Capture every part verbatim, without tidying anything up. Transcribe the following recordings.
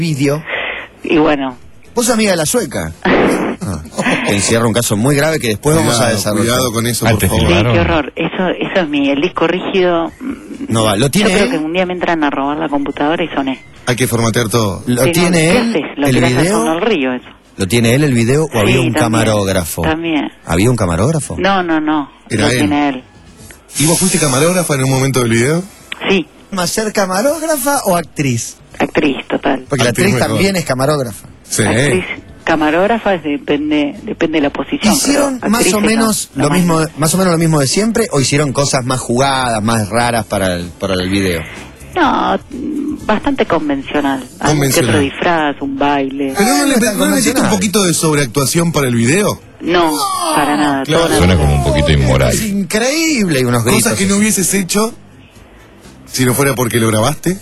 vídeo. Y bueno. ¿Vos sos amiga de la sueca? Ah, te encierra un caso muy grave que después cuidado, vamos a desarrollar. Cuidado con eso, Ah, por te favor. Sí, filmaron. qué horror. Eso eso es mi, el disco rígido. No va, ¿lo tiene Yo creo él? que un día me entran a robar la computadora y soné. Hay que formatear todo. ¿Lo Sí, tiene no, ¿qué él haces? ¿Lo el tirás al video? fondo del río eso? ¿Lo tiene él el video o Sí, había un también, camarógrafo? También. ¿Había un camarógrafo? No, no, no. Era Lo él. tiene él. ¿Y vos fuiste camarógrafa en un momento del video? Sí, ¿Más ser camarógrafa o actriz? actriz total. Porque la Actriz actriz mejor. también es camarógrafa. Sí. Actriz, camarógrafa es depende depende de la posición. ¿Hicieron pero más actriz o es menos lo- lo lo mismo, más- más o menos lo mismo de siempre o hicieron cosas más jugadas, más raras para el, para el video? No, mm, bastante convencional. Algún que Convencional. otro disfraz, un baile. ¿Pero no, no le, es tan no necesita un convencional. poquito de sobreactuación para el video? No, para nada. Claro. todo Suena natural. como un poquito inmoral. Es increíble y unos gritos. Cosas que no hubieses hecho si no fuera porque lo grabaste.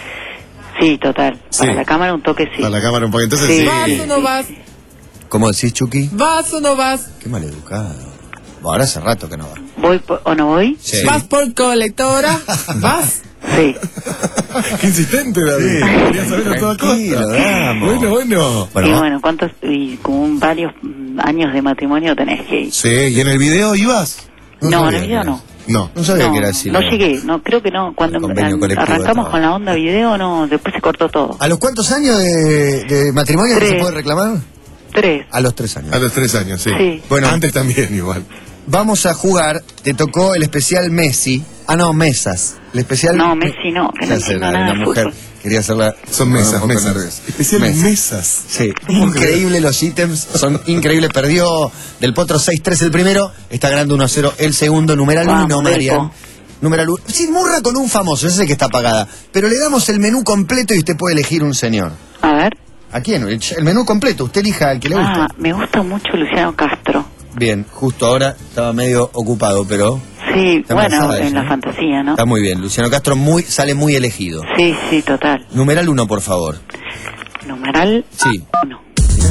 Sí, total. Sí. Para la cámara un toque sí. A la cámara un poco. Entonces Sí. sí. ¿Vas o no vas? ¿Cómo decís, Chucky? ¿Vas o no vas? Qué maleducado. Bueno, ahora hace rato que no va. ¿Voy po- o no voy? Sí. ¿Vas por colectora? ¿Vas? Sí. Qué insistente, David. Quería saber a toda Tranquilo, costa. vamos. Bueno, bueno. Bueno, y va- bueno, ¿cuántos? Y como un varios mm, años de matrimonio tenés que ir. Sí, ¿y en el video ibas? No, sabía en el que video era no. así. No. No sabía no, que era así. no la- llegué, no, creo que no. Cuando El convenio an- colectivo de arrancamos trabajo. con la onda video, no, después se cortó todo. ¿A los cuántos años de, de matrimonio que Tres. se puede reclamar? Tres. A los tres años. A los tres años, sí. Sí. Bueno. Antes también igual. Vamos a jugar, te tocó el especial Messi. Ah, no, mesas. El especial... No, Messi no, que no Ya sé, entiendo la- nada una de mujer fútbol. quería hacerla... Son bueno, mesas, un poco mesas. nerviosa. Especiales Mesas. mesas. Sí, ¿Cómo increíble los ítems, son increíbles. Perdió del Potro seis tres el primero, está ganando uno a cero el segundo, numeral uno, Vamos, Marian. Delco. Numeral uno. Sí, Murra con un famoso, ese que está pagada. Pero le damos el menú completo y usted puede elegir un señor. A ver. ¿A quién? El, el menú completo, usted elija al que le gusta. Ah, me gusta mucho Luciano Castro. Bien, justo ahora estaba medio ocupado, pero Sí, Está bueno, embarazada en ella, la ¿no? fantasía, ¿no? está muy bien. Luciano Castro muy sale muy elegido. Sí, sí, total. Numeral uno, por favor. Numeral Sí. uno.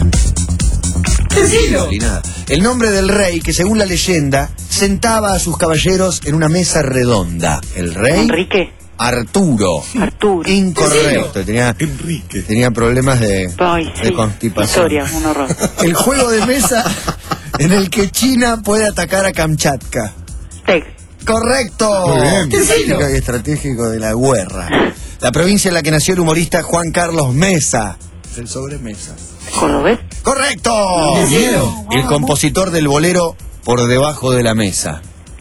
Decilo. Ni nada. El nombre del rey que, según la leyenda, sentaba a sus caballeros en una mesa redonda. El rey Enrique. Arturo. Arturo. Incorrecto. Tenía, Enrique. tenía problemas de, Ay, de sí. constipación. Historia, un horror. El juego de mesa en el que China puede atacar a Kamchatka. Tec. Correcto. Muy bien. Táctico y estratégico de la guerra. La provincia en la que nació el humorista Juan Carlos Mesa. El sobremesa. ¿Cordobés? Correcto. Decilo. El compositor del bolero Por debajo de la mesa.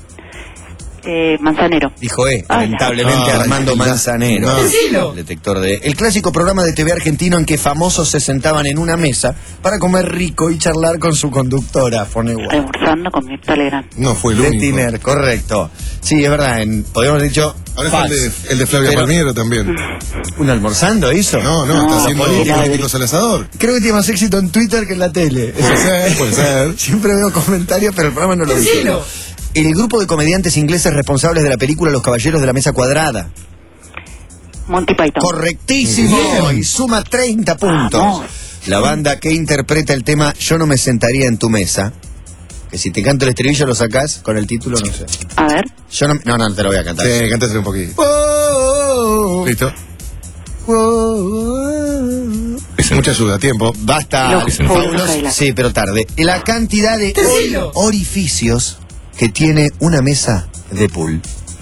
Eh, Manzanero. Dijo E, Ay, lamentablemente ay. Armando Ay, Manzanero. no. Decilo. El detector de... El clásico programa de T V argentino en que famosos se sentaban en una mesa para comer rico y charlar con su conductora, Fonewa. Almorzando con Mirta Legrand. No fue el De único. Tiner, correcto. Sí, es verdad, en, podríamos haber dicho... Ahora está el Fals. de, el de Flavia Pero- Palmiero también. ¿Un almorzando hizo? No, no, No, está haciendo política. políticos al asador. Creo que tiene más éxito en Twitter que en la tele. Puede ser, puede ser. Siempre veo comentarios, pero el programa no lo dice. Decilo. El grupo de comediantes ingleses responsables de la película Los Caballeros de la Mesa Cuadrada. Monty Python. Correctísimo. Y suma treinta puntos. Vamos. La banda que interpreta el tema Yo no me sentaría en tu mesa. Que si te canto el estribillo lo sacás con el título, no sé. A ver. Yo no, no, no te lo voy a cantar. Sí, cántaselo un poquito. Oh, oh, Listo. oh, oh. Es un- Mucha ayuda, tiempo. Basta. Los es un Fuegos Fabuloso. Cadillac. Sí, pero tarde. La cantidad de Decilo. orificios que tiene una mesa de pool.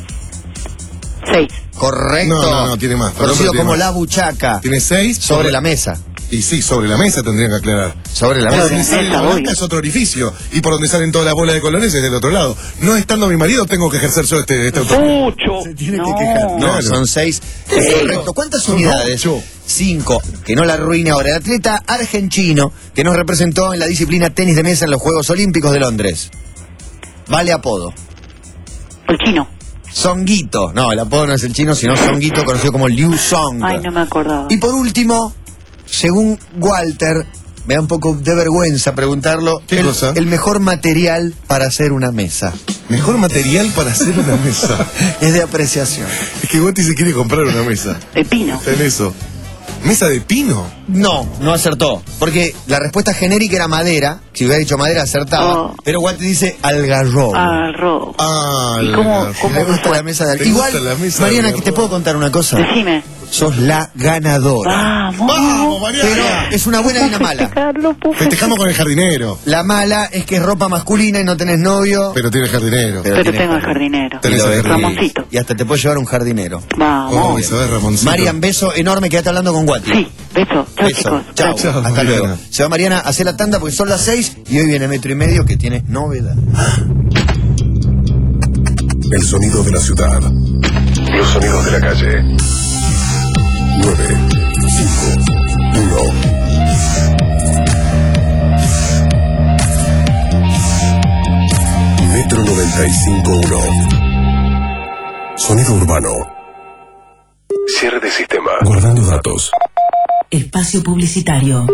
Seis. Correcto. No, no, no, tiene más. Perdón, Conocido pero tiene como más. la buchaca. Tiene seis. Sobre la mesa. Y sí, sobre la mesa tendrían que aclarar. Sobre la Por mesa. Sobre donde sale mesa, la blanca obvio. es otro orificio. Y por donde salen todas las bolas de colores es del otro lado. No estando mi marido, tengo que ejercer yo este, este autoridad. Mucho. Se tiene no. que quejar. No, Claro. son seis. Es correcto. ¿Cuántas Son unidades? ocho. Cinco. Que no la arruine ahora. El atleta argentino que nos representó en la disciplina tenis de mesa en los Juegos Olímpicos de Londres. Vale apodo. El chino. Songuito. No, el apodo no es el chino, sino Songuito, conocido como Liu Song. Ay, no me acordaba. Y por último, según Walter, me da un poco de vergüenza preguntarlo, ¿Qué el, cosa? el mejor material para hacer una mesa. Mejor material para hacer una mesa. Es de apreciación. Es que Gotti se quiere comprar una mesa. De pino. Está en eso. ¿Mesa de pino? No, no acertó. Porque la respuesta genérica era madera. Si hubiera dicho madera, acertaba. Oh. Pero Walter dice algarrobo. Arroz. Ah, ¿Y cómo, la- cómo Le gusta fue? la mesa de ¿Te Igual, gusta la mesa de Mariana, que algarrobo? te puedo contar una cosa. Decime. sos la ganadora. Vamos. ¡Vamos, Mariana! Pero es una buena y una mala. Festejarlo, puedo Festejamos con el jardinero. La mala es que es ropa masculina y no tenés novio. Pero tiene jardinero. Pero Pero tenés tengo el jardinero. jardinero. Tenés Y lo el ves jardinero. Ramoncito. Y hasta te puede llevar un jardinero. Vamos. Uy, ¿sabes, Ramoncito? Marian, beso enorme, quédate hablando con Guati. Sí, beso. Chao, Beso. chicos. Chao. Gracias. Chao, Hasta Mariana. luego. Se va Mariana a hacer la tanda porque son las seis y hoy viene Metro y Medio que tiene novedad. El sonido de la ciudad. Los sonidos de la calle. nueve, cinco, uno. Metro noventa y cinco punto uno. Sonido urbano. Cierre de sistema. Guardando datos. Espacio publicitario.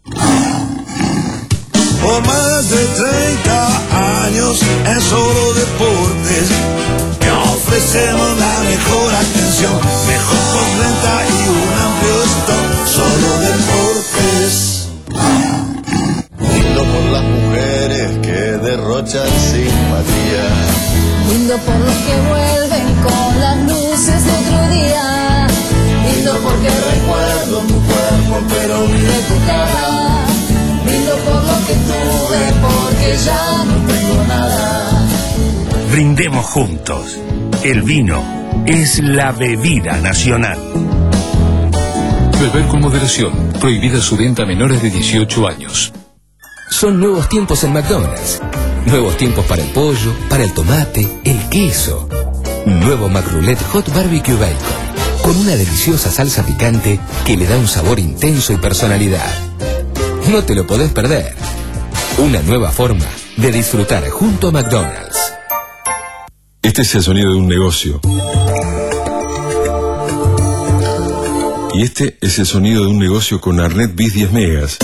Por más de treinta años en Solo Deportes te ofrecemos la mejor atención, mejor postventa y un amplio stock. Solo Deportes. Lindo por las mujeres que derrochan simpatía. Lindo por los que vuelven con las luces de otro día. Lindo porque recuerdo tu cuerpo pero olvidé tu cara. Lindo por lo que tuve porque ya no tengo nada. Brindemos juntos. El vino es la bebida nacional. Beber con moderación. Prohibida su venta a menores de dieciocho años. Son nuevos tiempos en McDonald's. Nuevos tiempos para el pollo, para el tomate, el queso. Nuevo McRoulette Hot Barbecue Bacon. Con una deliciosa salsa picante que le da un sabor intenso y personalidad. No te lo podés perder. Una nueva forma de disfrutar junto a McDonald's. Este es el sonido de un negocio. Y este es el sonido de un negocio con Arnet Bis diez megas.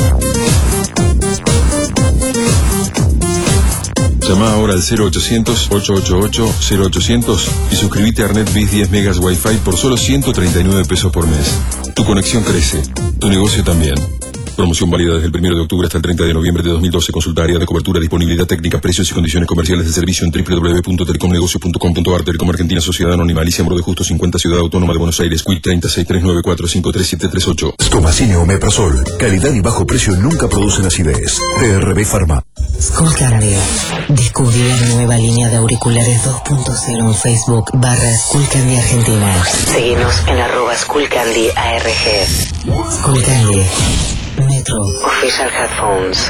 Llama ahora al cero ochocientos, ocho ocho ocho, cero ochocientos y suscríbete a Arnet Bis diez megas Wi-Fi por solo ciento treinta y nueve pesos por mes. Tu conexión crece, tu negocio también. Promoción válida desde el primero de octubre hasta el treinta de noviembre de dos mil doce. Consulta área de cobertura, disponibilidad técnica, precios y condiciones comerciales de servicio en doble u doble u doble u punto telecomnegocios punto com punto a r. Telecom Argentina, Sociedad Anónima, Alicia Moro de Justo cincuenta, Ciudad Autónoma de Buenos Aires. Q I C treinta y seis, trescientos noventa y cuatro, cincuenta y tres, setecientos treinta y ocho. Stomacine Omeprazol. Calidad y bajo precio nunca producen acidez. T R B Pharma. Skullcandy. Descubrí la nueva línea de auriculares dos punto cero en Facebook barra Skullcandy Argentina. Seguinos en arroba Skullcandy A R G. Skullcandy. Metro Official Headphones.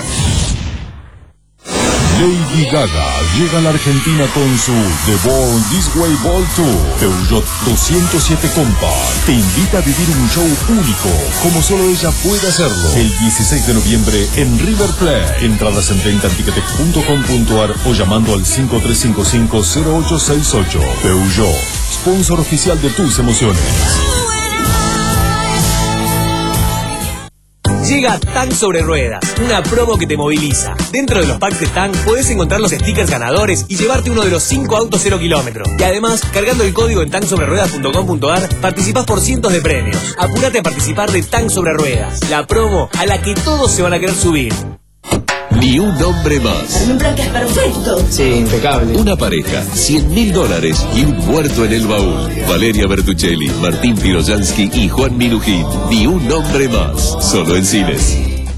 Lady Gaga llega a la Argentina con su The Born This Way Ball Tour. Peugeot doscientos siete Compact te invita a vivir un show único, como solo ella puede hacerlo. El dieciséis de noviembre en River Plate. Entradas en venta en ticketex punto com punto a r o llamando al cinco tres cinco cinco, cero ocho seis ocho. Peugeot, sponsor oficial de tus emociones. Llega Tank sobre Ruedas, una promo que te moviliza. Dentro de los packs de Tank podés encontrar los stickers ganadores y llevarte uno de los cinco autos cero kilómetros. Y además, cargando el código en tank sobre ruedas punto com punto a r, participás por cientos de premios. Apúrate a participar de Tank sobre Ruedas, la promo a la que todos se van a querer subir. Ni un hombre más. Un plan que es perfecto. Sí, impecable. Una pareja, cien mil dólares y un muerto en el baúl. Valeria Bertuccelli, Martín Piroyansky y Juan Minujín. Ni un hombre más. Solo en cines.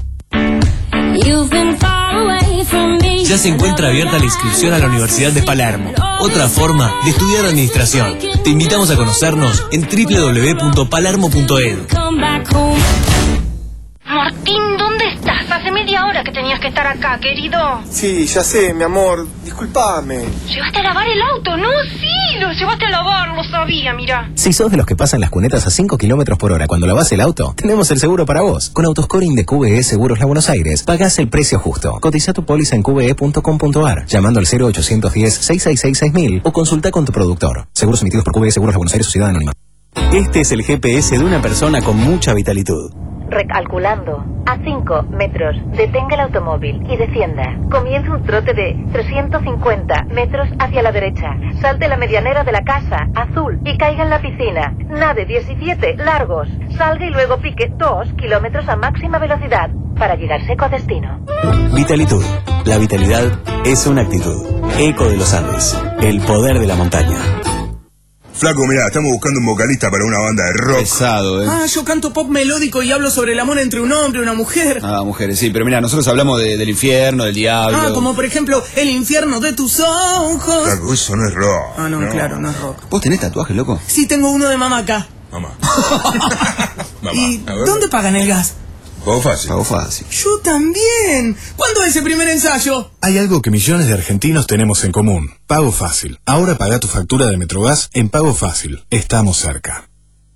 Ya se encuentra abierta la inscripción a la Universidad de Palermo. Otra forma de estudiar administración. Te invitamos a conocernos en doble u doble u doble u punto palermo punto e d u. Martín, ¿dónde estás? Hace media hora que tenías que estar acá, querido. Sí, ya sé, mi amor. Discúlpame. ¿Llevaste a lavar el auto? No, sí, lo llevaste a lavar, lo sabía, mira. Si sos de los que pasan las cunetas a cinco kilómetros por hora cuando lavas el auto, tenemos el seguro para vos. Con Autoscoring de Q B E Seguros La Buenos Aires, pagás el precio justo. Cotiza tu póliza en q b e punto com punto a r, llamando al cero ochocientos diez, seiscientos sesenta y seis, seis mil o consulta con tu productor. Seguros emitidos por Q B E Seguros La Buenos Aires, Sociedad Anónima. Este es el G P S de una persona con mucha vitalitud. Recalculando. A cinco metros, detenga el automóvil y descienda. Comienza un trote de trescientos cincuenta metros hacia la derecha. Salte la medianera de la casa, azul, y caiga en la piscina. Nade diecisiete largos. Salga y luego pique dos kilómetros a máxima velocidad para llegar seco a destino. Vitalitud. La vitalidad es una actitud. Eco de los Andes. El poder de la montaña. Flaco, mirá, estamos buscando un vocalista para una banda de rock. Pesado, ¿eh? Ah, yo canto pop melódico y hablo sobre el amor entre un hombre y una mujer. Ah, mujeres, sí, pero mira, nosotros hablamos de, del infierno, del diablo. Ah, como por ejemplo, el infierno de tus ojos. Flaco, eso no es rock. Ah, no, no, claro, no es rock. ¿Vos tenés tatuajes, loco? Sí, tengo uno de mamá acá. Mamá. ¿Y dónde pagan el gas? Pago fácil. Pago fácil. Yo también. ¿Cuándo es el primer ensayo? Hay algo que millones de argentinos tenemos en común. Pago Fácil. Ahora paga tu factura de Metrogas en Pago Fácil. Estamos cerca.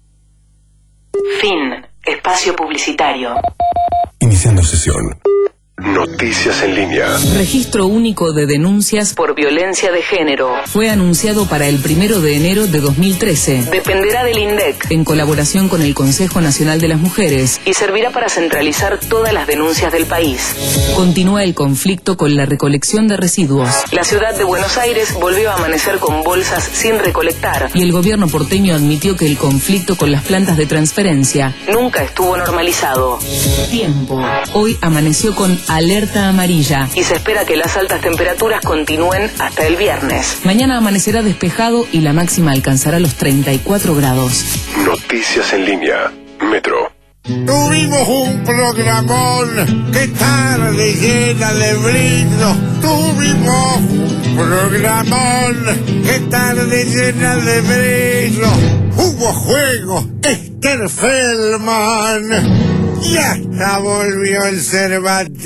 Fin. Espacio publicitario. Iniciando sesión. Noticias en línea. Registro único de denuncias por violencia de género. Fue anunciado para el primero de enero de dos mil trece. Dependerá del INDEC, en colaboración con el Consejo Nacional de las Mujeres, y servirá para centralizar todas las denuncias del país. Continúa el conflicto con la recolección de residuos. La ciudad de Buenos Aires volvió a amanecer con bolsas sin recolectar, y el gobierno porteño admitió que el conflicto con las plantas de transferencia nunca estuvo normalizado. Tiempo. Hoy amaneció con alerta amarilla y se espera que las altas temperaturas continúen hasta el viernes. Mañana amanecerá despejado y la máxima alcanzará los treinta y cuatro grados. Noticias en línea. Metro. Tuvimos un programón, qué tarde llena de brillo. Tuvimos un programón, qué tarde llena de brillo. Hubo juego, Esther Feldman. Y hasta volvió el cervatillo.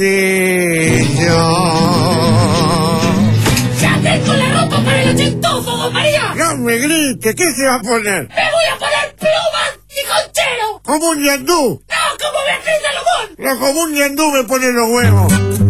¡Ya tengo la ropa para el ochentoso, don María! No me grite, ¿qué se va a poner? ¡Me voy a poner plumas y conchero! Como un yandú. ¡No, como Beatriz Salomón! No, como un yandú me pone los huevos.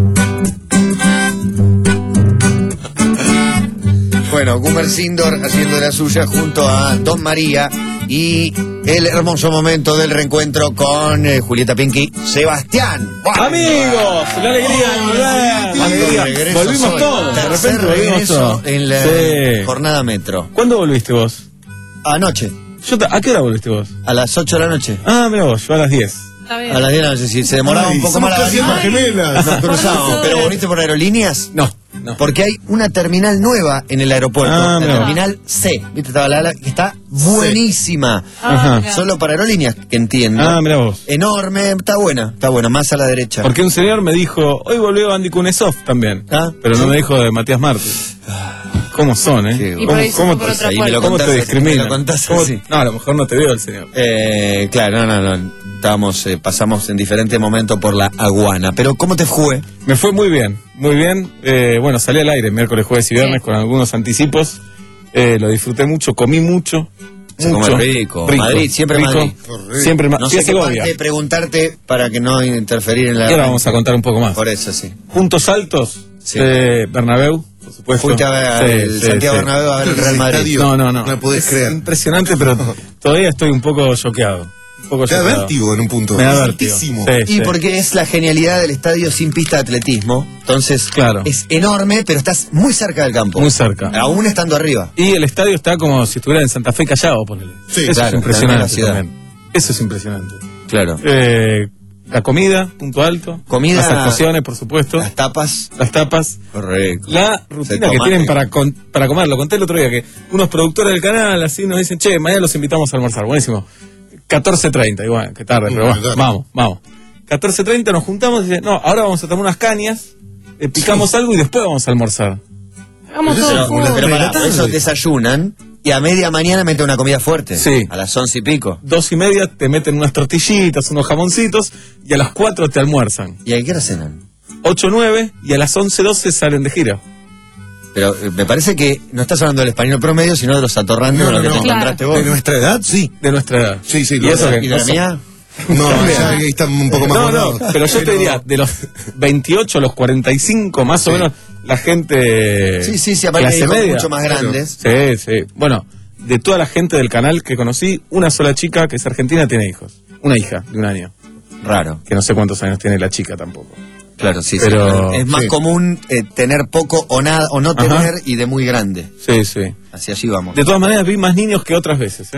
Bueno, Gumer Sindor haciendo la suya junto a Don María y el hermoso momento del reencuentro con eh, Julieta Pinky, Sebastián. ¡Wow! Amigos, la alegría de volver. ¿Cuándo regreso Volvimos soy? todos, de Tercer repente volvimos regreso todos. en la Sí. jornada metro. ¿Cuándo volviste vos? Anoche. Yo te- ¿A qué hora volviste vos? A las ocho de la noche. Ah, mira vos, yo a las diez. A las diez de la noche, si se demoraba Ay, un poco somos más la casi valija, almas gemelas. nos cruzamos. ¿Pero volviste por aerolíneas? No, no. Porque hay una terminal nueva en el aeropuerto, Ah, la mirá. terminal C, ¿viste? Estaba la ala que está buenísima. Ajá. mirá. Solo para aerolíneas, que entiendo. Ah, mirá vos. Enorme, está buena, está buena, más a la derecha. Porque un señor me dijo, hoy volvió Andy Kunesov también. ¿Ah? Pero no me dijo de Matías Martes. ¿Cómo son, eh? Y ¿Cómo, por ahí se cómo fue por te, otra ahí puerta. me lo ¿Cómo te contás- discriminan? me lo contás ¿Cómo- así. No, a lo mejor no te veo el señor. Eh, claro, no, no, no. Estábamos, eh, pasamos en diferentes momentos por la aguana. Pero, ¿cómo te fue? Me fue muy bien, muy bien. Eh, bueno, salí al aire miércoles, jueves y viernes con algunos anticipos. Eh, lo disfruté mucho, comí mucho. Se mucho. come rico. Madrid, siempre rico. Madrid. Siempre ma- No fui a sé qué Segovia. parte preguntarte para que no interferir en la... Y ahora vamos a contar un poco más. Por eso, sí. Puntos altos, Sí. eh, Bernabéu, por supuesto. Fuiste a ver el Santiago Bernabéu a ver el Real Madrid. No, no, no. No podés Es creer. impresionante, pero todavía estoy un poco choqueado. Un poco Te da choqueado. vértigo en un punto. Me da Es vértigo. altísimo. Sí, Y sí. porque es la genialidad del estadio sin pista de atletismo. Entonces, Claro. es enorme, pero estás muy cerca del campo. Muy cerca. Aún estando arriba. Y el estadio está como si estuviera en Santa Fe Callao, ponele. Sí, Eso claro, es impresionante en la ciudad. también. Eso es impresionante. Claro. Eh, la comida, punto alto. Comida- Las actuaciones, por supuesto. Las tapas. Las tapas. Correcto. La Se rutina que tomate. tienen para, con- para comer. Lo conté el otro día, que unos productores del canal así nos dicen, che, mañana los invitamos a almorzar. Buenísimo. catorce treinta, igual, que tarde, pero bueno, vamos, vamos. catorce treinta nos juntamos y dicen, no, ahora vamos a tomar unas cañas, eh, picamos algo y después vamos a almorzar. Hagamos Pero, todo pero, juntos. pero pará, esos desayunan y a media mañana meten una comida fuerte. Sí. A las once y pico. Dos y media te meten unas tortillitas, unos jamoncitos y a las cuatro te almuerzan. ¿Y a qué hora cenan? ocho nueve y a las once doce salen de gira. Pero eh, me parece que no estás hablando del español promedio, sino de los atorrantes No, con los no, que te no. encontraste vos. De nuestra edad, sí. De nuestra edad. Sí, sí. ¿Y lo- eso qué? ¿Y de la mía? No, ya ahí están un poco más No, no, gordos. pero yo te diría, de los veintiocho a los cuarenta y cinco, más o menos, la gente. Sí, sí, sí, aparte clase hijos media. mucho más grandes. Sí, sí. Bueno, de toda la gente del canal que conocí, una sola chica que es argentina tiene hijos. Una hija de un año. Raro. Que no sé cuántos años tiene la chica tampoco. Claro, sí, Pero- sí. Es más sí. común eh, tener poco o nada, o no Ajá. tener y de muy grande. Sí, sí. Así allí vamos. De todas maneras, vi más niños que otras veces, ¿eh?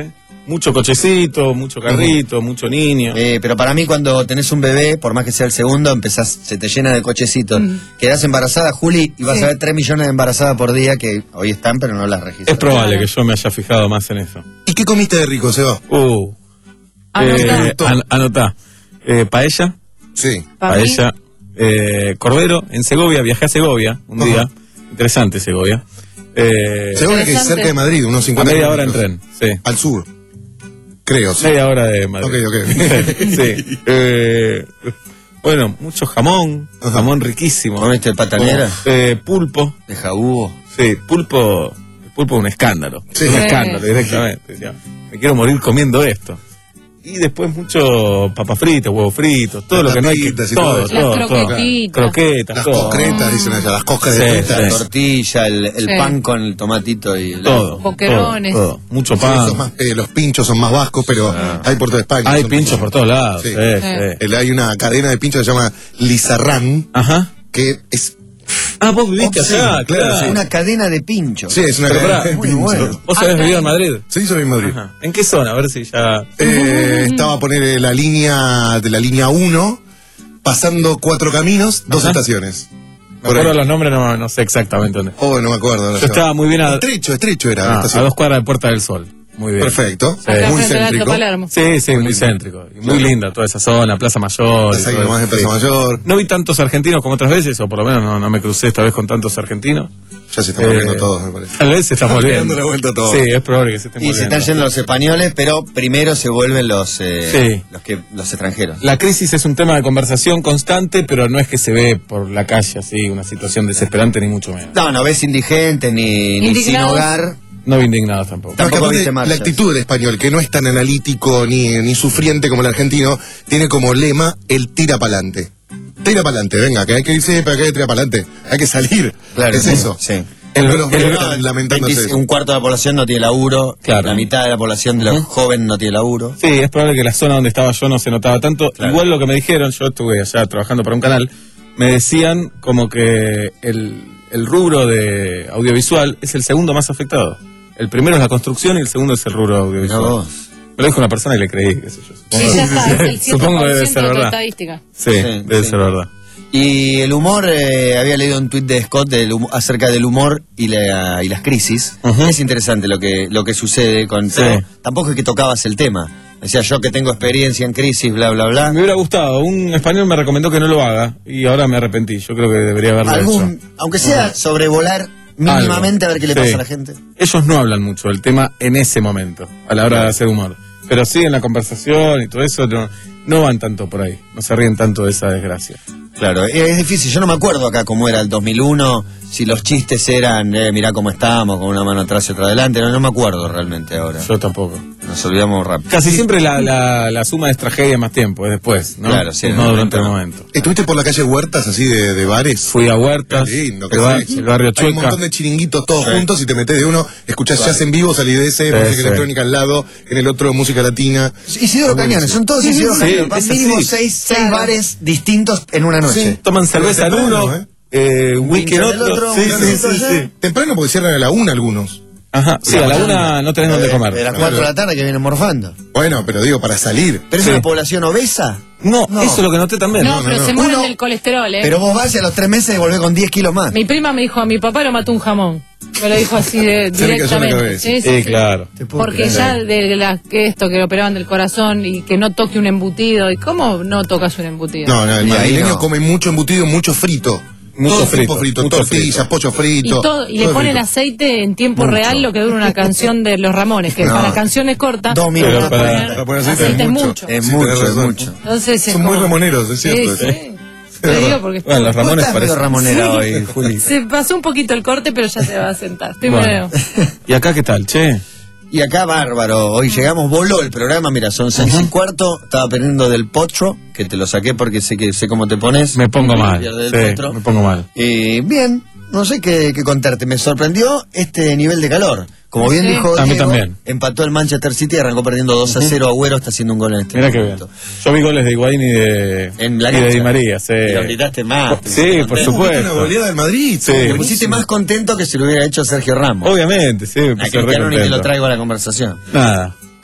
mucho cochecito, mucho carrito, mucho niño. Eh, pero para mí cuando tenés un bebé, por más que sea el segundo, empezás, se te llena de cochecitos. Mm. Quedás embarazada, Juli, y vas Sí. a ver tres millones de embarazadas por día que hoy están, pero no las registras. Es probable que yo me haya fijado más en eso. ¿Y qué comiste de rico, Seba? Uh. Anotá. Eh, an- anotá. Eh, paella. Sí. Pa' mí. Paella. Eh, cordero. En Segovia, viajé a Segovia un Ajá. día. Interesante Segovia. Eh, Segovia, que es Interesante. cerca de Madrid, unos a cincuenta media hora en kilómetros. tren. Sí. Al sur. Creo, sí. Media hora de Madrid. Ok, ok. Sí. Eh, bueno, mucho jamón. Jamón riquísimo. ¿Comiste patanera? Eh, pulpo. De jabugo. Sí, pulpo. El pulpo es un escándalo. Sí. Un Sí. escándalo directamente. Decía, me quiero morir comiendo esto. Y después mucho papas fritas, huevos fritos, todo Las lo que no hay que. tapitas y Todo, todo. todo, Las todo. croquetitas. Croquetas, Las todo. coscretas, dicen allá, las coscas Sí, de sí. frutas. La tortilla, el, el Sí. pan con el tomatito y el... Todo. Boquerones. todo, todo. Mucho Sí, pan. son más, eh, los pinchos son más vascos, pero hay por toda España. Hay Son- pinchos por todos lados. Sí. Sí, Sí. sí. El- hay una cadena de pinchos que se llama Lizarrán, Ajá. que es... Ah, vos viviste Oh, sí, allá, claro, claro. sí. Una cadena de pinchos. Sí, es una Pero cadena pará, de muy pinchos. bueno. ¿Vos habías Acá vivido en hay- Madrid? Sí, soy en Madrid. Ajá. ¿En qué zona? A ver si ya. Eh, estaba a poner eh, la línea de la línea uno, pasando cuatro caminos, dos Ajá. estaciones. Me Por acuerdo ahí. los nombres, no, no sé exactamente dónde. Oh, no me acuerdo. no Yo sé. estaba muy bien a, Estrecho, estrecho era la ah, a estación. dos cuadras de Puerta del Sol. Muy bien. Perfecto. Sí. Acá Muy frente al Alto céntrico. Palermo. Sí, sí, muy céntrico. Y muy linda toda esa zona, Plaza Mayor. y Pasa ahí todo nomás de eso, Plaza sí. Mayor. No vi tantos argentinos como otras veces, o por lo menos no, no me crucé esta vez con tantos argentinos. Ya se están volviendo Eh, todos, me parece. Tal vez se están Están volviendo. dando la vuelta a todo. Sí, es probable que se estén Y se volviendo. están yendo los españoles, pero primero se vuelven los eh, Sí. los que los extranjeros. La crisis es un tema de conversación constante, pero no es que se ve por la calle así, una situación desesperante, ni mucho menos. No, no ves indigentes ni, ni sin Indignados. hogar. No vi indignados tampoco. No, es que Tampoco aparte viste la marchas. actitud del español, que no es tan analítico ni, ni sufriente como el argentino, tiene como lema el tira pa'lante. Tira pa'lante, venga, que hay que irse, pero que hay que tirar pa'lante. Hay que salir. Claro, es eso. Sí. El, El- los el- están lamentándose veinte eso. un cuarto de la población no tiene laburo, Claro. la mitad de la población de los Ujú. jóvenes no tiene laburo. Sí, es probable que la zona donde estaba yo no se notaba tanto. Claro. Igual lo que me dijeron, yo estuve allá trabajando para un canal, me decían como que el, el rubro de audiovisual es el segundo más afectado. El primero es la construcción y el segundo es el rubro audiovisual. Mirá vos. Me lo dijo una persona y le creí, qué sé yo. Sí, ya está, es el Supongo que debe siete por ciento ser de tu verdad. estadística. Sí, Sí, debe sí. ser verdad. Y el humor, eh, había leído un tuit de Scott del hum- acerca del humor y, la, y las crisis. Ujú. Es interesante lo que lo que sucede con... Sí. Pero tampoco es que tocabas el tema. Decía yo que tengo experiencia en crisis, bla, bla, bla. Me hubiera gustado, un español me recomendó que no lo haga y ahora me arrepentí. Yo creo que debería haberlo Algún, hecho. aunque sea sobrevolar mínimamente a ver qué le Sí. pasa a la gente. Ellos no hablan mucho del tema en ese momento, a la hora de hacer humor. Pero sí en la conversación y todo eso, no, no van tanto por ahí, no se ríen tanto de esa desgracia. Claro, es difícil. Yo no me acuerdo acá cómo era el dos mil uno, si los chistes eran, eh, mirá cómo estamos, con una mano atrás y otra adelante. No, no me acuerdo realmente ahora. Yo tampoco. Nos olvidamos rápido. Casi siempre la, la, la suma es tragedia más tiempo, es después, ¿no? Claro, sí, en el no durante el momento. momento. ¿Estuviste por la calle Huertas, así de, de bares? Fui a Huertas, Qué lindo, que el, bar- sí. el barrio Hay un Chueca. montón de chiringuitos todos Sí. juntos y te metes de uno, escuchás Claro. jazz en vivo, salís de ese, Sí, música sí. electrónica al lado, en el otro música latina. Isidoro Muy Cañones, son todos Sí, Isidoro sí, Cañones. Van es mínimo así. seis, seis Claro. bares distintos en una noche. Sí. Toman cerveza en Pero temprano, uno, ¿eh? eh, whisky en Pincha en el otro. otro, Sí, un sí, ratito sí, allá. sí. Temprano porque cierran a la una algunos. Ajá, sí, a la una no tenés dónde Eh, comer. De las cuatro de la tarde que vienen morfando. Bueno, pero digo, para salir. ¿Pero es Sí. una población obesa? No, No. eso es lo que noté también. No, pero no. se mueren Uno- del colesterol, ¿eh? Pero vos vas y a los tres meses y volvés con diez kilos más. Mi prima me dijo, a mi papá lo mató un jamón. Me lo dijo así de, Se le cayó la directamente. cabeza. Sí, sí, Sí, sí. claro. Te puedo Porque creer. ya de la, que esto, que lo operaban del corazón y que no toque un embutido. ¿Y cómo no tocas un embutido? No, no, el Y ahí madrileño no. come mucho embutido, mucho frito. Mucho todo frito, tipo frito, mucho tortillas, frito. pollo Y, frito. todo, y le todo ponen frito. aceite en tiempo Mucho. real lo que dura una canción de Los Ramones, que No. para canciones cortas Dos minutos. Pero para- poner para poner aceite aceite es es mucho. mucho. Es Sí, mucho, tenés es razón. mucho. Entonces es Son muy como- ramoneros, es cierto. Sí, eso. sí. Te digo porque Bueno, los Vos Ramones estás medio parecen. ramonera hoy, Juli. se pasó un poquito el corte, pero ya se va a sentar. Estoy Bueno. medio- ¿Y acá qué tal, che? Y acá bárbaro, hoy llegamos, voló el programa, mira, son seis y cuarto, estaba perdiendo del potro, que te lo saqué porque sé que sé cómo te pones. Me pongo mal. Pierde el Sí, potro. me pongo mal. Eh, bien, no sé qué, qué contarte, me sorprendió este nivel de calor. Como bien Sí. dijo A mí Diego, también. empató el Manchester City y arrancó perdiendo dos a cero, Agüero está haciendo un gol en este Mira qué bien. momento. Yo vi goles de Higuaín y de, En la y de cancha. Di María, sí. Y lo gritaste más. te Sí, pusiste por contento. supuesto. Una goleada del Madrid. Sí. Te pusiste más contento que si lo hubiera hecho Sergio Ramos. Obviamente, sí, me A puse re Cristiano ni te lo contento. traigo a la conversación. Nada.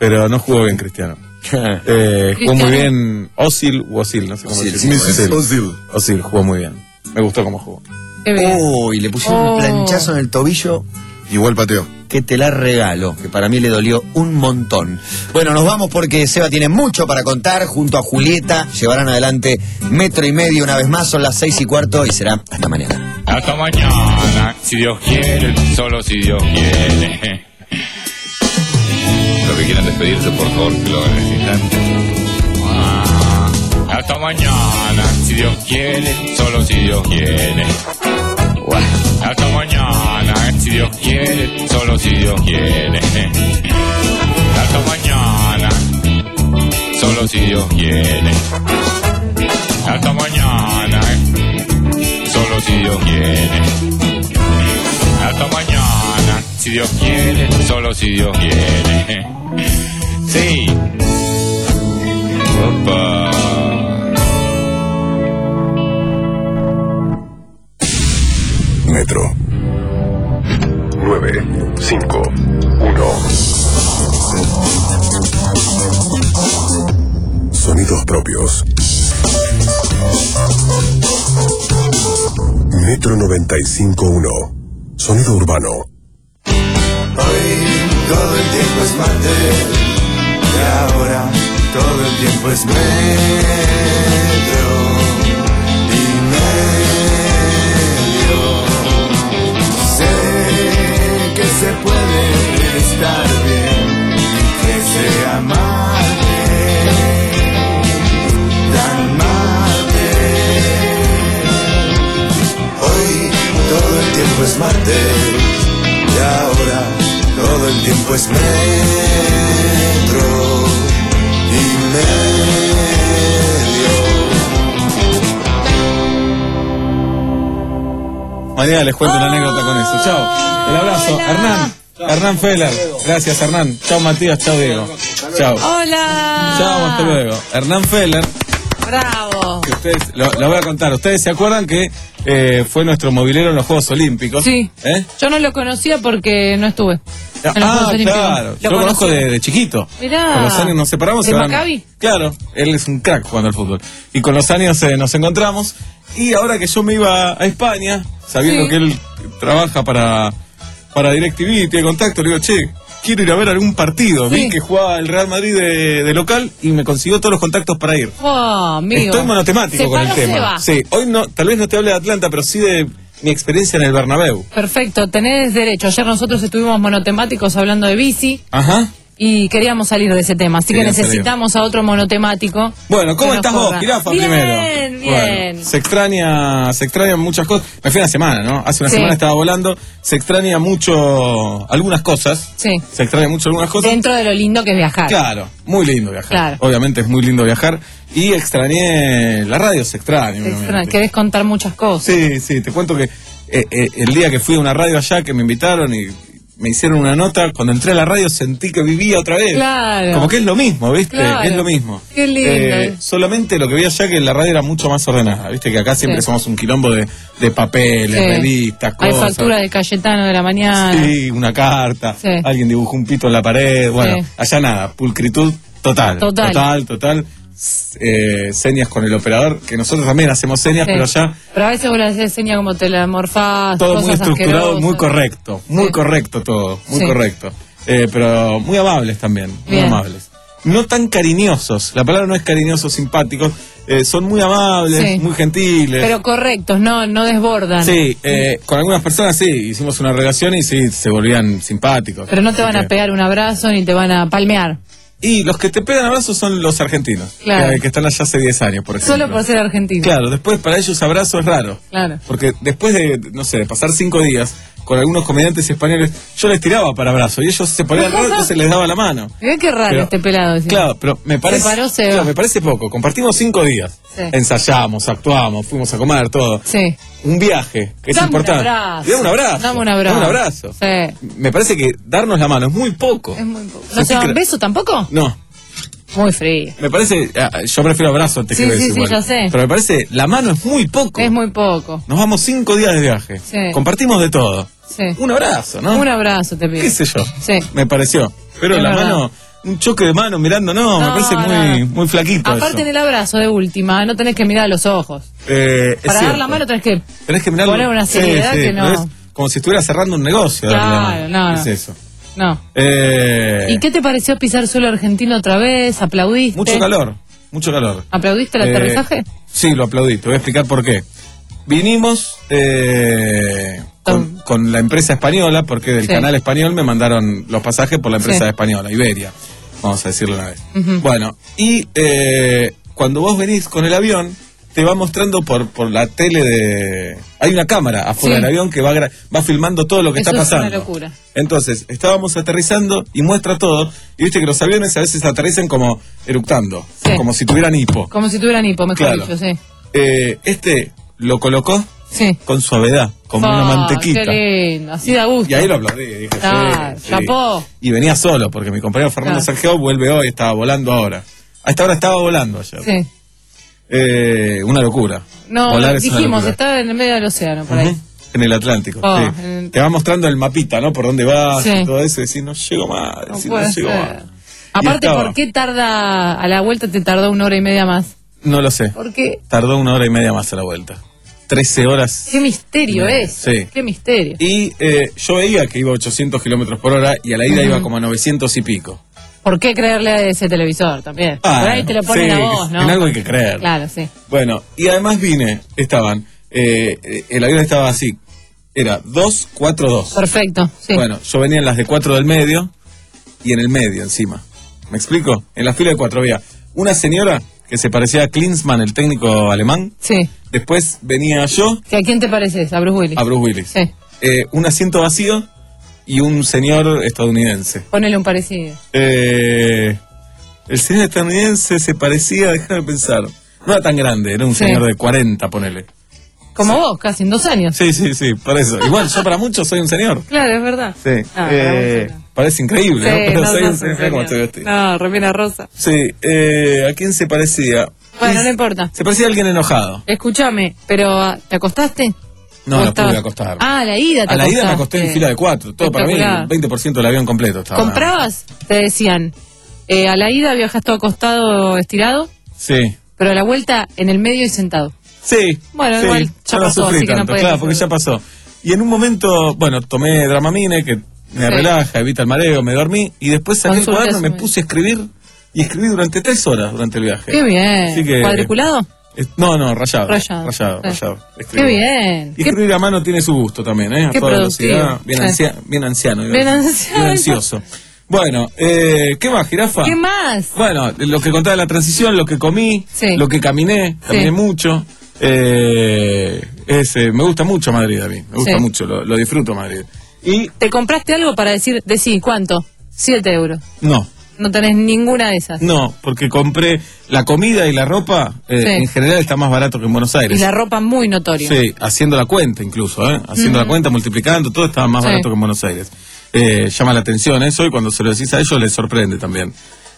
pero no jugó bien Cristiano. eh, jugó muy bien Ozil u Ozil, no sé cómo Ozil, decirlo. sí, Ozil. Ozil. Ozil jugó muy bien. Me gustó cómo jugó. Oh, y le pusieron Oh. un planchazo en el tobillo Igual pateó. que te la regalo, que para mí le dolió un montón. Bueno, nos vamos porque Seba tiene mucho para contar. Junto a Julieta llevarán adelante Metro y Medio una vez más. Son las seis y cuarto y será hasta mañana. Hasta mañana, si Dios quiere, solo si Dios quiere. Los que quieran despedirse, por favor, que lo hagan en este instante. Ah, hasta mañana, si Dios quiere, solo si Dios quiere. Bueno, hasta mañana, si Dios quiere, solo si Dios quiere. Hasta mañana, solo si Dios quiere. Hasta mañana, solo si Dios quiere. Hasta mañana, si Dios quiere, solo si Dios quiere. Sí. Opa. Metro. nueve cinco uno. Sonidos propios. Metro noventa y cinco uno. Sonido urbano. Hoy todo el tiempo es martes y ahora todo el tiempo es metro y medio. Sé que se puede estar bien y que sea martes, tan martes. Hoy todo el tiempo es martes y ahora todo el tiempo es metro y medio. Mañana les cuento una anécdota con eso. Chao. El abrazo. Hernán. Hernán Feller. Gracias, Hernán. Chao, Matías. Chao, Diego. Chao. Hola. Chao, hasta luego. Hernán Feller. Bravo. Que ustedes, lo, lo voy a contar. ¿Ustedes se acuerdan que eh, fue nuestro movilero en los Juegos Olímpicos? Sí. ¿Eh? Yo no lo conocía porque no estuve. En los Ah, Juegos Olímpicos. claro. Yo Lo lo conozco conocí. de, de chiquito. Mirá. Con los años nos separamos. ¿De y ahora- Maccabi? Claro, él es un crack jugando al fútbol. Y con los años eh, nos encontramos. Y ahora que yo me iba a España, sabiendo Sí. que él trabaja para, para DirecTV, tiene contacto, le digo, che, quiero ir a ver algún partido. Sí. Vi que jugaba el Real Madrid de, de local y me consiguió todos los contactos para ir. Oh, amigo. Estoy monotemático Se con el paró tema. Seba. Sí, hoy no, tal vez no te hable de Atlanta, pero sí de mi experiencia en el Bernabéu. Perfecto, tenés derecho. Ayer nosotros estuvimos monotemáticos hablando de bici Ajá. y queríamos salir de ese tema. Así que Querían necesitamos a otro monotemático. Bueno, ¿cómo que nos estás vos, corra. jirafa, bien, primero? Bien, Bueno, bien. se extraña, se extrañan muchas cosas. Me fui una semana, ¿no? Hace una Sí. semana estaba volando. Se extraña mucho algunas cosas. Sí. Se extraña mucho algunas cosas. Dentro de lo lindo que es viajar. Claro, muy lindo viajar. Claro. Obviamente es muy lindo viajar. Y extrañé la radio, se extraña. Te obviamente. extra- Querés contar muchas cosas. Sí, sí, te cuento que eh, eh, el día que fui a una radio allá, que me invitaron y me hicieron una nota, cuando entré a la radio sentí que vivía otra vez. Claro. Como que es lo mismo, ¿viste? Claro. Es lo mismo. Qué lindo. Eh, solamente lo que vi allá que la radio era mucho más ordenada, ¿viste? Que acá siempre Sí. somos un quilombo de, de papeles, Sí. revistas, Hay cosas. factura de Cayetano de la mañana. Sí, una carta, Sí. alguien dibujó un pito en la pared, bueno, Sí. allá nada, pulcritud total. Total. Total, total. Eh, señas con el operador, que nosotros también hacemos señas, Sí. pero allá Pero a veces vos le haces señas como te la morfás, todo muy cosas estructurado, asquerosas. muy correcto, muy Sí. correcto todo, muy Sí. correcto. Eh, pero muy amables también, muy Bien. amables. No tan cariñosos, la palabra no es cariñosos, simpáticos, eh, son muy amables, Sí. muy gentiles. Pero correctos, no, no desbordan. Sí, eh, con algunas personas sí, hicimos una relación y sí, se volvían simpáticos. Pero no te van Así a que- pegar un abrazo ni te van a palmear. Y los que te pegan abrazos son los argentinos, Claro. que, que están allá hace diez años, por ejemplo. Solo por ser argentino. Claro, después para ellos abrazo es raro. Claro. Porque después de, no sé, de pasar cinco días con algunos comediantes españoles, yo les tiraba para abrazo y ellos se ponían raros, entonces les daba la mano. Mirá qué raro Pero- este pelado. decía. Claro, pero me parece, paró Seba. claro, me parece poco. Compartimos cinco días. Sí. Ensayamos, actuamos, fuimos a comer, todo. Sí. Un viaje, que es Dame importante. Un abrazo. Y dame un abrazo. Dame un abrazo. Dame un abrazo. Sí. Me parece que darnos la mano es muy poco. Es muy poco. ¿No Sentí se dan que- beso tampoco? No. Muy frío. Me parece, ah, yo prefiero abrazo antes Sí, que beso sí, sí, igual. ya sé. Pero me parece, la mano es muy poco. Es muy poco. Nos vamos cinco días de viaje. Sí. Compartimos de todo. Sí. Un abrazo, ¿no? Un abrazo te pido. ¿Qué sé yo? Sí. Me pareció. Pero Es la verdad. mano, un choque de mano mirando, no, No, me parece muy, no. muy flaquito Aparte en eso. el abrazo de última, no tenés que mirar a los ojos. Eh, es Para dar cierto. la mano tenés que Tenés que mirarlo. poner una seriedad Sí, sí, que no. pero es como si estuviera cerrando un negocio. darle la Claro, mano. no, no. Es eso. No. Eh, ¿Y qué te pareció pisar suelo argentino otra vez? ¿Aplaudiste? Mucho calor, mucho calor. ¿Aplaudiste el Eh, aterrizaje? Sí, lo aplaudí, te voy a explicar por qué. Vinimos eh, con, con la empresa española, porque del Sí. canal español me mandaron los pasajes por la empresa Sí. española, Iberia, vamos a decirlo una vez. Ujú. Bueno, y eh, cuando vos venís con el avión, te va mostrando por, por la tele de... Hay una cámara afuera Sí. del avión que va, gra- va filmando todo lo que Eso está es pasando. una locura. Entonces, estábamos aterrizando y muestra todo. Y viste que los aviones a veces aterrizan como eructando, Sí. como si tuvieran hipo. Como si tuvieran hipo, mejor Claro. dicho, sí. Eh, este lo colocó Sí. con suavidad, como Ah, una mantequita. Qué lindo, así da gusto. Y ahí lo aplaudí, dije, Ah, sí, sí. chapó. Y venía solo, porque mi compañero Fernando Ah. Sergio vuelve hoy, estaba volando ahora. A esta hora estaba volando ayer. Sí. Eh, una locura. No, Volar es una dijimos, locura. estaba en el medio del océano, por ahí. Ujú. En el Atlántico. Oh, sí. en- Te va mostrando el mapita, ¿no? Por dónde vas Sí. y todo eso. Y decís, no llego más. No decís, puede no llego ser. más. Aparte, Y estaba- ¿por qué tarda, a la vuelta te tardó una hora y media más? No lo sé. ¿Por qué? Tardó una hora y media más a la vuelta. Trece horas. Qué misterio es. Sí. Qué misterio. Y eh, yo veía que iba a ochocientos kilómetros por hora y a la ida Ujú. iba como a novecientos y pico. ¿Por qué creerle a ese televisor también? Ah, por ahí te lo ponen sí, a vos, ¿no? en algo hay que creer. Claro, sí. Bueno, y además vine, estaban, eh, eh, el avión estaba así, era dos, cuatro, dos. Perfecto, sí. Bueno, yo venía en las de cuatro del medio y en el medio encima. ¿Me explico? En la fila de cuatro había una señora que se parecía a Klinsmann, el técnico alemán. Sí. Después venía yo, ¿Que ¿A quién te pareces? A Bruce Willis. a Bruce Willis. Sí. Eh, un asiento vacío y un señor estadounidense. Ponele un parecido. Eh, el señor estadounidense se parecía, déjame pensar, no era tan grande, era un Sí. señor de cuarenta, ponele. Como vos, casi en dos años. Sí, sí, sí, por eso. Igual, yo para muchos soy un señor. Claro, es verdad. Sí. Ah, Eh, para muchos parece increíble, ¿no? Sí, Pero no, soy no, un soy señor. ¿Cómo estoy señor. vestido? No, remera rosa. Sí, eh, ¿a quién se parecía? Bueno, no importa. Se parecía a alguien enojado. Escúchame, pero ah, ¿te acostaste? No, ¿O no estabas- pude acostar. Ah, a la ida te A la ida me acosté acostaste. en fila de cuatro. Todo para mí, Espectacular. el veinte por ciento del avión completo estaba. ¿Comprabas? Te decían, eh, a la ida viajas todo acostado, estirado, Sí. pero a la vuelta en el medio y sentado. Sí. Bueno, sí, igual ya no la pasó, sufrí así que no tanto, podés claro, hacer porque ya nada. pasó. Y en un momento, bueno, tomé Dramamine, que me Sí. relaja, evita el mareo, me dormí, y después saqué el Consulta cuaderno, me eso, puse a escribir, y escribí durante tres horas durante el viaje. Qué bien. Así que- ¿Cuadriculado? Eh, No, no, rayado. Rayado. Rayado, Sí. rayado. Qué Escribí. bien. Y Qué- escribir a mano tiene su gusto también, ¿eh? A Qué toda productivo. velocidad. Bien, Sí. ancia- bien anciano. Bien anciano. bien ansioso. Bueno, eh, ¿qué más, jirafa? ¿Qué más? Bueno, lo que contaba de la transición, lo que comí, Sí. lo que caminé, caminé Sí. mucho. Eh, es, eh, me gusta mucho Madrid a mí, me gusta Sí. mucho, lo, lo disfruto Madrid. Y ¿Te compraste algo para decir, decí, ¿cuánto? Siete euros. no, No tenés ninguna de esas. no, porque compré la comida y la ropa, eh, Sí. en general está más barato que en Buenos Aires. Y la ropa muy notoria. Sí, haciendo la cuenta incluso, ¿eh? Haciendo Mm. la cuenta, multiplicando, todo estaba más Sí. barato que en Buenos Aires. Eh, llama la atención eso y cuando se lo decís a ellos les sorprende también.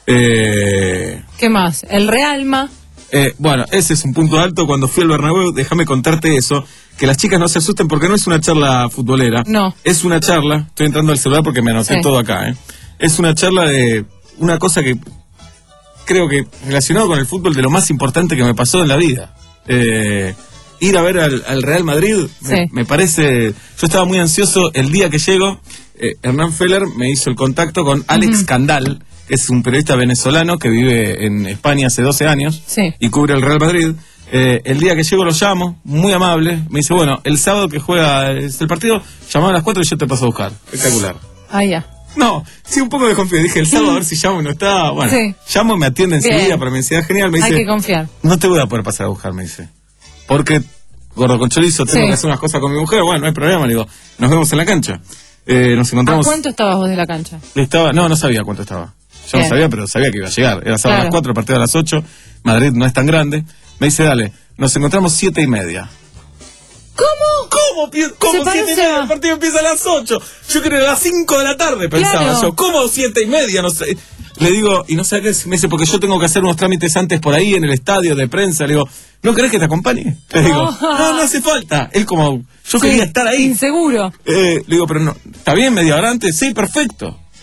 Eh, ¿Qué más? El Realma. eh, bueno, ese es un punto alto. Cuando fui al Bernabéu, déjame contarte eso, que las chicas no se asusten porque no es una charla futbolera. No. Es una charla, estoy entrando al celular porque me anoté Sí. todo acá, ¿eh? Es una charla de una cosa que creo que relacionado con el fútbol de lo más importante que me pasó en la vida. Eh, ir a ver al, al Real Madrid me, Sí. me parece... Yo estaba muy ansioso el día que llego. eh, Hernán Feller me hizo el contacto con Alex Ujú. Candal, que es un periodista venezolano que vive en España hace doce años Sí. y cubre el Real Madrid. Eh, el día que llego lo llamo, muy amable, me dice, bueno, el sábado que juega es el partido, llamame a las cuatro y yo te paso a buscar. Espectacular. Ah, ya. No, sí, un poco desconfío. Dije, el sábado a ver si llamo y no está. Bueno, Sí. llamo, me atiende Bien. enseguida para mi ansiedad genial. Me Hay dice, que confiar. no te voy a poder pasar a buscar, me dice. Porque, gordo con chorizo, tengo Sí. que hacer unas cosas con mi mujer. Bueno, no hay problema, le digo, nos vemos en la cancha. Eh, nos ¿A encontramos. cuánto estabas vos de la cancha? Estaba, no, no sabía cuánto estaba. Yo Bien. no sabía, pero sabía que iba a llegar. Era sábado a Claro. las cuatro, el partido a las ocho. Madrid no es tan grande. Me dice, dale, nos encontramos siete y media. ¿Cómo? ¿Cómo? pi- ¿Cómo Se siete y parece media? a- El partido empieza a las ocho. Yo creo que a las cinco de la tarde pensaba Claro. yo. ¿Cómo siete y media? No sé. Le digo, y no sé qué es, me dice, porque yo tengo que hacer unos trámites antes por ahí en el estadio de prensa. Le digo, ¿no querés que te acompañe? Le digo, no, no hace falta. Él como, yo Sí, quería estar ahí. Inseguro. Eh, le digo, pero no, ¿está bien media hora antes? Sí, perfecto.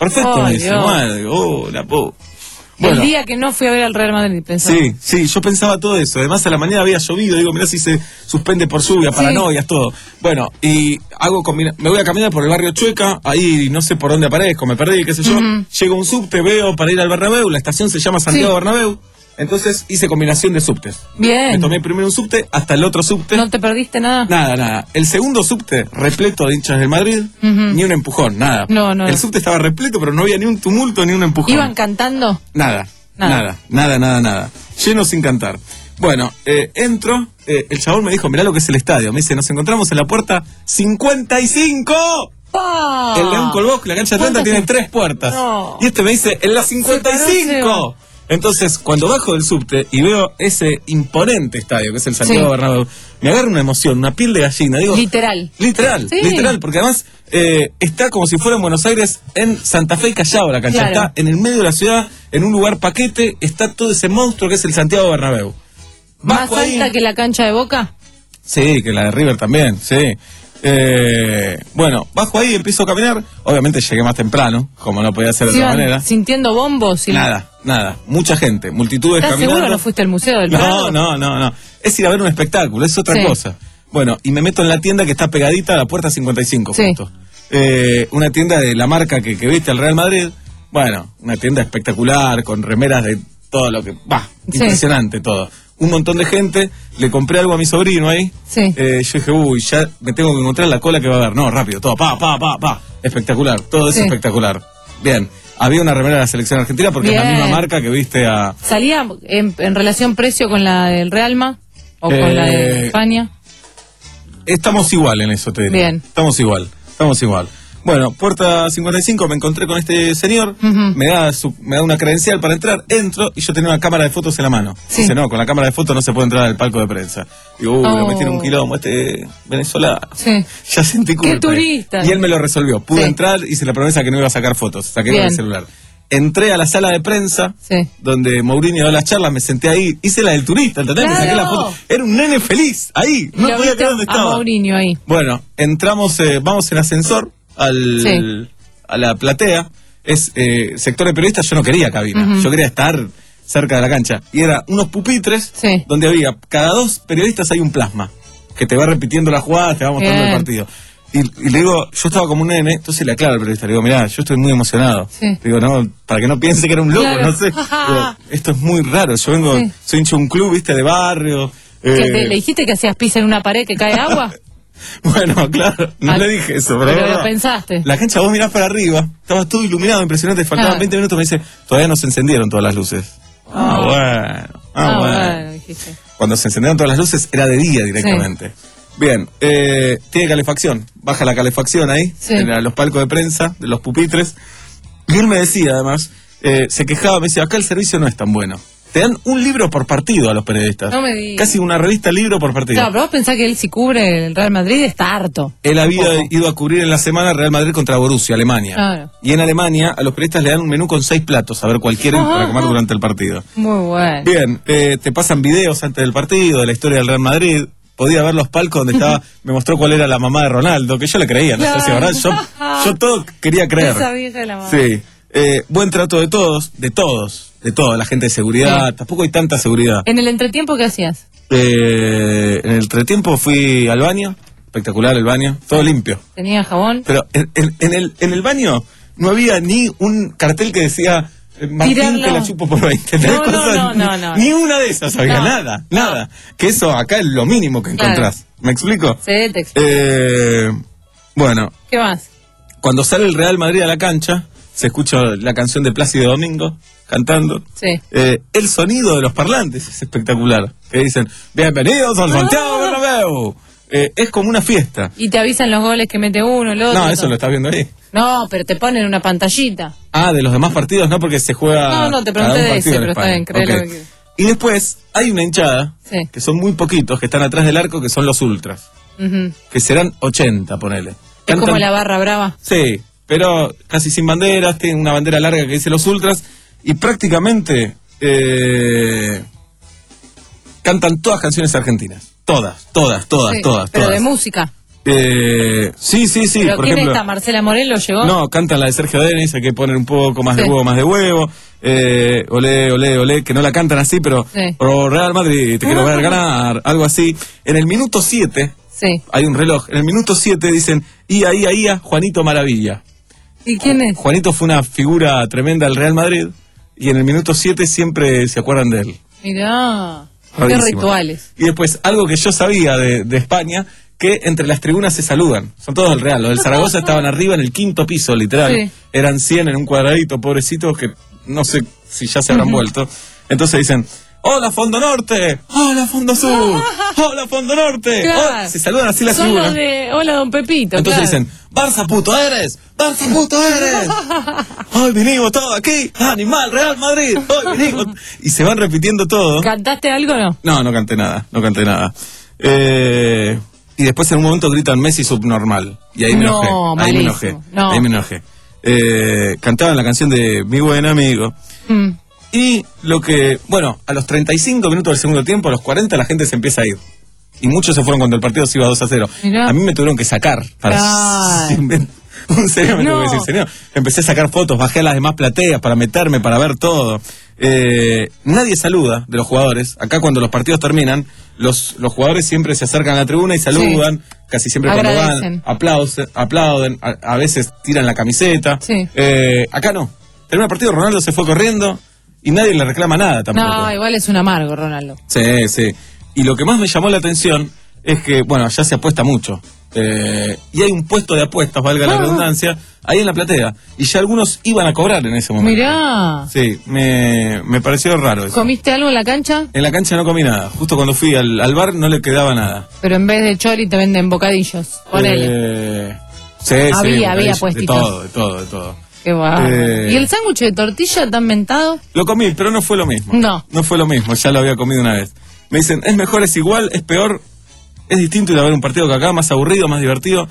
Perfecto, Oh, me dice. Dios. Bueno, digo, oh, la po. El Bueno, día que no fui a ver al Real Madrid, pensaba. sí, sí, yo pensaba todo eso. Además, a la mañana había llovido. Digo, mirá si se suspende por lluvia, Sí. paranoias, todo. Bueno, y hago combina- me voy a caminar por el barrio Chueca. Ahí no sé por dónde aparezco, me perdí, qué sé yo. Ujú. Llego a un subte, veo para ir al Bernabéu. La estación se llama Santiago Sí. Bernabéu. Entonces hice combinación de subtes. Bien. Me tomé primero un subte hasta el otro subte. ¿No te perdiste nada? Nada, nada. El segundo subte, repleto de hinchas del Madrid, Ujú. ni un empujón, nada. No, no, El no. subte estaba repleto, pero no había ni un tumulto ni un empujón. ¿Iban cantando? Nada, Nada. nada, nada, nada, nada. Lleno sin cantar. Bueno, eh, entro, eh, el chabón me dijo, mirá lo que es el estadio. Me dice, nos encontramos en la puerta cincuenta y cinco. ¡Pah! El León Colbosco, la cancha de Atlanta, ¿Cuántas tiene son? tres puertas. No. Y este me dice, en la cincuenta y cinco. Entonces, cuando bajo del subte y veo ese imponente estadio, que es el Santiago Sí. Bernabéu, me agarra una emoción, una piel de gallina. Digo, Literal. Literal, Sí. literal, porque además eh, está como si fuera en Buenos Aires, en Santa Fe y Callao la cancha. Claro. Está en el medio de la ciudad, en un lugar paquete, está todo ese monstruo que es el Santiago Bernabéu. ¿Más Bajo ahí- alta que la cancha de Boca? Sí, que la de River también, sí. Eh, bueno, bajo ahí, empiezo a caminar. Obviamente llegué más temprano, como no podía ser de ¿Se otra iban manera. sintiendo bombos? Y... Nada, nada. Mucha gente, multitudes ¿Estás caminando. seguro no fuiste al Museo del No, Prado? no, no, no. Es ir a ver un espectáculo, es otra Sí. cosa. Bueno, y me meto en la tienda que está pegadita a la puerta cincuenta y cinco, Sí. justo. Eh, una tienda de la marca que, que viste al Real Madrid. Bueno, una tienda espectacular, con remeras de todo lo que... Va, Sí. impresionante todo. Un montón de gente, le compré algo a mi sobrino ahí. Sí. Eh, yo dije, uy, ya me tengo que encontrar la cola que va a haber. No, rápido, todo, pa, pa, pa, pa. Espectacular, todo es Sí. espectacular. Bien, había una remera de la selección argentina porque es la Bien. misma marca que viste a... ¿Salía en, en relación precio con la del Realma? ¿O con Eh, la de España? Estamos igual en eso, te diría. Bien. Estamos igual, estamos igual. Bueno, puerta cincuenta y cinco, me encontré con este señor, Ujú. me da su, me da una credencial para entrar, entro y yo tenía una cámara de fotos en la mano. Sí. Dice, no, con la cámara de fotos no se puede entrar al palco de prensa. Digo, uy, lo Oh. metieron un quilombo, este venezolano. Sí. Ya sentí culpa. ¡Qué turista! Y él me lo resolvió. Pude Sí. entrar, hice la promesa que no iba a sacar fotos, saqué con Bien. el celular. Entré a la sala de prensa, Sí. donde Mourinho dio las charlas, me senté ahí, hice la del turista, ¿entendés? Me saqué la ¡Claro! foto. Era un nene feliz, ahí, Y no lo podía viste creer dónde a estaba. Mourinho ahí. Bueno, entramos, eh, vamos en ascensor al, Sí. a la platea. Es eh, sector de periodistas, yo no quería cabina, Ujú. yo quería estar cerca de la cancha. Y era unos pupitres Sí. donde había, cada dos periodistas hay un plasma, que te va repitiendo la jugada, te va mostrando Bien. el partido. Y, y le digo, yo estaba como un nene, entonces le aclaro al periodista, le digo, mirá, yo estoy muy emocionado. Sí. Le digo, no, para que no piense que era un loco, Claro. no sé. Digo, esto es muy raro, yo vengo, Sí. soy hincha de un club, viste, de barrio. ¿Que eh, te, ¿Le dijiste que hacías pis en una pared que cae agua? Bueno, claro, no Ah, le dije eso, pero, pero es lo verdad. pensaste. La cancha, vos mirás para arriba, estaba todo iluminado, impresionante, faltaban Ah. veinte minutos, me dice, todavía no se encendieron todas las luces. Ah, Ah. bueno, ah, Ah, bueno. bueno, dijiste. Cuando se encendieron todas las luces era de día directamente. Bien, eh, tiene calefacción, baja la calefacción ahí, Sí. en los palcos de prensa, de los pupitres. Y él me decía además, eh, se quejaba, me decía, acá el servicio no es tan bueno. Te dan un libro por partido a los periodistas. No me digas. Casi una revista libro por partido. Claro, pero vos pensás que él si cubre el Real Madrid está harto. Él había Ojo. ido a cubrir en la semana Real Madrid contra Borussia, Alemania. Claro. Y en Alemania a los periodistas le dan un menú con seis platos, a ver cuál quieren para comer durante el partido. Muy bueno. Bien, eh, te pasan videos antes del partido, de la historia del Real Madrid. Podía ver los palcos donde estaba, me mostró cuál era la mamá de Ronaldo, que yo le creía, no sé si Claro. verdad, yo, yo todo quería creer. Esa vieja de la madre. Sí, eh, buen trato de todos, de todos, de todos, la gente de seguridad, Sí. tampoco hay tanta seguridad. En el entretiempo, ¿qué hacías? Eh, en el entretiempo fui al baño, espectacular el baño, todo limpio. ¿Tenía jabón? Pero en, en- en el, en el baño no había ni un cartel que decía eh, Martín Tirarlo. te la chupo por veinte. No, ¿Tenés no, cosas? no, no, no. Ni una de esas había, No, nada, nada. Que eso acá es lo mínimo que Claro. encontrás. ¿Me explico? Sí, te explico. Eh, bueno, ¿Qué más? cuando sale el Real Madrid a la cancha, se escucha la canción de Plácido Domingo cantando. Sí. Eh, el sonido de los parlantes es espectacular. Que dicen, bienvenidos al Santiago Bernabéu. Eh, es como una fiesta. Y te avisan los goles que mete uno, el otro. No, eso todo. lo estás viendo ahí. No, pero te ponen una pantallita. Ah, de los demás partidos, no, porque se juega. No, no, te cada pregunté un de partido ese, en pero está España. bien, créelo Ok. que quieras. Y después hay una hinchada, Sí. que son muy poquitos, que están atrás del arco, que son los ultras. Ujú. Que serán ochenta, ponele. Es Cantan- como la barra brava. Sí, pero casi sin banderas, tienen una bandera larga que dice los ultras, y prácticamente eh, cantan todas canciones argentinas. Todas, todas, todas, Sí, todas, pero todas. de música. Eh, sí, sí, sí. ¿Pero por quién ejemplo, está? ¿Marcela Morelo llegó? No, cantan la de Sergio Denis, hay que poner un poco más de Sí. huevo, más de huevo. Eh, olé, olé, olé, que no la cantan así, pero Sí. por Real Madrid, te quiero ver ganar, algo así. En el minuto siete, Sí. hay un reloj, en el minuto siete dicen, ia, ia, ia, Juanito Maravilla. ¿Y quién es? Juanito fue una figura tremenda del Real Madrid, y en el minuto siete siempre se acuerdan de él. Mirá, qué Rarísimo. rituales. Y después, algo que yo sabía de, de España, que entre las tribunas se saludan. Son todos del Real. Los del Zaragoza estaban arriba en el quinto piso, literal. Sí. Eran cien en un cuadradito, pobrecitos, que no sé si ya se habrán Ujú. vuelto. Entonces dicen, ¡Hola, Fondo Norte! ¡Hola, Fondo Sur! ¡Hola, Fondo Norte! Claro. Hola. Se saludan así las Son tribunas. los de Hola, don Pepito. Entonces claro. dicen, ¡Barça puto eres! ¡Barça puto eres! ¡Hoy vinimos todos aquí! ¡Animal, Real Madrid! ¡Hoy vinimos! Y se van repitiendo todo. ¿Cantaste algo o no? No, no canté nada, no canté nada. Eh, y después en un momento gritan Messi subnormal. Y ahí me No, enojé. Ahí me enojé. malísimo, no. Ahí me enojé. Eh, cantaban la canción de Mi Buen Amigo. Mm. Y lo que, bueno, a los treinta y cinco minutos del segundo tiempo, a los cuarenta la gente se empieza a ir. Y muchos se fueron cuando el partido se iba dos a cero. Mirá. A mí me tuvieron que sacar. Para Ay. En serio me No. tuve que decir, señor. Empecé a sacar fotos, bajé a las demás plateas para meterme, para ver todo. Eh, nadie saluda de los jugadores. Acá cuando los partidos terminan, los, los jugadores siempre se acercan a la tribuna y saludan. Casi siempre cuando Agradecen. van, aplauden, aplauden a, a veces tiran la camiseta. Sí. Eh, acá no. Termina el partido, Ronaldo se fue corriendo y nadie le reclama nada tampoco. No, igual es un amargo, Ronaldo. Sí, sí. Y lo que más me llamó la atención es que, bueno, ya se apuesta mucho. Eh, y hay un puesto de apuestas, valga la Ah. redundancia, ahí en la platea. Y ya algunos iban a cobrar en ese momento. Mirá. Sí, me, me pareció raro eso. ¿Comiste algo en la cancha? En la cancha no comí nada. Justo cuando fui al, al bar no le quedaba nada. Pero en vez de chori te venden bocadillos. Ponele. Eh, sí, Había, sí, había bocadillo, puestitos. De todo, de todo, de todo. Qué guay. Eh. ¿Y el sándwich de tortilla tan mentado? Lo comí, pero no fue lo mismo. No. No fue lo mismo, ya lo había comido una vez. Me dicen, es mejor, es igual, es peor, es distinto ir a ver un partido que acá, más aburrido, más divertido.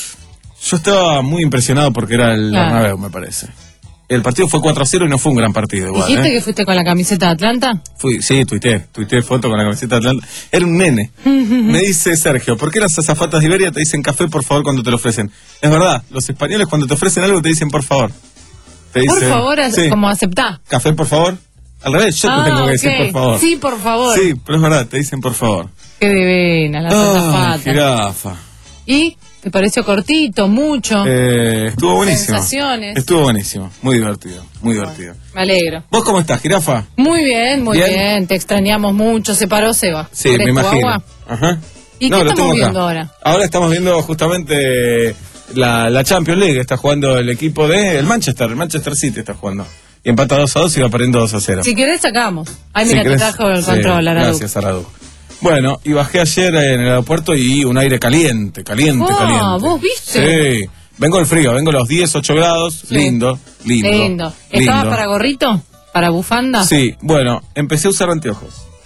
Yo estaba muy impresionado porque era el Claro. Bernabéu, me parece. El partido fue cuatro a cero y no fue un gran partido igual. ¿Dijiste ¿eh? que fuiste con la camiseta de Atlanta? Fui, sí, tuiteé, tuiteé foto con la camiseta de Atlanta. Era un nene. Me dice Sergio, ¿por qué las azafatas de Iberia te dicen café por favor cuando te lo ofrecen? Es verdad, los españoles cuando te ofrecen algo te dicen por favor. Te Por dicen, favor, as- sí, como aceptá. café por favor. Al revés, yo Ah, te tengo que ok. decir por favor. Sí, por favor. Sí, pero es verdad, te dicen por favor. Qué divina, la Ay, azafata. jirafa. ¿Y? ¿Te pareció cortito, mucho? Eh, estuvo buenísimo. Sensaciones. Estuvo buenísimo, muy divertido, muy divertido. Me alegro. ¿Vos cómo estás, jirafa? Muy bien, muy Bien. bien. Te extrañamos mucho. Se paró Seba. Sí, ¿Querés me tu imagino. agua? Ajá. ¿Y No, qué lo estamos tengo acá. viendo ahora? Ahora estamos viendo justamente la, la Champions League. Está jugando el equipo de el Manchester, el Manchester City está jugando. Y empata dos a dos y va perdiendo dos a cero. Si querés, sacamos. Ay, Si mira, querés- te trajo el sí, control, Aradu. Gracias, Aradu. Bueno, y bajé ayer en el aeropuerto y un aire caliente, caliente, Ah, caliente. ¿vos viste? Sí. Vengo el frío, vengo a los diez, ocho grados. Sí. Lindo, lindo. Lindo. ¿Estaba lindo. para gorrito? ¿Para bufanda? Sí, bueno, empecé a usar anteojos.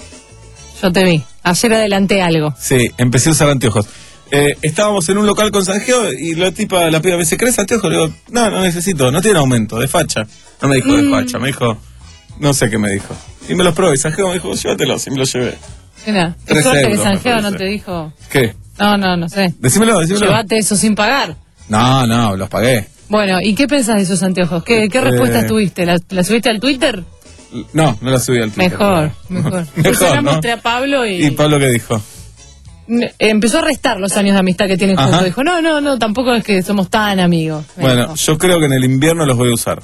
Yo te vi. Ayer adelanté algo. Sí, empecé a usar anteojos. Eh, estábamos en un local con Sanjeo y la tipa, la piba me dice, ¿crees anteojos? Le digo, no, no necesito, no tiene aumento, de facha. No me dijo de Mm. facha, me dijo, no sé qué me dijo. Y me los probé y Sanjeo me dijo, llévatelos y me los llevé. Mira, qué Tres suerte que euros, me Sanjeo no parece. te dijo. ¿Qué? No, no, no sé. Decímelo, decímelo. Llévate eso sin pagar. No, no, los pagué. Bueno, ¿y qué pensás de esos anteojos? ¿Qué, qué Eh, respuestas tuviste? ¿La, la subiste al Twitter? No, no la subí al Twitter. Mejor, mejor. Yo se la Mejor, ¿no? mostré a Pablo y, ¿Y Pablo qué dijo? n- empezó a restar los años de amistad que tienen Ajá. juntos. Dijo, no, no, no, tampoco es que somos tan amigos. Me Bueno, dijo. yo creo que en el invierno los voy a usar.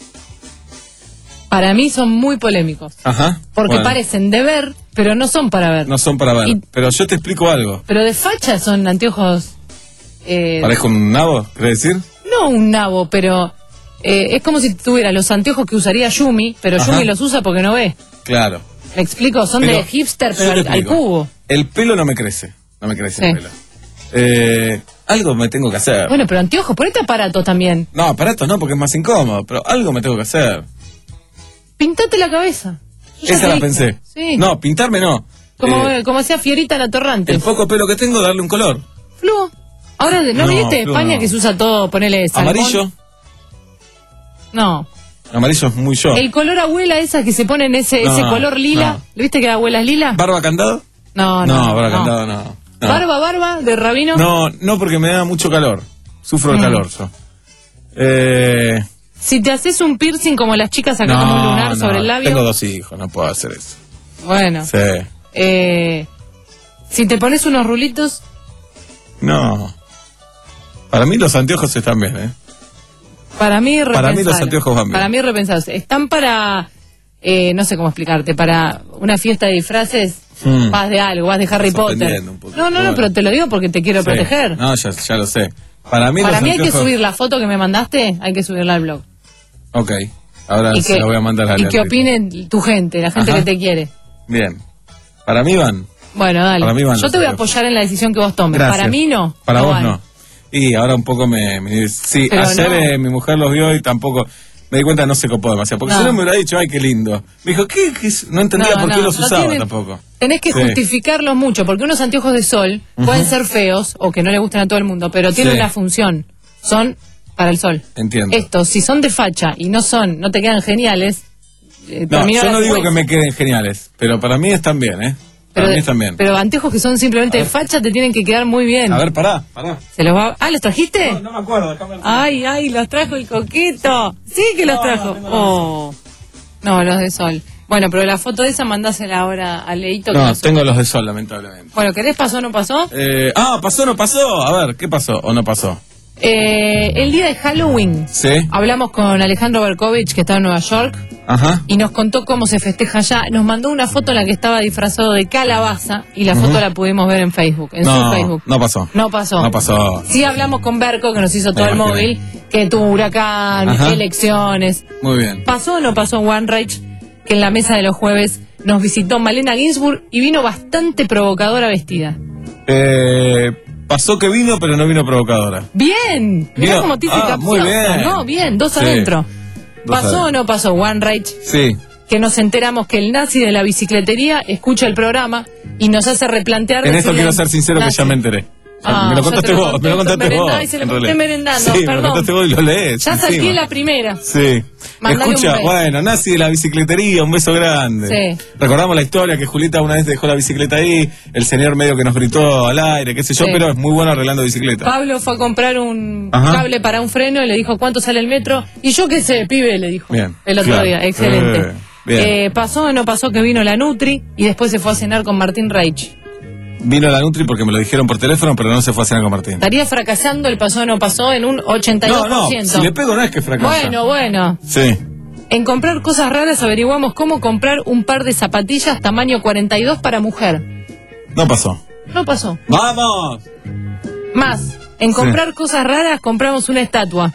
Para mí son muy polémicos. Ajá. Porque Bueno, parecen de ver, pero no son para ver. no son para ver. Y- Pero yo te explico algo. Pero de facha son anteojos... eh, ¿Parezco un nabo? ¿Querés decir? no un nabo, pero eh, es como si tuviera los anteojos que usaría Yumi, pero Ajá. Yumi los usa porque no ve. Claro. ¿Me explico? Son Pero de hipster, yo pero te al, al explico. cubo. El pelo no me crece. No me crece Sí. el pelo. Eh, algo me tengo que hacer. Bueno, pero anteojos, ponete aparatos también. No, aparatos no, porque es más incómodo. Pero algo me tengo que hacer. Pintate la cabeza. Yo ya Esa te la dije. pensé. Sí. No, pintarme no. Como, Eh, como hacía Fierita la Torrante. el poco pelo que tengo, darle un color. Fluo. Ahora, ¿no, No, viniste de fluo España no. que se usa todo, ponele salmón? Amarillo. No. Amarillo es muy yo. El color abuela esa que se pone en ese, No, ese color lila. no. ¿Viste que la abuela es lila? ¿Barba candado? No, no. No, barba no. candado no. No. ¿Barba, barba de rabino? No, no, porque me da mucho calor. Sufro de Mm. calor yo. Eh, Si te haces un piercing como las chicas acá, no, como un lunar no, sobre el labio. tengo dos hijos, no puedo hacer eso. Bueno. Sí. Eh, si te pones unos rulitos, No. Para mí los anteojos están bien, ¿eh? para mí repensalo. Para mí los anteojos van bien. Para mí repensados. Están para, eh, no sé cómo explicarte, para una fiesta de disfraces, Mm. vas de algo, vas de Harry Estás Potter. ofendiendo un poco. No, no, no, Bueno. pero te lo digo porque te quiero Sí. proteger. No, ya, ya lo sé. Para mí Para los mí hay que anteojos... subir la foto que me mandaste, hay que subirla al blog. Ok. Ahora Y se que- la voy a mandar a Y que Leandrito. opinen tu gente, la gente Ajá. que te quiere. Bien. Para mí van. Bueno, dale. Para mí van Yo los te voy a anteojos. apoyar en la decisión que vos tomes. Gracias. Para mí no. Para no vos van. no. Y ahora un poco me... me- sí, Pero ayer no. eh, mi mujer los vio y tampoco... Me di cuenta no se copó demasiado. Porque No. si no me hubiera dicho, ay, qué lindo. Me dijo, ¿qué? ¿Qué es? No entendía No, por qué no, los no usaba tienen- tampoco. Tenés que Sí. justificarlos mucho, porque unos anteojos de sol Ujú. pueden ser feos o que no le gusten a todo el mundo, pero tienen Sí. una función. Son para el sol. Entiendo. Estos, si son de facha y no son, no te quedan geniales. eh, No, terminó yo la no digo que secuencia. me queden geniales, pero para mí están bien, ¿eh? Para Pero, mí están bien. pero anteojos que son simplemente de facha te tienen que quedar muy bien. A ver, pará, pará. Se los va... Ah, ¿los trajiste? No, no me acuerdo, déjame ver. Ay, ay, los trajo el coqueto. Sí que los trajo. Oh. No, los de sol. Bueno, pero la foto de esa mandásela ahora a Leito. que No, nos- tengo los de sol, lamentablemente. Bueno, ¿querés pasó o no pasó? Eh, ah, ¿pasó o no pasó? A ver, ¿qué pasó o no pasó? Eh, el día de Halloween Sí. hablamos con Alejandro Berkovich, que está en Nueva York, Ajá. y nos contó cómo se festeja allá. Nos mandó una foto en la que estaba disfrazado de calabaza y la Ujú. foto la pudimos ver en Facebook, en su No, Facebook. no pasó. No pasó. No pasó. Sí hablamos con Berco, que nos hizo todo Me el imaginé. móvil, que tuvo huracán, Ajá. elecciones. Muy bien. ¿Pasó o no pasó One Rage? Que en la mesa de los jueves nos visitó Malena Ginsburg y vino bastante provocadora vestida. Eh, pasó que vino, pero no vino provocadora. Bien, mirá Vino- cómo te hice ah, capciosa, muy bien. ¿no? Bien, dos Sí. adentro. Dos ¿Pasó adentro. o no pasó One Rage? Sí. Que nos enteramos que el nazi de la bicicletería escucha el programa y nos hace replantear... En esto decirle quiero ser sincero que nazi. ya me enteré. Ah, me lo ya contaste te lo vos, conté, me lo contaste merendá, vos. y se lo en conté realidad. merendando, Sí, me perdón. lo contaste vos y lo lees. Ya salté encima. la primera. Sí. Mandale un Escucha, beso. bueno, nazi de la bicicletería, un beso grande. Sí. Recordamos la historia que Julieta una vez dejó la bicicleta ahí, el señor medio que nos gritó al aire, qué sé yo, Sí. pero es muy bueno arreglando bicicleta. Pablo fue a comprar un Ajá. cable para un freno y le dijo, ¿cuánto sale el metro? Y yo qué sé, pibe, le dijo. Bien. El otro claro. día, excelente. Eh, bien. Eh, pasó o no pasó que vino la Nutri y después se fue a cenar con Martín Reich. Vino la Nutri porque me lo dijeron por teléfono, pero no se fue a cenar con Martín. Estaría fracasando el pasó o no pasó en un ochenta y dos No, por no, ciento. si le pego no es que fracasa. Bueno, bueno. Sí. En comprar cosas raras averiguamos cómo comprar un par de zapatillas tamaño cuarenta y dos para mujer. No pasó. No pasó. ¡Vamos! Más, en Sí. comprar cosas raras compramos una estatua.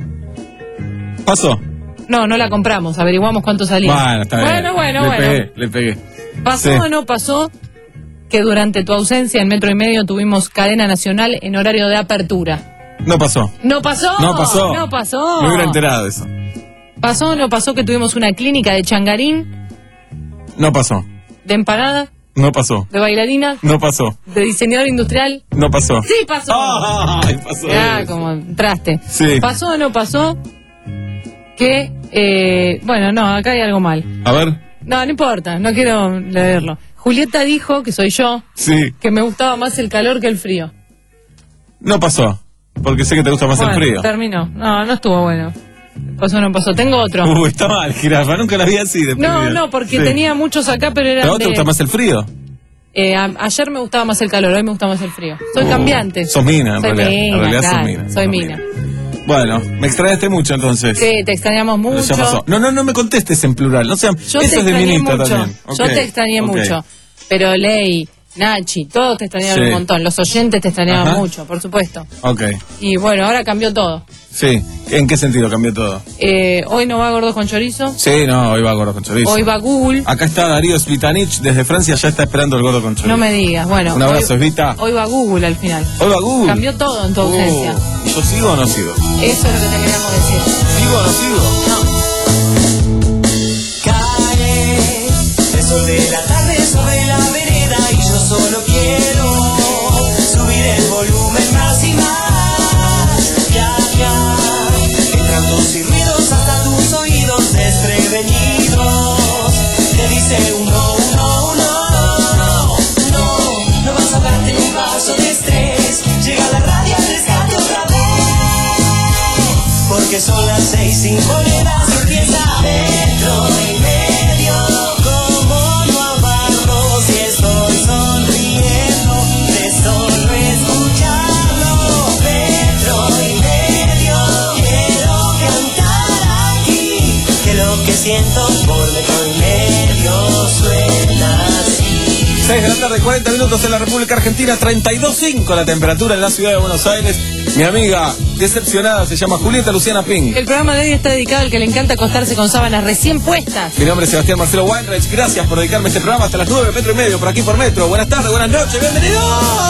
Pasó. No, no la compramos, averiguamos cuánto salía. Bueno, está bien. Bueno, bueno, le bueno. Pegué, le pegué. ¿Pasó Sí. o no pasó que durante tu ausencia en Metro y Medio tuvimos cadena nacional en horario de apertura? No pasó. ¿No pasó? No pasó. No pasó. Me hubiera enterado de eso. ¿Pasó o no pasó que tuvimos una clínica de changarín, No pasó. de empanada, No pasó. de bailarina, No pasó. de diseñador industrial? No pasó. Sí pasó. Ay, pasó. Ya, como entraste. Sí. ¿Pasó o no pasó que, eh, bueno, no, acá hay algo mal. A ver. No, no importa, no quiero leerlo. Julieta dijo, que soy yo, Sí. que me gustaba más el calor que el frío. No pasó. Porque sé que te gusta más Bueno, el frío. terminó. No, no estuvo bueno. Pasó o no pasó. Tengo otro. Uy, está mal, jirafa. Nunca la vi así de no, primera. no, porque Sí. tenía muchos acá, pero eran ¿Pero a vos te de- gusta más el frío? eh, a- ayer me gustaba más el calor, hoy me gusta más el frío. Soy Oh, cambiante. sos mina, en soy realidad. mina, En realidad sos claro, mina, Soy sos mina. Bueno, me extrañaste mucho entonces. Sí, te extrañamos mucho. Ya pasó. No, no, no me contestes en plural. No sea, Yo eso te es de extrañé minita mucho. también. Yo Ok, te extrañé ok. mucho. Pero Ley, Nachi, todos te extrañaron Sí. un montón. Los oyentes te extrañaban Ajá. mucho, por supuesto. Ok, Y bueno, ahora cambió todo. sí. ¿En qué sentido cambió todo? Eh, hoy no va Gordos con Chorizo. Sí, no, hoy va gordo con chorizo. Hoy va Google. Acá está Darío Svitanich desde Francia, ya está esperando el gordo con chorizo. No me digas. Bueno, Un abrazo, hoy, Svita. hoy va Google al final. Hoy va Google. Cambió todo en tu ausencia. Oh, ¿yo sigo o no sigo? Eso es lo que te queríamos decir. ¿Sigo o no sigo? Cae el sol de la tarde sobre la vereda y yo solo quiero subir el volumen más y más. Viajar entre autos y ruidos hasta tus oídos desprevenidos. Te dice uno, uno, uno, no, no vas a darte nunca exceso de estrés. Llega la radio al rescate otra vez. Porque son las seis sin monedas y empieza metro y medio. Como no amarlo si estoy sonriendo de solo escucharlo. Metro y medio. Quiero cantar aquí que lo que siento por metro y medio suena así. seis de la tarde, cuarenta minutos en la República Argentina, treinta y dos punto cinco la temperatura en la ciudad de Buenos Aires. Mi amiga decepcionada se llama Julieta Luciana Pink. El programa de hoy está dedicado al que le encanta acostarse con sábanas recién puestas. Mi nombre es Sebastián Marcelo Weinreich. Gracias por dedicarme a este programa hasta las nueve, metro y medio, por aquí por Metro. Buenas tardes, buenas noches, bienvenidos.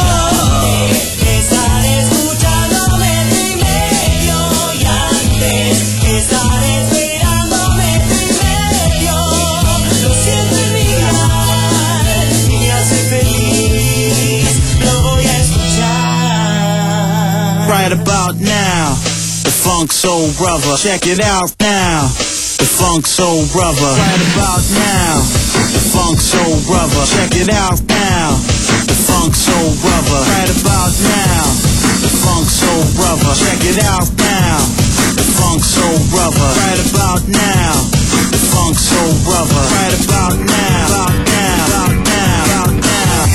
Estar escuchando metro y medio y antes estar esperando metro y medio. Lo siento en mi alma y me hace feliz. Lo voy a escuchar. Right about now, the Funk Soul Brother. Check it out now, the Funk Soul Brother. Right about now, the Funk Soul Brother. Check it out now, the Funk Soul Brother. Right about now, the Funk Soul Brother. Check it out now, the Funk Soul Brother. Right about now, the Funk Soul Brother. Right about now, about now, about now, about now.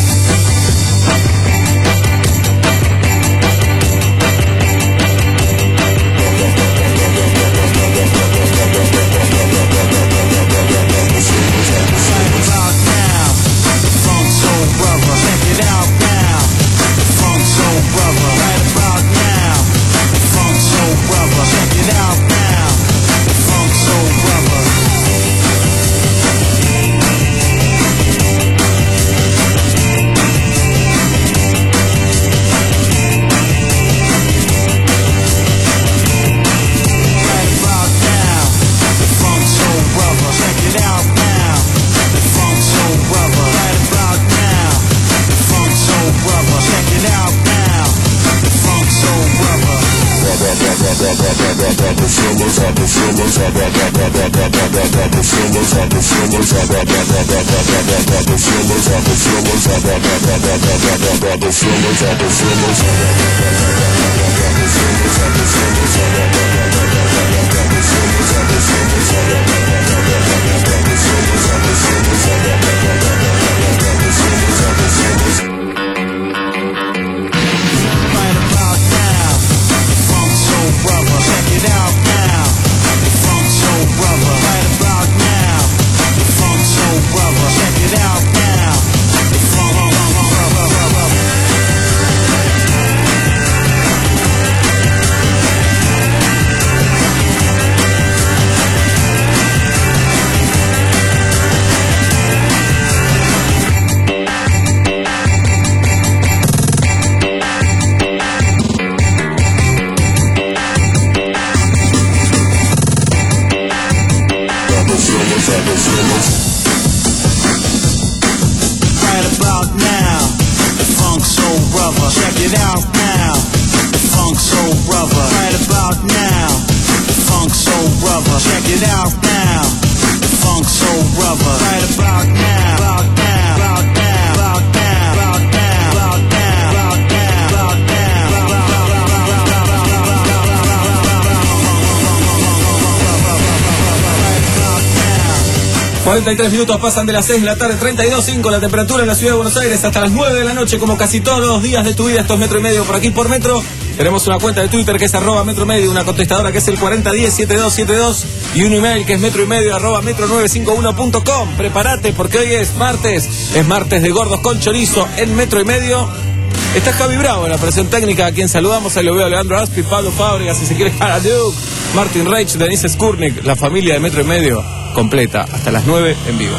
cuarenta y tres minutos pasan de las seis de la tarde, treinta y dos punto cinco la temperatura en la ciudad de Buenos Aires, hasta las nueve de la noche, como casi todos los días de tu vida, estos metro y medio por aquí por Metro. Tenemos una cuenta de Twitter que es arroba metro medio, una contestadora que es el cuarenta diez setenta y dos setenta y dos y un email que es metro y medio arroba metro nueve cinco uno punto com. Prepárate porque hoy es martes, es martes de gordos con chorizo en Metro y Medio. Está Javi Bravo en la operación técnica, a quien saludamos. Ahí lo veo a Leandro Aspi, Pablo Fábregas, si se quiere, Jara Duke, Martin Reich, Denise Skurnik, la familia de Metro y Medio completa hasta las nueve en vivo.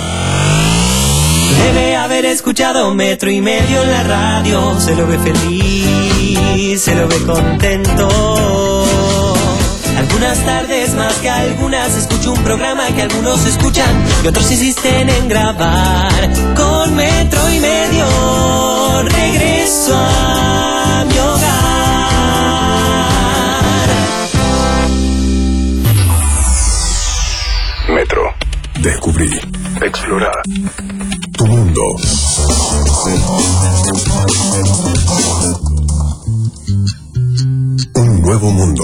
Debe haber escuchado metro y medio en la radio. Se lo ve feliz, se lo ve contento. Algunas tardes más que algunas escucho un programa que algunos escuchan y otros insisten en grabar. Con metro y medio regreso a mi hogar. Metro. Descubrí. Explorar. Tu mundo. nuevo mundo.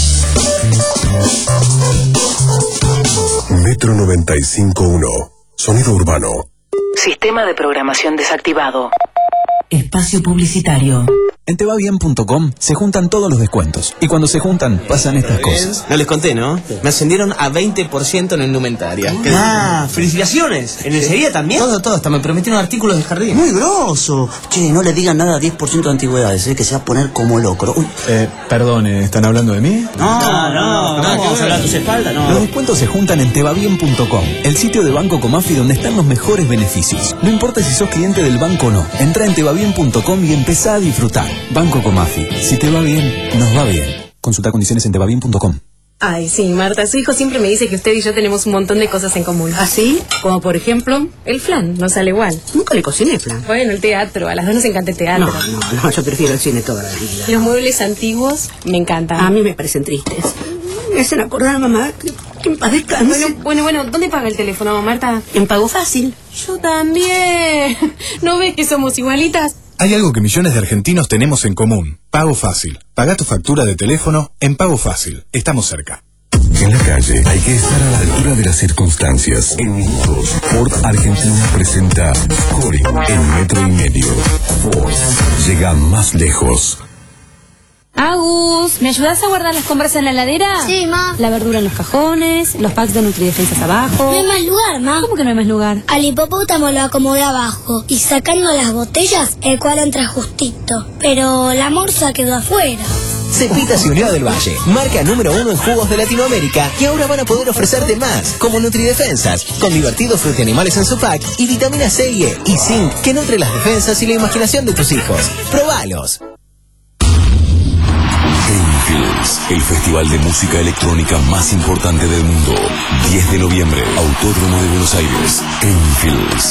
Metro noventa y cinco punto uno. Sonido urbano. Sistema de programación desactivado. Espacio publicitario. En te va bien punto com se juntan todos los descuentos. Y cuando se juntan, pasan estas cosas. No les conté, ¿no? Me ascendieron a veinte por ciento en indumentaria. Ah, felicitaciones. ¿En lencería también? Todo, todo. Hasta me prometieron artículos de jardín. Muy grosso. Che, no le digan nada a diez por ciento de antigüedades, ¿eh? Que se va a poner como locro. Uy. Eh, perdone, ¿están hablando de mí? No, no, no. no, no vamos a hablar a tus espaldas, no. Los descuentos se juntan en te va bien punto com, el sitio de Banco Comafi donde están los mejores beneficios. No importa si sos cliente del banco o no. Entra en te va bien punto com y empezá a disfrutar. Banco Comafi. Si te va bien, nos va bien. Consulta condiciones en te va bien punto com. Ay, sí, Marta, su hijo siempre me dice que usted y yo tenemos un montón de cosas en común. ¿Ah, sí? Como por ejemplo, el flan, no sale igual. Nunca le cociné flan. Bueno, el teatro, a las dos nos encanta el teatro. No, no, no, yo prefiero el cine toda la vida. Los muebles antiguos me encantan. A mí me parecen tristes. Me hacen acordar, mamá, que, que en paz descanse. Bueno, bueno, bueno, ¿dónde paga el teléfono, Marta? En Pago Fácil. Yo también. ¿No ves que somos igualitas? Hay algo que millones de argentinos tenemos en común. Pago Fácil. Paga tu factura de teléfono en Pago Fácil. Estamos cerca. En la calle hay que estar a la altura de las circunstancias. En minutos, Ford Argentina presenta Scoring en metro y medio. Ford llega más lejos. Agus, ¿me ayudas a guardar las compras en la heladera? Sí, ma. La verdura en los cajones, los packs de Nutridefensas abajo. No hay más lugar, ma. ¿Cómo que no hay más lugar? Al hipopótamo lo acomodé abajo y sacando las botellas, el cual entra justito. Pero la morsa quedó afuera. Cepitas y Unión del Valle, marca número uno en jugos de Latinoamérica, y ahora van a poder ofrecerte más, como Nutridefensas, con divertidos frutanimales en su pack y vitamina C y E, y zinc, que nutre las defensas y la imaginación de tus hijos. ¡Probalos! Gamefields, el festival de música electrónica más importante del mundo. diez de noviembre, Autódromo de Buenos Aires. Gamefields.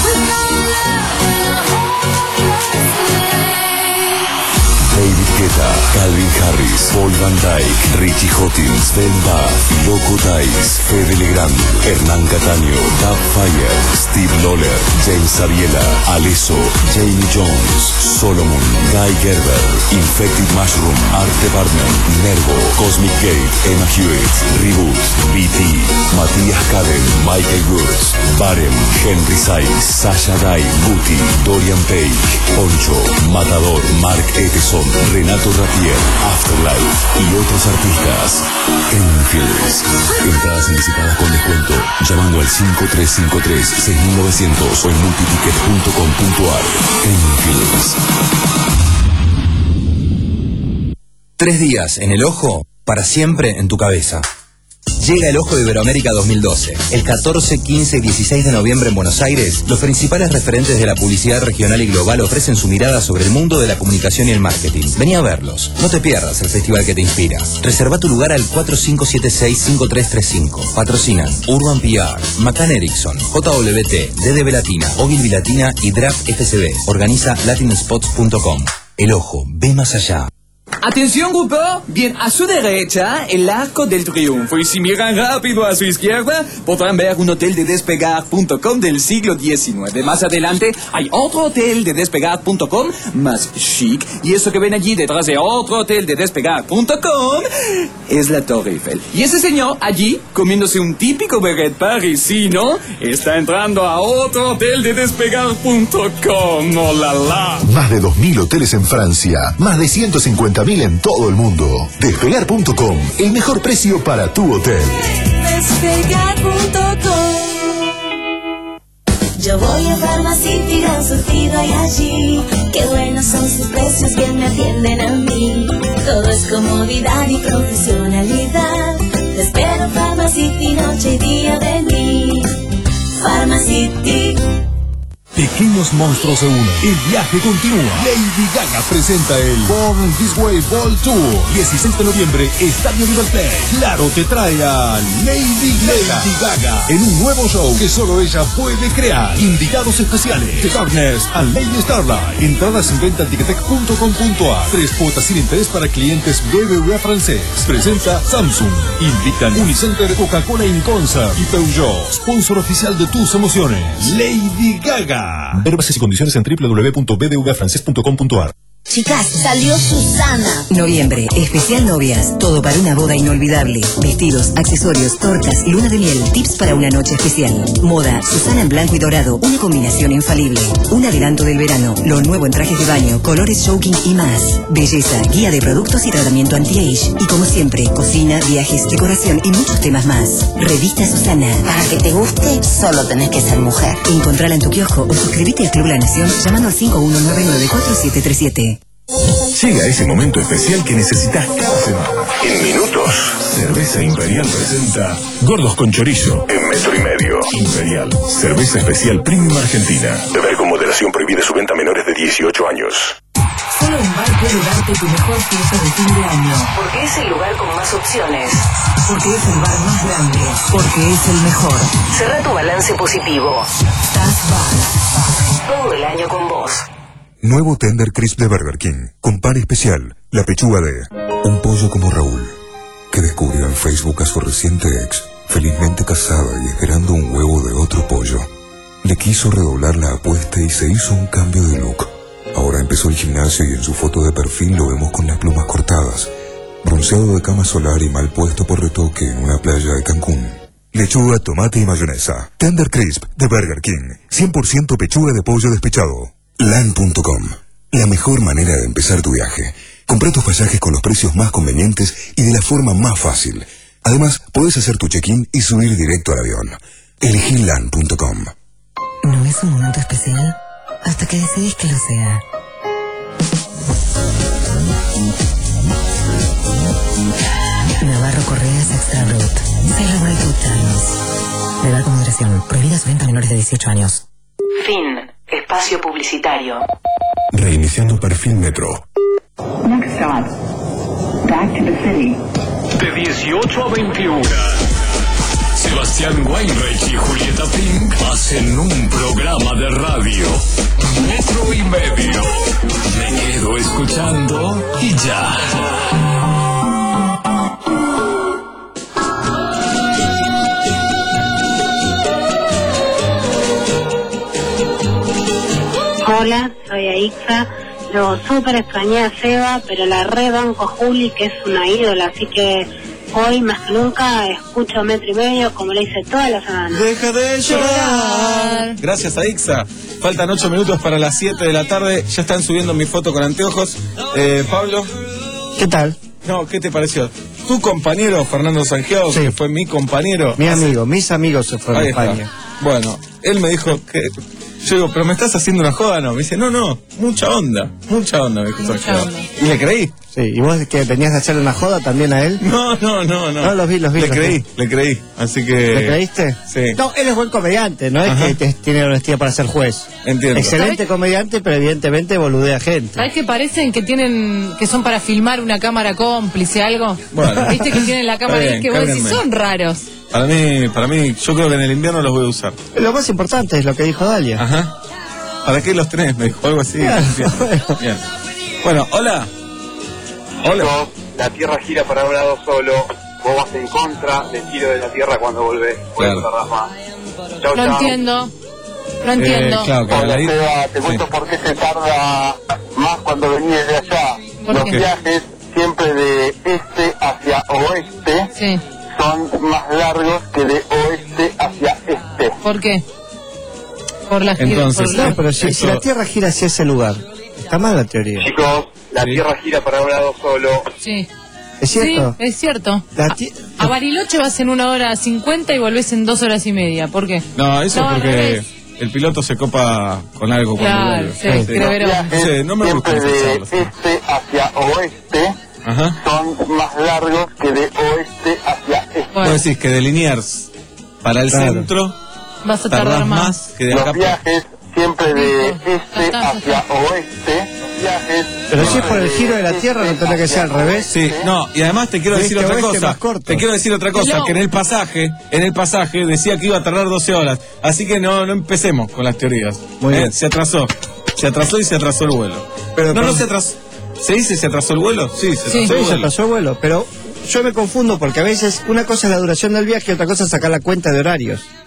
David Guetta, Calvin Harris, Paul Van Dyke, Richie Hawtins, Ben Bath, Loco Dice, Fede Legrand, Hernán Cataño, Dub Fire, Steve Lawler, James Sabiela, Alesso, Jamie Jones, Solomon, Guy Gerber, Infected Mushroom, Art Department, Nervo, Cosmic Gate, Emma Hewitt, Reboot, B T, Matías Caden, Michael Woods, Barem, Henry Sykes, Sasha Guy, Booty, Dorian Page, Poncho, Matador, Mark Eteson, Renato Rapier, Afterlife y otros artistas. Enfields. Entradas anticipadas con descuento llamando al cinco tres cinco tres, seis nueve cero cero o en multiticket punto com punto a r. Enfields. Tres días en el ojo, para siempre en tu cabeza. Llega el Ojo de Iberoamérica dos mil doce. El catorce, quince y dieciséis de noviembre en Buenos Aires, los principales referentes de la publicidad regional y global ofrecen su mirada sobre el mundo de la comunicación y el marketing. Vení a verlos. No te pierdas el festival que te inspira. Reserva tu lugar al cuatro cinco siete seis, cinco tres tres cinco. Patrocinan Urban P R, McCann Erickson, J W T, D D B Latina, Ogilvy Latina y Draft F C B. Organiza latin spots punto com. El Ojo, ve más allá. Atención, grupo, bien a su derecha el Arco del Triunfo, y si miran rápido a su izquierda podrán ver un hotel de despegar punto com del siglo diecinueve. Más adelante hay otro hotel de despegar punto com más chic, y eso que ven allí detrás de otro hotel de despegar punto com es la Torre Eiffel. Y ese señor allí, comiéndose un típico baguette parisino, está entrando a otro hotel de despegar punto com. ¡Oh, la, la! Más de dos mil hoteles en Francia, más de ciento cincuenta mil en todo el mundo. Despegar punto com, el mejor precio para tu hotel. Despegar punto com. Yo voy a Pharmacity, gran surtido hay allí. Qué buenos son sus precios, bien me atienden a mí. Todo es comodidad y profesionalidad. Te espero Pharmacity, noche y día de mí. Pharmacity. Pequeños monstruos se unen. El viaje continúa. Lady Gaga presenta el Born This Way Ball Tour. dieciséis de noviembre, Estadio River Plate. Claro, te trae a Lady Gaga. Lady Gaga en un nuevo show que solo ella puede crear. Invitados especiales: The Darkness and Lady Starlight. Entradas en venta en ticketek punto com punto a r. Tres cuotas sin interés para clientes B B V A francés. Presenta Samsung. Invitan Unicenter, Coca-Cola in Concert y Peugeot, sponsor oficial de tus emociones. Lady Gaga. Ver bases y condiciones en doble u doble u doble u punto b d v francés punto com punto a r. Chicas, salió Susana. Noviembre, especial novias. Todo para una boda inolvidable. Vestidos, accesorios, tortas, luna de miel, tips para una noche especial. Moda, Susana en blanco y dorado, una combinación infalible. Un adelanto del verano, lo nuevo en trajes de baño, colores showking y más. Belleza, guía de productos y tratamiento anti-age. Y como siempre, cocina, viajes, decoración y muchos temas más. Revista Susana. Para que te guste, solo tenés que ser mujer. Encontrala en tu kiosco o suscríbete al Club La Nación llamando al cinco uno nueve nueve cuatro siete tres siete. Llega ese momento especial que necesitas cada semana. En minutos, Cerveza Imperial presenta Gordos con Chorizo en metro y medio. Imperial, cerveza especial premium argentina. Beber con moderación, prohibida su venta a menores de dieciocho años. Solo un bar puede darte tu mejor fiesta de fin de año. Porque es el lugar con más opciones. Porque es el bar más grande. Porque es el mejor. Cerra tu balance positivo. Taz Bar. Todo el año con vos. Nuevo Tender Crisp de Burger King, con pan especial, la pechuga de un pollo como Raúl, que descubrió en Facebook a su reciente ex, felizmente casada y esperando un huevo de otro pollo. Le quiso redoblar la apuesta y se hizo un cambio de look. Ahora empezó el gimnasio y en su foto de perfil lo vemos con las plumas cortadas, bronceado de cama solar y mal puesto por retoque en una playa de Cancún. Lechuga, tomate y mayonesa. Tender Crisp de Burger King, cien por ciento pechuga de pollo despechado. LAN punto com, la mejor manera de empezar tu viaje. Comprá tus pasajes con los precios más convenientes y de la forma más fácil. Además, podés hacer tu check-in y subir directo al avión. Elegí LAN punto com. ¿No es un momento especial? Hasta que decidís que lo sea. Navarro Correas Extra Root. Celebrate good times. Beber con moderación. Prohibida su venta a menores de dieciocho años. Fin. Espacio publicitario. Reiniciando perfil Metro. Next stop. Back to the city. De dieciocho a veintiuno. Sebastián Weinreich y Julieta Pink hacen un programa de radio. Metro y medio. Me quedo escuchando y ya. Hola, soy Aixa. Yo súper extrañé a Seba, pero la rebanco a Juli, que es una ídola, así que hoy más que nunca escucho Metro y Medio como le hice toda la semana. Deja de llorar. Gracias a Ixa. Faltan ocho minutos para las siete de la tarde. Ya están subiendo mi foto con anteojos. Eh, Pablo. ¿Qué tal? No, ¿qué te pareció? Tu compañero, Fernando Sangiao, sí, que fue mi compañero. Mi amigo, mis amigos se fueron a España. Está. Bueno, él me dijo que... Yo digo, ¿pero me estás haciendo una joda? No, me dice, no, no, mucha onda, mucha onda, me dijo Sangiao. Y le creí. Sí, ¿y vos que venías a hacerle una joda también a él? No, no, no, no. No, los vi, los vi. Le los creí, vi. le creí, así que... ¿Le creíste? Sí. No, él es buen comediante, no es Ajá. que te, tiene honestidad para ser juez. Entiendo. Excelente comediante, pero evidentemente boludea gente. ¿Sabes qué parecen que tienen, que son para filmar una cámara cómplice, algo? Bueno. Viste que tienen la cámara ahí que vos decís, son raros. Para mí, para mí, yo creo que en el invierno los voy a usar. Lo más importante es lo que dijo Dalia. Ajá. ¿Para qué los tenés? Me dijo algo así. Bien. Bien. Bien. Bueno, hola. Hola. No, la Tierra gira para un lado solo. Vos vas en contra del giro de la Tierra cuando volvés. Por eso tardás más. Chau, no chau. entiendo. No entiendo. Eh, claro, Hola, la... Seba, te cuento sí. por qué se tarda más cuando venís de allá. Los qué? viajes siempre de este hacia oeste sí. son más largos que de oeste hacia este. ¿Por qué? Por la gira. Entonces, por la... no, pero si, si la Tierra gira hacia ese lugar, está mal la teoría. Chicos, la sí. Tierra gira para un lado solo. Sí. ¿Es cierto? Sí, es cierto. La a, a Bariloche vas en una hora cincuenta y volvés en dos horas y media. ¿Por qué? No, eso no, es porque el piloto se copa con algo cuando claro, vuelve. Sí, sí. Los sí, no me gusta siempre de escucharlo, este hacia oeste Ajá. son más largos que de oeste hacia este. Bueno. Vos decís que de Liniers para el claro. centro vas a tardar más. más que de Los acá. viajes siempre de este hacia oeste. Viajes. Pero si es por el giro de la Tierra, no tendrá que ser al revés. Sí, no, y además te quiero decir otra cosa. Te quiero decir otra cosa, que en el pasaje, en el pasaje decía que iba a tardar doce horas. Así que no, no empecemos con las teorías. Muy bien. Eh, se atrasó. Se atrasó y se atrasó el vuelo. Pero, no, pero... no se atrasó. ¿Se dice se atrasó el vuelo? Sí, se atrasó sí, el vuelo. se atrasó el vuelo, pero yo me confundo porque a veces una cosa es la duración del viaje y otra cosa es sacar la cuenta de horarios.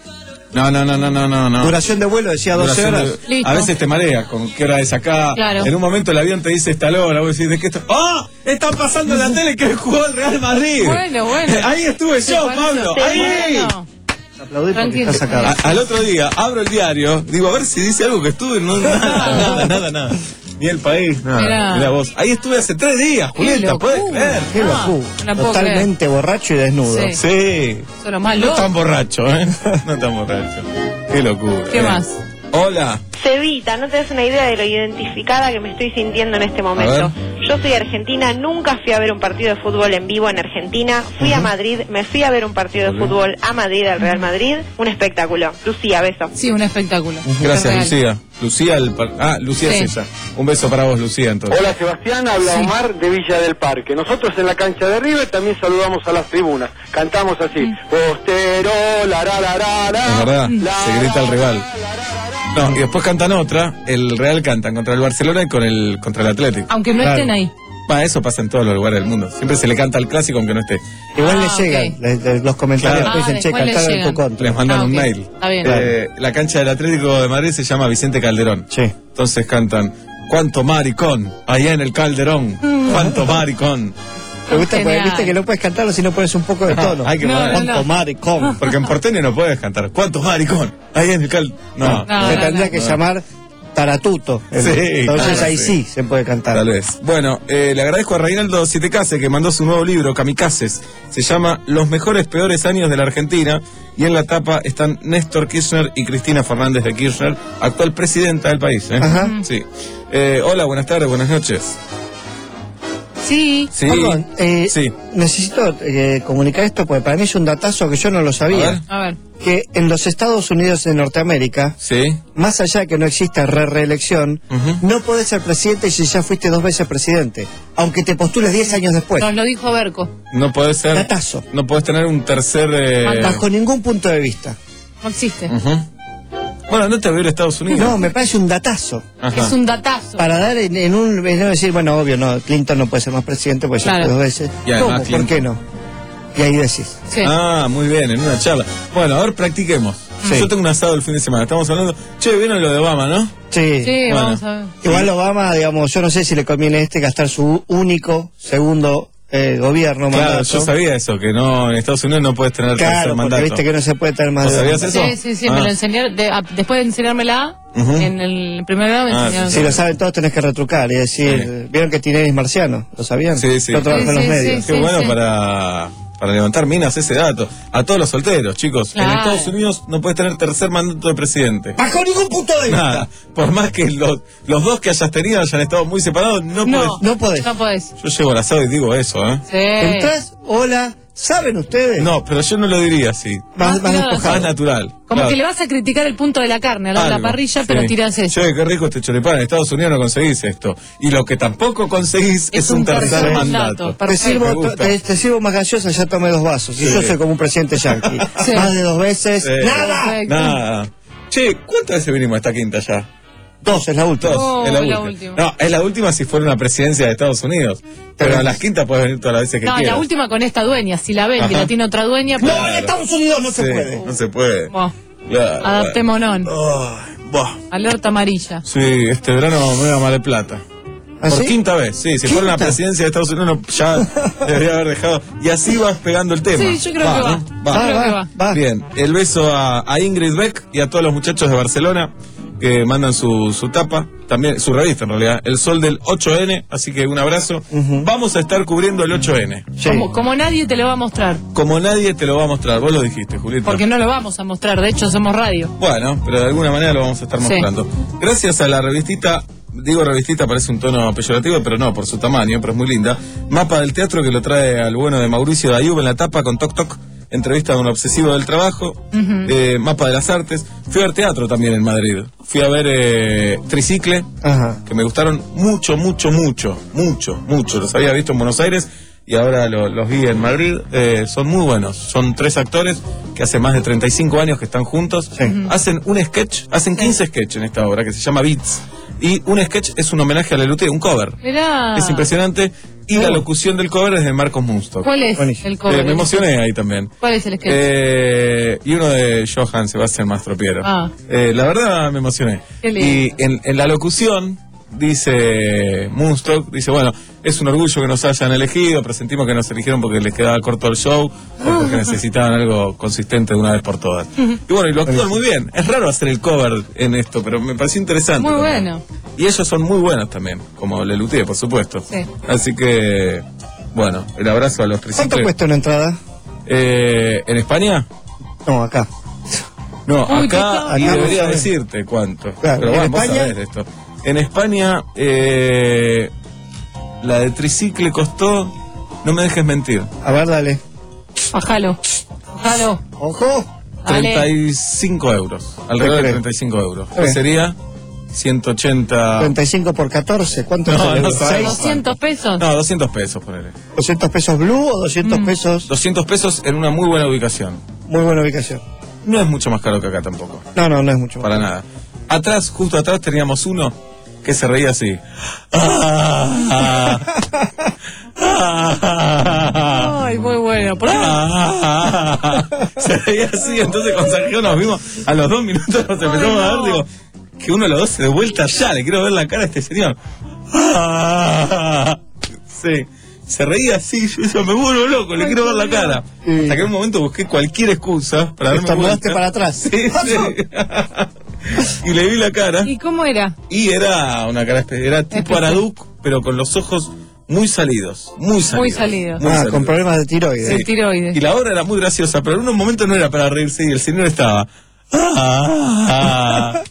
No, no, no, no, no, no. no. Duración de vuelo decía doce Duración horas. de- a veces te marea con qué hora es acá. Claro. En un momento el avión te dice esta hora, vos decís, ¿de qué está? ¡Ah! Están pasando en la tele que jugó el Real Madrid. Bueno, bueno. Ahí estuve ¿Te yo, parece? Pablo. Te- Ahí. bueno. Aplaudir porque Tranquilo. está sacado. A- al otro día abro el diario, digo a ver si dice algo que estuve, no, nada, nada, nada, nada. Ni el país, nada. Mirá. Mirá vos. Ahí estuve hace tres días, Julieta, locura. ¿puedes creer? Qué Ah, locura. no puedo Totalmente borracho y desnudo. Sí. Sí. Son los más No locos. tan borracho, ¿eh? No tan borracho. Qué locura. ¿Qué eh. más? Hola. Cevita, no te das una idea de lo identificada que me estoy sintiendo en este momento. Yo soy argentina, nunca fui a ver un partido de fútbol en vivo en Argentina. Fui a Madrid, me fui a ver un partido de fútbol a Madrid, al Real Madrid. Un espectáculo. Lucía, beso. Sí, un espectáculo. Gracias, Real. Lucía. Lucía, el par- ah, Lucía Sí. es ella. Un beso para vos, Lucía, entonces. Hola Sebastián, habla Sí. Omar de Villa del Parque. Nosotros en la cancha de River también saludamos a las tribunas. Cantamos así. Postero, la la la la la. Es verdad, la, se grita al la, rival. No, y después cantan otra, el Real cantan contra el Barcelona y con el contra el Atlético. Aunque no Claro. estén ahí. Va, eso pasa en todos los lugares del mundo. Siempre se le canta al clásico aunque no esté. Igual Ah, le ok. llegan le- le- los comentarios. Claro. Después dicen, Ah, che, después le cantaron en tu llegan. contra. Les mandan Ah, un ok. mail. Está bien. Eh, la cancha del Atlético de Madrid se llama Vicente Calderón. Sí. Entonces cantan, ¿cuánto maricón? Allá en el Calderón. ¿Cuánto maricón? Me gusta porque Genial. viste que no puedes cantarlo si no pones un poco de tono. Hay que No, poner. no, ¿Cuánto no. maricón? Porque en porteño no puedes cantar. ¿Cuánto maricón? Allá en el Cal... No. No, Se no, tendría no. que llamar Taratuto. Sí, Entonces claro, ahí sí. sí. se puede cantar. Tal vez. Bueno, eh, le agradezco a Reinaldo Sietecase que mandó su nuevo libro, Kamikazes. Se llama Los mejores peores años de la Argentina. Y en la tapa están Néstor Kirchner y Cristina Fernández de Kirchner, actual presidenta del país. ¿eh? Ajá. Sí. Eh, hola, buenas tardes, buenas noches. Sí. Sí. Perdón, eh, Sí. necesito eh, comunicar esto porque para mí es un datazo que yo no lo A sabía. ver. A ver. Que en los Estados Unidos de Norteamérica, Sí. más allá de que no exista re reelección, Ujú. no podés ser presidente si ya fuiste dos veces presidente, aunque te postules diez años después. Nos lo dijo Berco. No podés ser. Datazo. No podés tener un tercer. eh, Bajo ningún punto de vista. No existe. ujú. Bueno, no te veo en Estados Unidos. No, me parece un datazo. Ajá. Es un datazo. Para dar en, en un... Es no decir, bueno, obvio, no, Clinton no puede ser más presidente porque ya Claro. fue dos veces. Y además ¿Cómo? ¿Por Clinton- qué no? Y ahí decís. Sí. Ah, muy bien, en una charla. Bueno, a ver, practiquemos. Sí. Yo tengo un asado el fin de semana. Estamos hablando. Che, vieron lo de Obama, ¿no? Sí. Sí, Bueno. vamos a ver. Igual Obama, digamos, yo no sé si le conviene a este gastar su único segundo eh, gobierno Claro, mandato. yo sabía eso, que no en Estados Unidos no puedes tener Claro, tercer porque mandato. viste que no se puede tener más ¿Vos de sabías dos. eso? Sí, sí, sí, Ah. me lo enseñaron. de- a- después de enseñármela, Ujú. en el primer grado me Ah, enseñaron. Si lo saben todos tenés que retrucar y decir, Sí. vieron que Tinelli es marciano, ¿lo sabían? Sí, sí. Yo trabajo Sí, en los sí, medios. Qué sí, bueno sí. para, para levantar minas ese dato. A todos los solteros, chicos. En Claro. Estados Unidos no puedes tener tercer mandato de presidente. Bajo ningún punto de vista. Nada. Por más que los, los dos que hayas tenido hayan estado muy separados, no, No, puedes. No podés. no podés. Yo llego al asado y digo eso, ¿eh? Sí. Entrás, hola, ¿saben ustedes? No, pero yo no lo diría así. Más, más no, despojado. Más natural. Como Claro. que le vas a criticar el punto de la carne, a la, la Algo, parrilla, sí. pero tiras eso. Che, qué rico este choripán. En Estados Unidos no conseguís esto. Y lo que tampoco conseguís es, Es un un tercer tercer mandato. mandato. Te Perfecto. sirvo, Me gusta. te, te sirvo más gaseosa, ya tomé dos vasos. Y Sí. yo soy como un presidente yankee. Sí. Más de dos veces, Sí. ¡nada! Perfecto. Nada. Che, ¿cuántas veces vinimos a esta quinta ya? Dos es la última. Dos. Oh, es la, es la última. última. No, es la última si fuera una presidencia de Estados Unidos. Pero a las quintas puedes venir todas las veces que No, quieras. la última con esta dueña. Si la ven y Ajá. la tiene otra dueña, No, pues. en Estados Unidos no se Sí, puede. No se puede. Buah, Claro, adaptémonos. bueno. Ay, buah. Alerta amarilla. Sí, este verano me voy a Mar del Plata. ¿Ah, Por sí? quinta vez, sí. Si fuera una ¿Quinta? presidencia de Estados Unidos, no, ya debería haber dejado. Y así vas pegando el tema. Sí, yo creo que va. ¿no? Yo Va. creo que va. va. Bien, el beso a, a Ingrid Beck y a todos los muchachos de Barcelona que mandan su, su tapa, también su revista en realidad, El Sol del ocho ene, así que un abrazo. Vamos a estar cubriendo el ocho ene. Como, como nadie te lo va a mostrar. Como nadie te lo va a mostrar, vos lo dijiste, Julieta. Porque no lo vamos a mostrar. De hecho, somos radio. Bueno, pero de alguna manera lo vamos a estar Sí. mostrando. Gracias a la revistita, digo revistita parece un tono peyorativo, pero no, por su tamaño, pero es muy linda. Mapa del teatro que lo trae al bueno de Mauricio Dayub en la tapa con Toc Toc. Entrevista a un obsesivo del trabajo. eh, mapa de las artes. Fui a ver teatro también en Madrid. Fui a ver eh, Tricicle, Ajá. que me gustaron mucho, mucho, mucho, mucho, mucho. Los había visto en Buenos Aires y ahora lo- los vi en Madrid. Eh, son muy buenos. Son tres actores que hace más de treinta y cinco años que están juntos. Hacen un sketch, hacen quince sketches en esta obra que se llama Beats. Y un sketch es un homenaje a Lelutier, un cover. Mirá. Es impresionante. Y la locución del cover es de Marcos Munstock. ¿Cuál es el cover? Eh, me emocioné ahí también. ¿Cuál es el sketch? Eh, y uno de Johan Sebastián Mastropiero. Ah. Eh, la verdad me emocioné. Qué lindo. Y en, en la locución dice Munstock, dice, bueno, es un orgullo que nos hayan elegido, presentimos que nos eligieron porque les quedaba corto el show, o porque necesitaban algo consistente de una vez por todas. Y bueno, y lo actúan muy bien. Es raro hacer el cover en esto, pero me pareció interesante. Muy también. bueno. Y ellos son muy buenos también, como Lelutier, por supuesto. Sí. Así que, bueno, el abrazo a los triciclos. ¿Cuánto cuesta una entrada? Eh, ¿En España? No, acá. No, Uy, acá, ¿qué y tal? debería Acá, decirte cuánto. Claro, Pero ¿en bueno, vos España? sabés de esto. En España, eh, la de tricicle costó, no me dejes mentir. A ver, dale. Bájalo. Bájalo. Ojo. treinta y cinco euros. Alrededor de treinta y cinco euros. Eh. Que sería ciento ochenta. treinta y cinco por catorce. ¿Cuánto No, es el no euro? sabes. ¿doscientos pesos? No, doscientos pesos, ponele. ¿doscientos pesos blue o doscientos Mm. pesos? doscientos pesos en una muy buena ubicación. Muy buena ubicación. No es mucho más caro que acá tampoco. No, no, no es mucho más. Para nada. Atrás, justo atrás, teníamos uno que se reía así. Ah, ah, Ay, muy bueno. ¿Por qué no? ah, se reía así, entonces con Sergio nos vimos, a los dos minutos nos empezamos a ver, digo, que uno de los dos se de vuelta ya, le quiero ver la cara a este señor. Ah, sí. Se reía así, yo decía, me vuelvo loco, le quiero ver la cara. Sí. Hasta que en un momento busqué cualquier excusa para darme Estornudaste vuelta. para atrás. Sí, sí. Y le vi la cara. ¿Y cómo era? Y era una cara, espe- era tipo Especial. Araduc, pero con los ojos muy salidos. Muy salidos. Muy salidos. Muy Ah, salidos. con problemas de tiroides. El tiroides. Y la obra era muy graciosa, pero en un momento no era para reírse y el señor estaba. "Ah".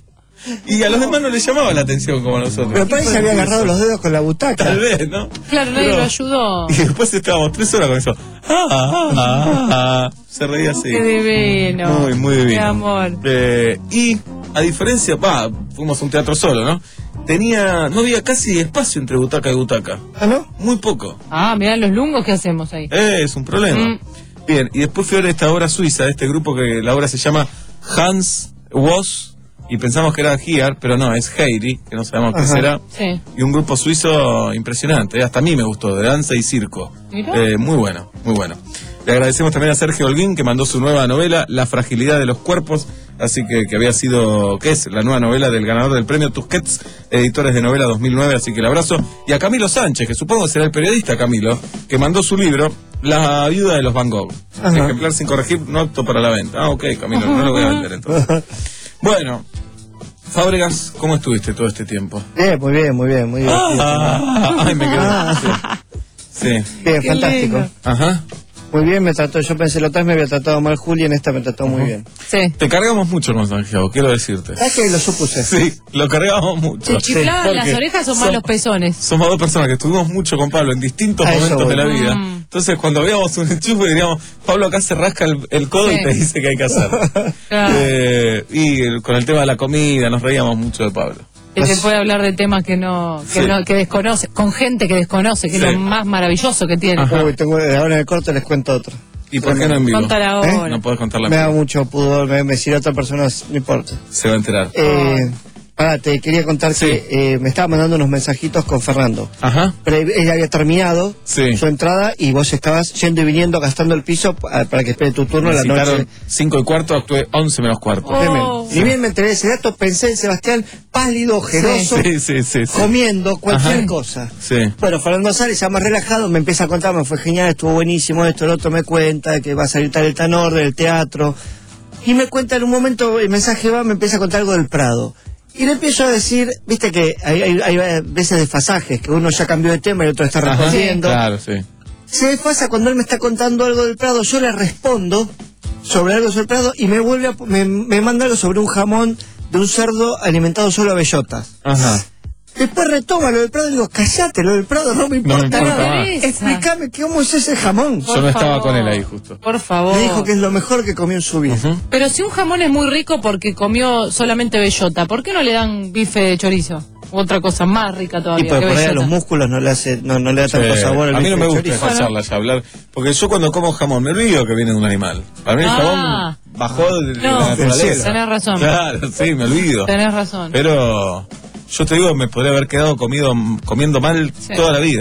Y a los demás no les llamaba la atención como a nosotros. Pero por ahí se había agarrado los dedos con la butaca. Tal vez, ¿no? Claro, nadie Pero- lo ayudó. Y después estábamos tres horas con eso. Ah, ah, ah, ah. Se reía así. Qué divino. Muy, muy Qué divino. amor. Eh, y a diferencia, va, fuimos a un teatro solo, ¿no? Tenía, no había casi espacio entre butaca y butaca. ¿Ah, no? Muy poco. Ah, mirá los lungos que hacemos ahí. Eh, es un problema. Mm. Bien, y después fui a ver esta obra suiza, de este grupo que la obra se llama Hans Was, y pensamos que era Here, pero no, es Heidi, que no sabemos qué Ajá. será. Sí. Y un grupo suizo impresionante, eh, hasta a mí me gustó, de danza y circo. Mirá. Eh, muy bueno, muy bueno. Le agradecemos también a Sergio Holguín, que mandó su nueva novela, La fragilidad de los cuerpos, así que, que había sido, que es la nueva novela del ganador del premio Tusquets, Editores de Novela dos mil nueve, así que el abrazo. Y a Camilo Sánchez, que supongo que será el periodista Camilo, que mandó su libro, La viuda de los Van Gogh. Ajá. Ejemplar sin corregir, no apto para la venta. Ah, ok, Camilo, no lo voy a vender entonces. Bueno, Fábregas, ¿cómo estuviste todo este tiempo? Bien, muy bien, muy bien, muy bien. Ah, ay, me quedé. Ah. Sí. Bien, Qué fantástico. lindo. Ajá. Muy bien, me trató, yo pensé la otra vez me había tratado mal Juli, en esta me trató muy bien. Sí. Te cargamos mucho con Santiago, quiero decirte. ¿Sabes que lo supuse? Sí, lo cargamos mucho. ¿Te chiflaban las Porque orejas o más som- los pezones? Somos dos personas que estuvimos mucho con Pablo en distintos A eso momentos de voy. la vida. Mm. Entonces, cuando veíamos un enchufe, diríamos, Pablo acá se rasca el, el codo Sí. y te dice que hay que hacer. Claro. Eh, y el- con el tema de la comida, nos reíamos mucho de Pablo. Que te puede hablar de temas que no, que Sí. no, que desconoce, con gente que desconoce, que Sí. es lo más maravilloso que tiene. Ajá. Uy, tengo, ahora en el corte les cuento otro. ¿Y por qué no en vivo? Contala ahora. No podés contarla Me en da vivo. mucho pudor, me, me si la otra persona, no importa. Se va a enterar. Eh, pará, te quería contar Sí. que eh, me estaba mandando unos mensajitos con Fernando. Ajá. Pero ella había terminado Sí. su entrada y vos estabas yendo y viniendo, gastando el piso pa- para que espere tu turno Me la citaron noche. cinco y cuarto, actué once menos cuarto. Oh. Tremendo. Ni bien me enteré de ese dato, pensé en Sebastián pálido, ojeroso, Sí, sí, sí. sí. comiendo cualquier Ajá. cosa. Sí. Bueno, Fernando sale, ya más relajado, me empieza a contar, me fue genial, estuvo buenísimo, esto, el otro me cuenta, que va a salir tal el Tanor del teatro. Y me cuenta en un momento, el mensaje va, me empieza a contar algo del Prado. Y le empiezo a decir, viste que hay, hay, hay veces desfasajes, que uno ya cambió de tema y el otro está Ajá. respondiendo. Claro, sí. Se desfasa cuando él me está contando algo del Prado, yo le respondo sobre algo sobre el Prado y me vuelve a, me, me manda algo sobre un jamón de un cerdo alimentado solo a bellotas. Ajá. Después retoma lo del Prado y digo, callate, lo del Prado no me importa, importa nada. más. Explícame cómo es ese jamón. Yo no estaba favor. con él ahí justo. Por favor. Me dijo que es lo mejor que comió en su vida. Ujú. Pero si un jamón es muy rico porque comió solamente bellota, ¿por qué no le dan bife de chorizo? U otra cosa más rica Y todavía por que por ahí a bellota. los músculos no le hace, no, no le da tanto Sí. sabor al A mí no bife me de gusta chorizo. esa charla ya hablar, porque yo cuando como jamón me olvido que viene de un animal. Para mí el Ah. jamón bajó de, de No, la naturaleza. del cielo. Tenés razón. Claro, sí, me olvido. Tenés razón. Pero yo te digo, me podría haber quedado comido, comiendo mal Sí. toda la vida, ¿eh?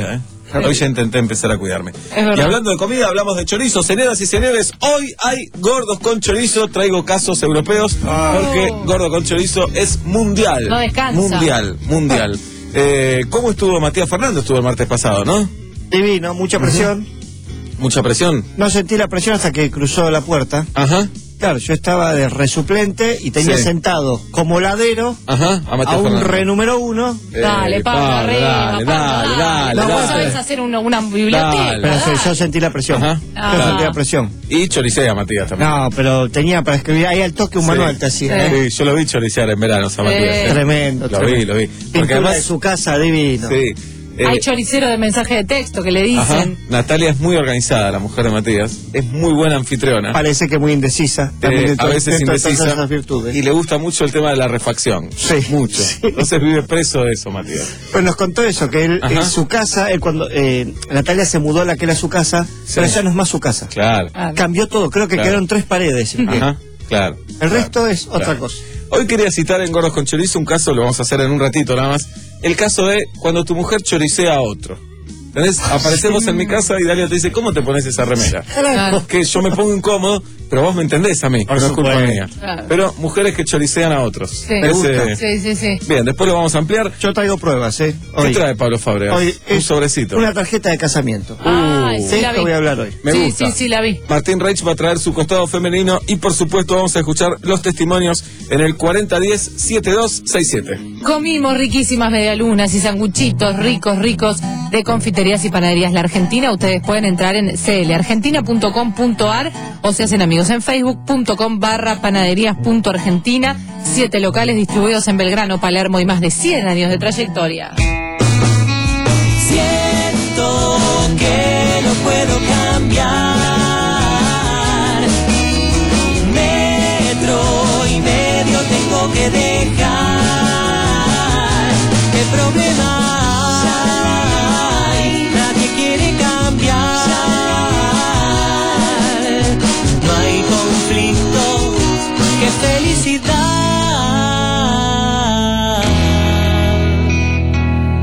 Hoy ya intenté empezar a cuidarme. Y hablando de comida, hablamos de chorizo. Señoras y señores, hoy hay gordos con chorizo. Traigo casos europeos porque gordo con chorizo es mundial. No descansa. Mundial, mundial. eh, ¿Cómo estuvo Matías Fernández? Estuvo el martes pasado, ¿no? Divino, mucha presión. Uh-huh. ¿Mucha presión? No sentí la presión hasta que cruzó la puerta. Ajá. Claro, yo estaba de resuplente y tenía Sí. sentado como ladero Ajá, a, a un Fernández. re número uno. Eh, Dale, Pablo, Pablo, arriba, dale, Pablo, dale, dale, No, dale. vos sabés hacer una, una biblioteca. Dale. Pero dale. sí, yo sentí la presión. Ajá. Ah. Yo sentí la presión. Y choricea Matías también. No, pero tenía para escribir ahí al toque un Sí. manual te hacía. ¿eh? Sí, yo lo vi choricear en verano, a Matías. Eh. Tremendo, Lo tremendo. vi, lo vi. Porque Pintura además, de su casa, divino. sí. eh, Hay choricero de mensaje de texto que le ajá, dicen. Natalia es muy organizada, la mujer de Matías. Es muy buena anfitriona. Parece que muy indecisa. También Eh, dentro- a veces dentro de todas indecisa. esas virtudes. Y le gusta mucho el tema de la refacción. Sí. Mucho. Entonces vive preso de eso, Matías. Pues nos contó eso, que él Ajá. en su casa, él cuando eh, Natalia se mudó a la que era su casa, Sí. pero ya no es más su casa. Claro. Ah, Cambió todo, creo que Claro. quedaron tres paredes. Ajá, claro. El resto es otra Claro. cosa. Hoy quería citar en Gordos con Chorizo un caso, lo vamos a hacer en un ratito nada más. El caso de cuando tu mujer choricea a otro. ¿Entendés? Aparecemos en mi casa y Dalia te dice, ¿cómo te pones esa remera? Claro. Que yo me pongo incómodo, pero vos me entendés a mí, Por no es culpa supuesto. mía. Claro. Pero mujeres que choricean a otros. Sí. Ese- gusta. Sí, sí, sí. Bien, después lo vamos a ampliar. Yo traigo pruebas, ¿eh? ¿Qué Hoy, trae Pablo Fabregas? hoy Un es sobrecito. una tarjeta de casamiento. Ay, sí, de la esto vi. voy a hablar hoy. Me sí, gusta. sí, sí, la vi. Martín Reich va a traer su costado femenino y por supuesto vamos a escuchar los testimonios en el cuarenta diez setenta y dos sesenta y siete. Comimos riquísimas medialunas y sanguchitos ricos, ricos de confiterías y panaderías La Argentina. Ustedes pueden entrar en c l argentina punto com punto a r o se hacen amigos en facebook punto com barra panaderías punto argentina. Siete locales distribuidos en Belgrano, Palermo y más de cien años de trayectoria. Siento que no puedo cambiar. Metro y medio tengo que dejar. ¿Qué problema hay? Nadie quiere cambiar. No hay conflicto, qué felicidad.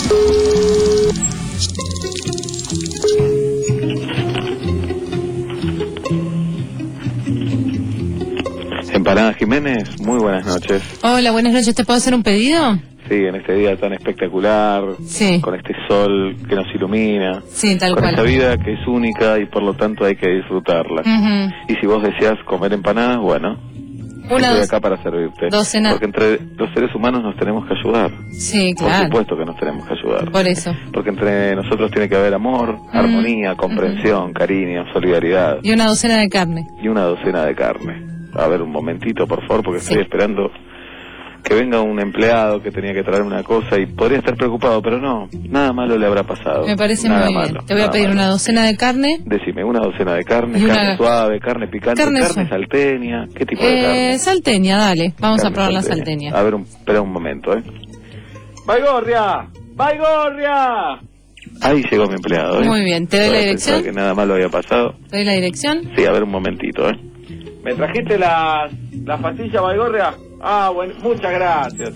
Empanadas Jiménez, muy buenas noches. Hola, buenas noches. ¿Te puedo hacer un pedido? Sí, en este día tan espectacular, sí, con este sol que nos ilumina, sí, tal con cual, esta vida que es única y por lo tanto hay que disfrutarla. Uh-huh. Y si vos deseas comer empanadas, bueno, Una estoy acá para servirte. Docena. Porque entre los seres humanos nos tenemos que ayudar. Sí, claro. Por supuesto que nos tenemos que ayudar. Por eso. Porque entre nosotros tiene que haber amor, uh-huh, armonía, comprensión, uh-huh, cariño, solidaridad. Y una docena de carne. Y una docena de carne. A ver, un momentito, por favor, porque sí, estoy esperando que venga un empleado que tenía que traer una cosa y podría estar preocupado, pero no, nada malo le habrá pasado. Me parece nada muy malo, bien. Te voy a pedir malo. una docena de carne. Decime, una docena de carne, Y carne una... suave, carne picante, carne, carne salteña, ¿qué tipo de eh, carne? Salteña, dale, vamos Carne a probar salteña. la salteña. A ver, un, espera un momento, ¿eh? ¡Baigorria! ¡Baigorria! Ahí llegó mi empleado, ¿eh? Muy bien, ¿te doy la dirección? Que nada malo había pasado. ¿Te doy la dirección? Sí, a ver un momentito, ¿eh? ¿Me trajiste las la pastillas Baigorria? Ah, bueno, muchas gracias.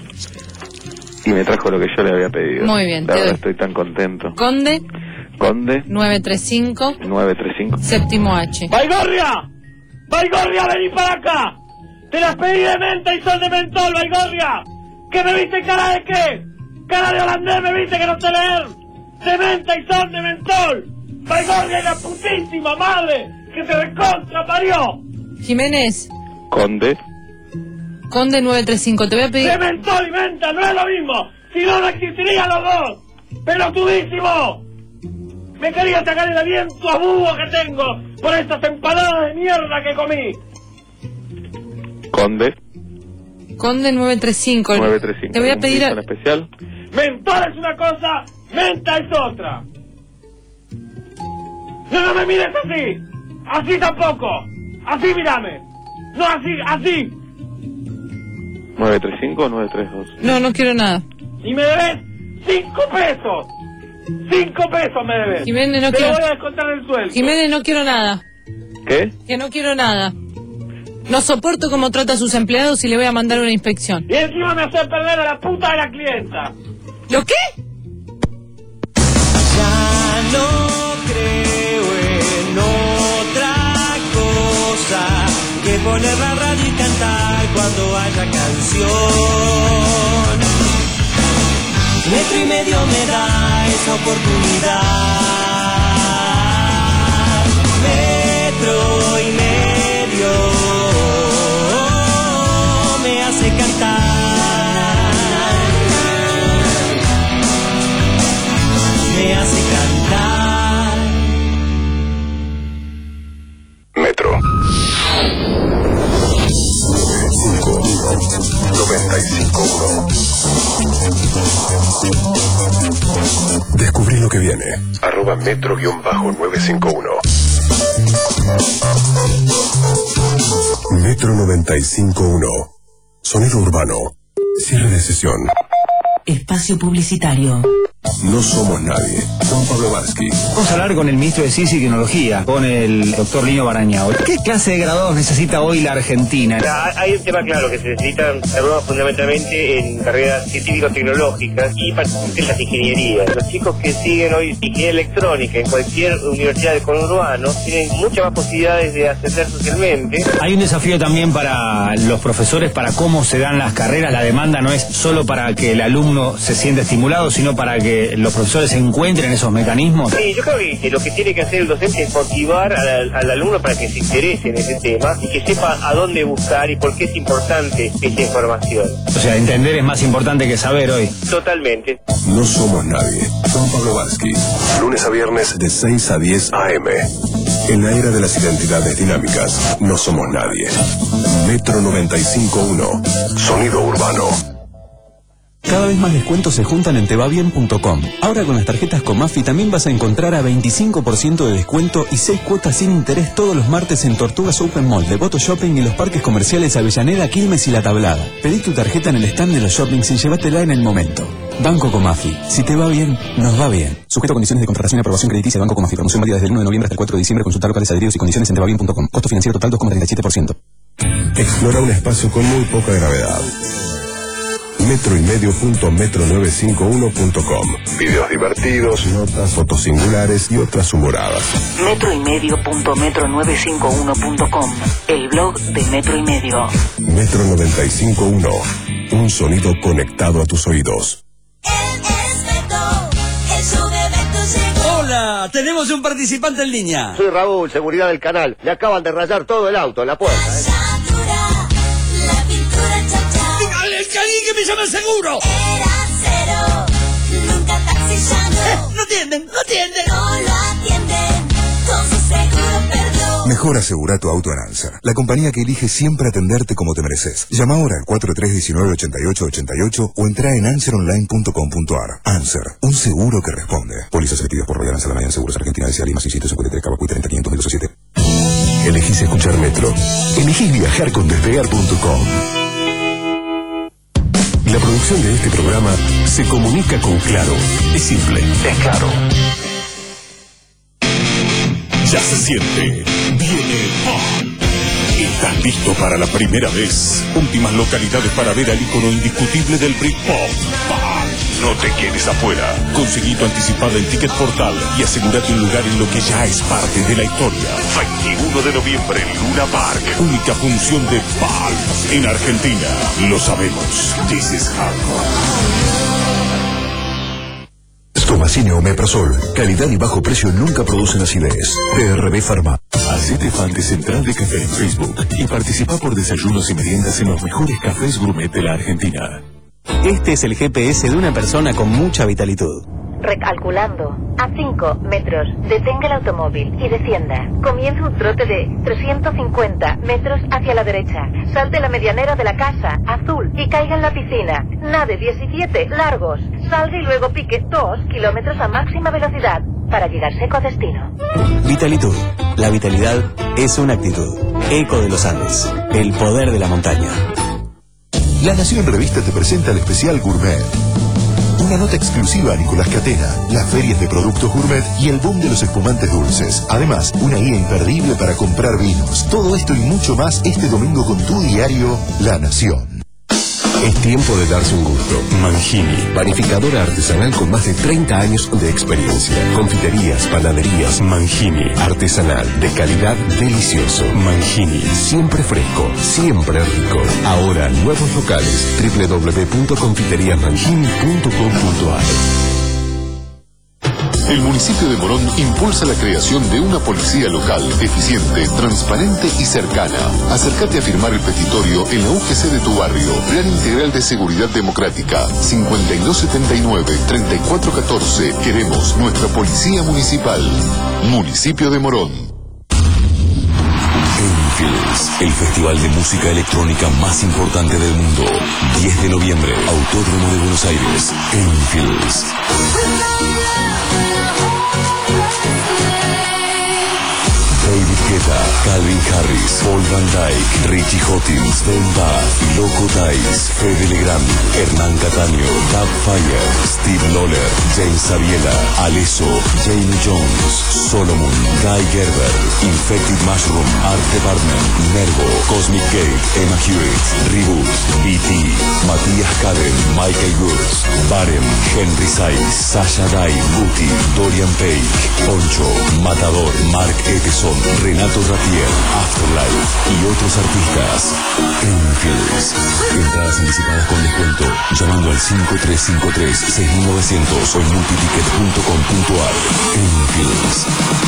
Y me trajo lo que yo le había pedido. Muy bien, La te verdad doy. estoy tan contento. Conde. Conde. nueve tres cinco. nueve tres cinco. Séptimo H. ¡Baigorria! ¡Baigorria, vení para acá! ¡Te las pedí de menta y son de mentol, Baigorria! ¿Qué me viste cara de qué? ¡Cara de holandés me viste que no sé leer! ¡De menta y son de mentol! ¡Baigorria, la putísima madre! ¡Que te recontra parió! Jiménez. Conde. Conde nueve tres cinco, te voy a pedir... ¡De mentol y menta! ¡No es lo mismo! ¡Si no, no existirían los dos! ¡Pelotudísimo! Me quería sacar el aliento a búho que tengo por estas empanadas de mierda que comí. Conde. Conde nueve tres cinco. nueve tres cinco. Te voy a pedir... ¿Un especial? Mentol es una cosa, menta es otra. No, no me mires así. Así tampoco. Así mírame. No así, así. ¿nueve tres cinco o nueve tres dos? No, no quiero nada. Y me debes cinco pesos. Cinco pesos me debes. Jiménez, no Te quiero... voy a descontar el sueldo. Jiménez, no quiero nada. ¿Qué? Que no quiero nada. No soporto cómo trata a sus empleados y le voy a mandar una inspección. Y encima me hace perder a la puta de la clienta. ¿Lo qué? Ya no creo en otra cosa que poner la radio y cantar cuando haya canción. Metro y medio me da esa oportunidad. Metro y medio me hace cantar. Me hace cantar. Metro noventa y cinco uno. Descubrí lo que viene. Arroba metro nueve cinco uno. Metro noventa y cinco uno. Sonido urbano. Cierre de sesión. Espacio publicitario. No somos nadie. Juan Pablo Varsky. Vamos a hablar con el ministro de Ciencia y Tecnología, con el doctor Lino Barañao. ¿Qué clase de graduados necesita hoy la Argentina? Hay un tema claro, que se necesitan graduados fundamentalmente en carreras científico-tecnológicas y particularmente en las ingenierías. Los chicos que siguen hoy ingeniería electrónica en cualquier universidad del conurbano tienen muchas más posibilidades de ascender socialmente. Hay un desafío también para los profesores, para cómo se dan las carreras. La demanda no es solo para que el alumno se sienta estimulado, sino para que los profesores encuentren esos mecanismos. Sí, yo creo que, que lo que tiene que hacer el docente es motivar al, al alumno para que se interese en ese tema y que sepa a dónde buscar y por qué es importante esa información. O sea, entender es más importante que saber hoy. Totalmente. No somos nadie. Juan Pablo Varsky. Lunes a viernes de seis a diez a eme. En la era de las identidades dinámicas, no somos nadie. Metro noventa y cinco uno. Sonido urbano. Cada vez más descuentos se juntan en te va bien punto com. Ahora con las tarjetas Comafi también vas a encontrar a veinticinco por ciento de descuento y seis cuotas sin interés todos los martes en Tortugas Open Mall, Devoto Shopping y los parques comerciales Avellaneda, Quilmes y La Tablada. Pedí tu tarjeta en el stand de los shoppings y llévatela en el momento. Banco Comafi. Si te va bien, nos va bien. Sujeto a condiciones de contratación y aprobación crediticia de Banco Comafi. Promoción válida desde el uno de noviembre hasta el cuatro de diciembre. Consultar locales adheridos y condiciones en te va bien punto com. Costo financiero total dos coma treinta y siete por ciento. Explora un espacio con muy poca gravedad. metroymedio punto metro novecientos cincuenta y uno punto com. Videos divertidos, notas, fotos singulares y otras humoradas. metroymedio punto metro novecientos cincuenta y uno punto com, el blog de Metro y Medio. Metro noventa y cinco punto uno, un sonido conectado a tus oídos. Hola, tenemos un participante en línea. Soy Raúl, seguridad del canal. Le acaban de rayar todo el auto en la puerta. ¿eh? ¡El cariño que me llama el seguro! Era cero, nunca taxi ya no. Eh, no atienden, no atienden. No lo atienden, con su seguro perdón. Mejor asegura tu auto en Answer, la compañía que elige siempre atenderte como te mereces. Llama ahora al cuatro tres uno nueve, ocho ocho ocho ocho o entra en answer online punto com punto ar. Answer, un seguro que responde. Pólizas emitidas por Royal Answer Alliance Seguros Argentina S A Lima seiscientos cincuenta y tres Cabacuy treinta quinientos mil siete. Elegís escuchar Metro. Elegís viajar con despegar punto com. La producción de este programa se comunica con Claro. Es simple, es claro. Ya se siente. Viene Paul. ¿Estás listo para la primera vez? Últimas localidades para ver al ícono indiscutible del Britpop. Paul. No te quedes afuera. Conseguí tu anticipada en Ticket Portal y asegúrate un lugar en lo que ya es parte de la historia. veintiuno de noviembre en Luna Park. Única función de Paul en Argentina. Lo sabemos. This is hardcore. Estomacine Omeprazol. Calidad y bajo precio nunca producen acidez. P R B Pharma. Hacete fan de Central de Café en Facebook y participa por desayunos y meriendas en los mejores cafés gourmet de la Argentina. Este es el G P S de una persona con mucha vitalitud. Recalculando. A cinco metros. Detenga el automóvil y descienda. Comienza un trote de trescientos cincuenta metros hacia la derecha. Salte la medianera de la casa, azul, y caiga en la piscina. Nade diecisiete largos. Salga y luego pique dos kilómetros a máxima velocidad para llegar seco a destino. Vitalitud. La vitalidad es una actitud. Eco de los Andes. El poder de la montaña. La Nación Revista te presenta el especial Gourmet. Una nota exclusiva a Nicolás Catena, las ferias de productos gourmet y el boom de los espumantes dulces. Además, una guía imperdible para comprar vinos. Todo esto y mucho más este domingo con tu diario La Nación. Es tiempo de darse un gusto. Mangini, panificadora artesanal con más de treinta años de experiencia. Confiterías, panaderías, Mangini, artesanal, de calidad, delicioso. Mangini, siempre fresco, siempre rico. Ahora, nuevos locales, doble u doble u doble u punto confiterías mangini punto com punto ar. El municipio de Morón impulsa la creación de una policía local, eficiente, transparente y cercana. Acércate a firmar el petitorio en la U G C de tu barrio. Plan Integral de Seguridad Democrática. cincuenta y dos setenta y nueve, treinta y cuatro catorce. Queremos nuestra policía municipal. Municipio de Morón. Enfields, el festival de música electrónica más importante del mundo. diez de noviembre, Autódromo de Buenos Aires. Enfields. David Guetta, Calvin Harris, Paul Van Dyke, Richie Hawtins, Ben Bath, Loco Dice, Fede Legrand, Hernán Cataño, Dub Fire, Steve Lawler, James Sabiela, Alesso, Jamie Jones, Solomon, Guy Gerber, Infected Mushroom, Art Department, Nervo, Cosmic Gate, Emma Hewitt, Reboot, B T, Matías Caden, Michael Woods, Barem, Henry Sykes, Sasha Dye, Booty, Dorian Page, Poncho, Matador, Mark Eteson, Renato Rapier, Afterlife y otros artistas. Enfields. Entradas anticipadas con descuento llamando al cinco tres cinco tres, seis nueve cero cero o en multiticket punto com punto ar. Enfields.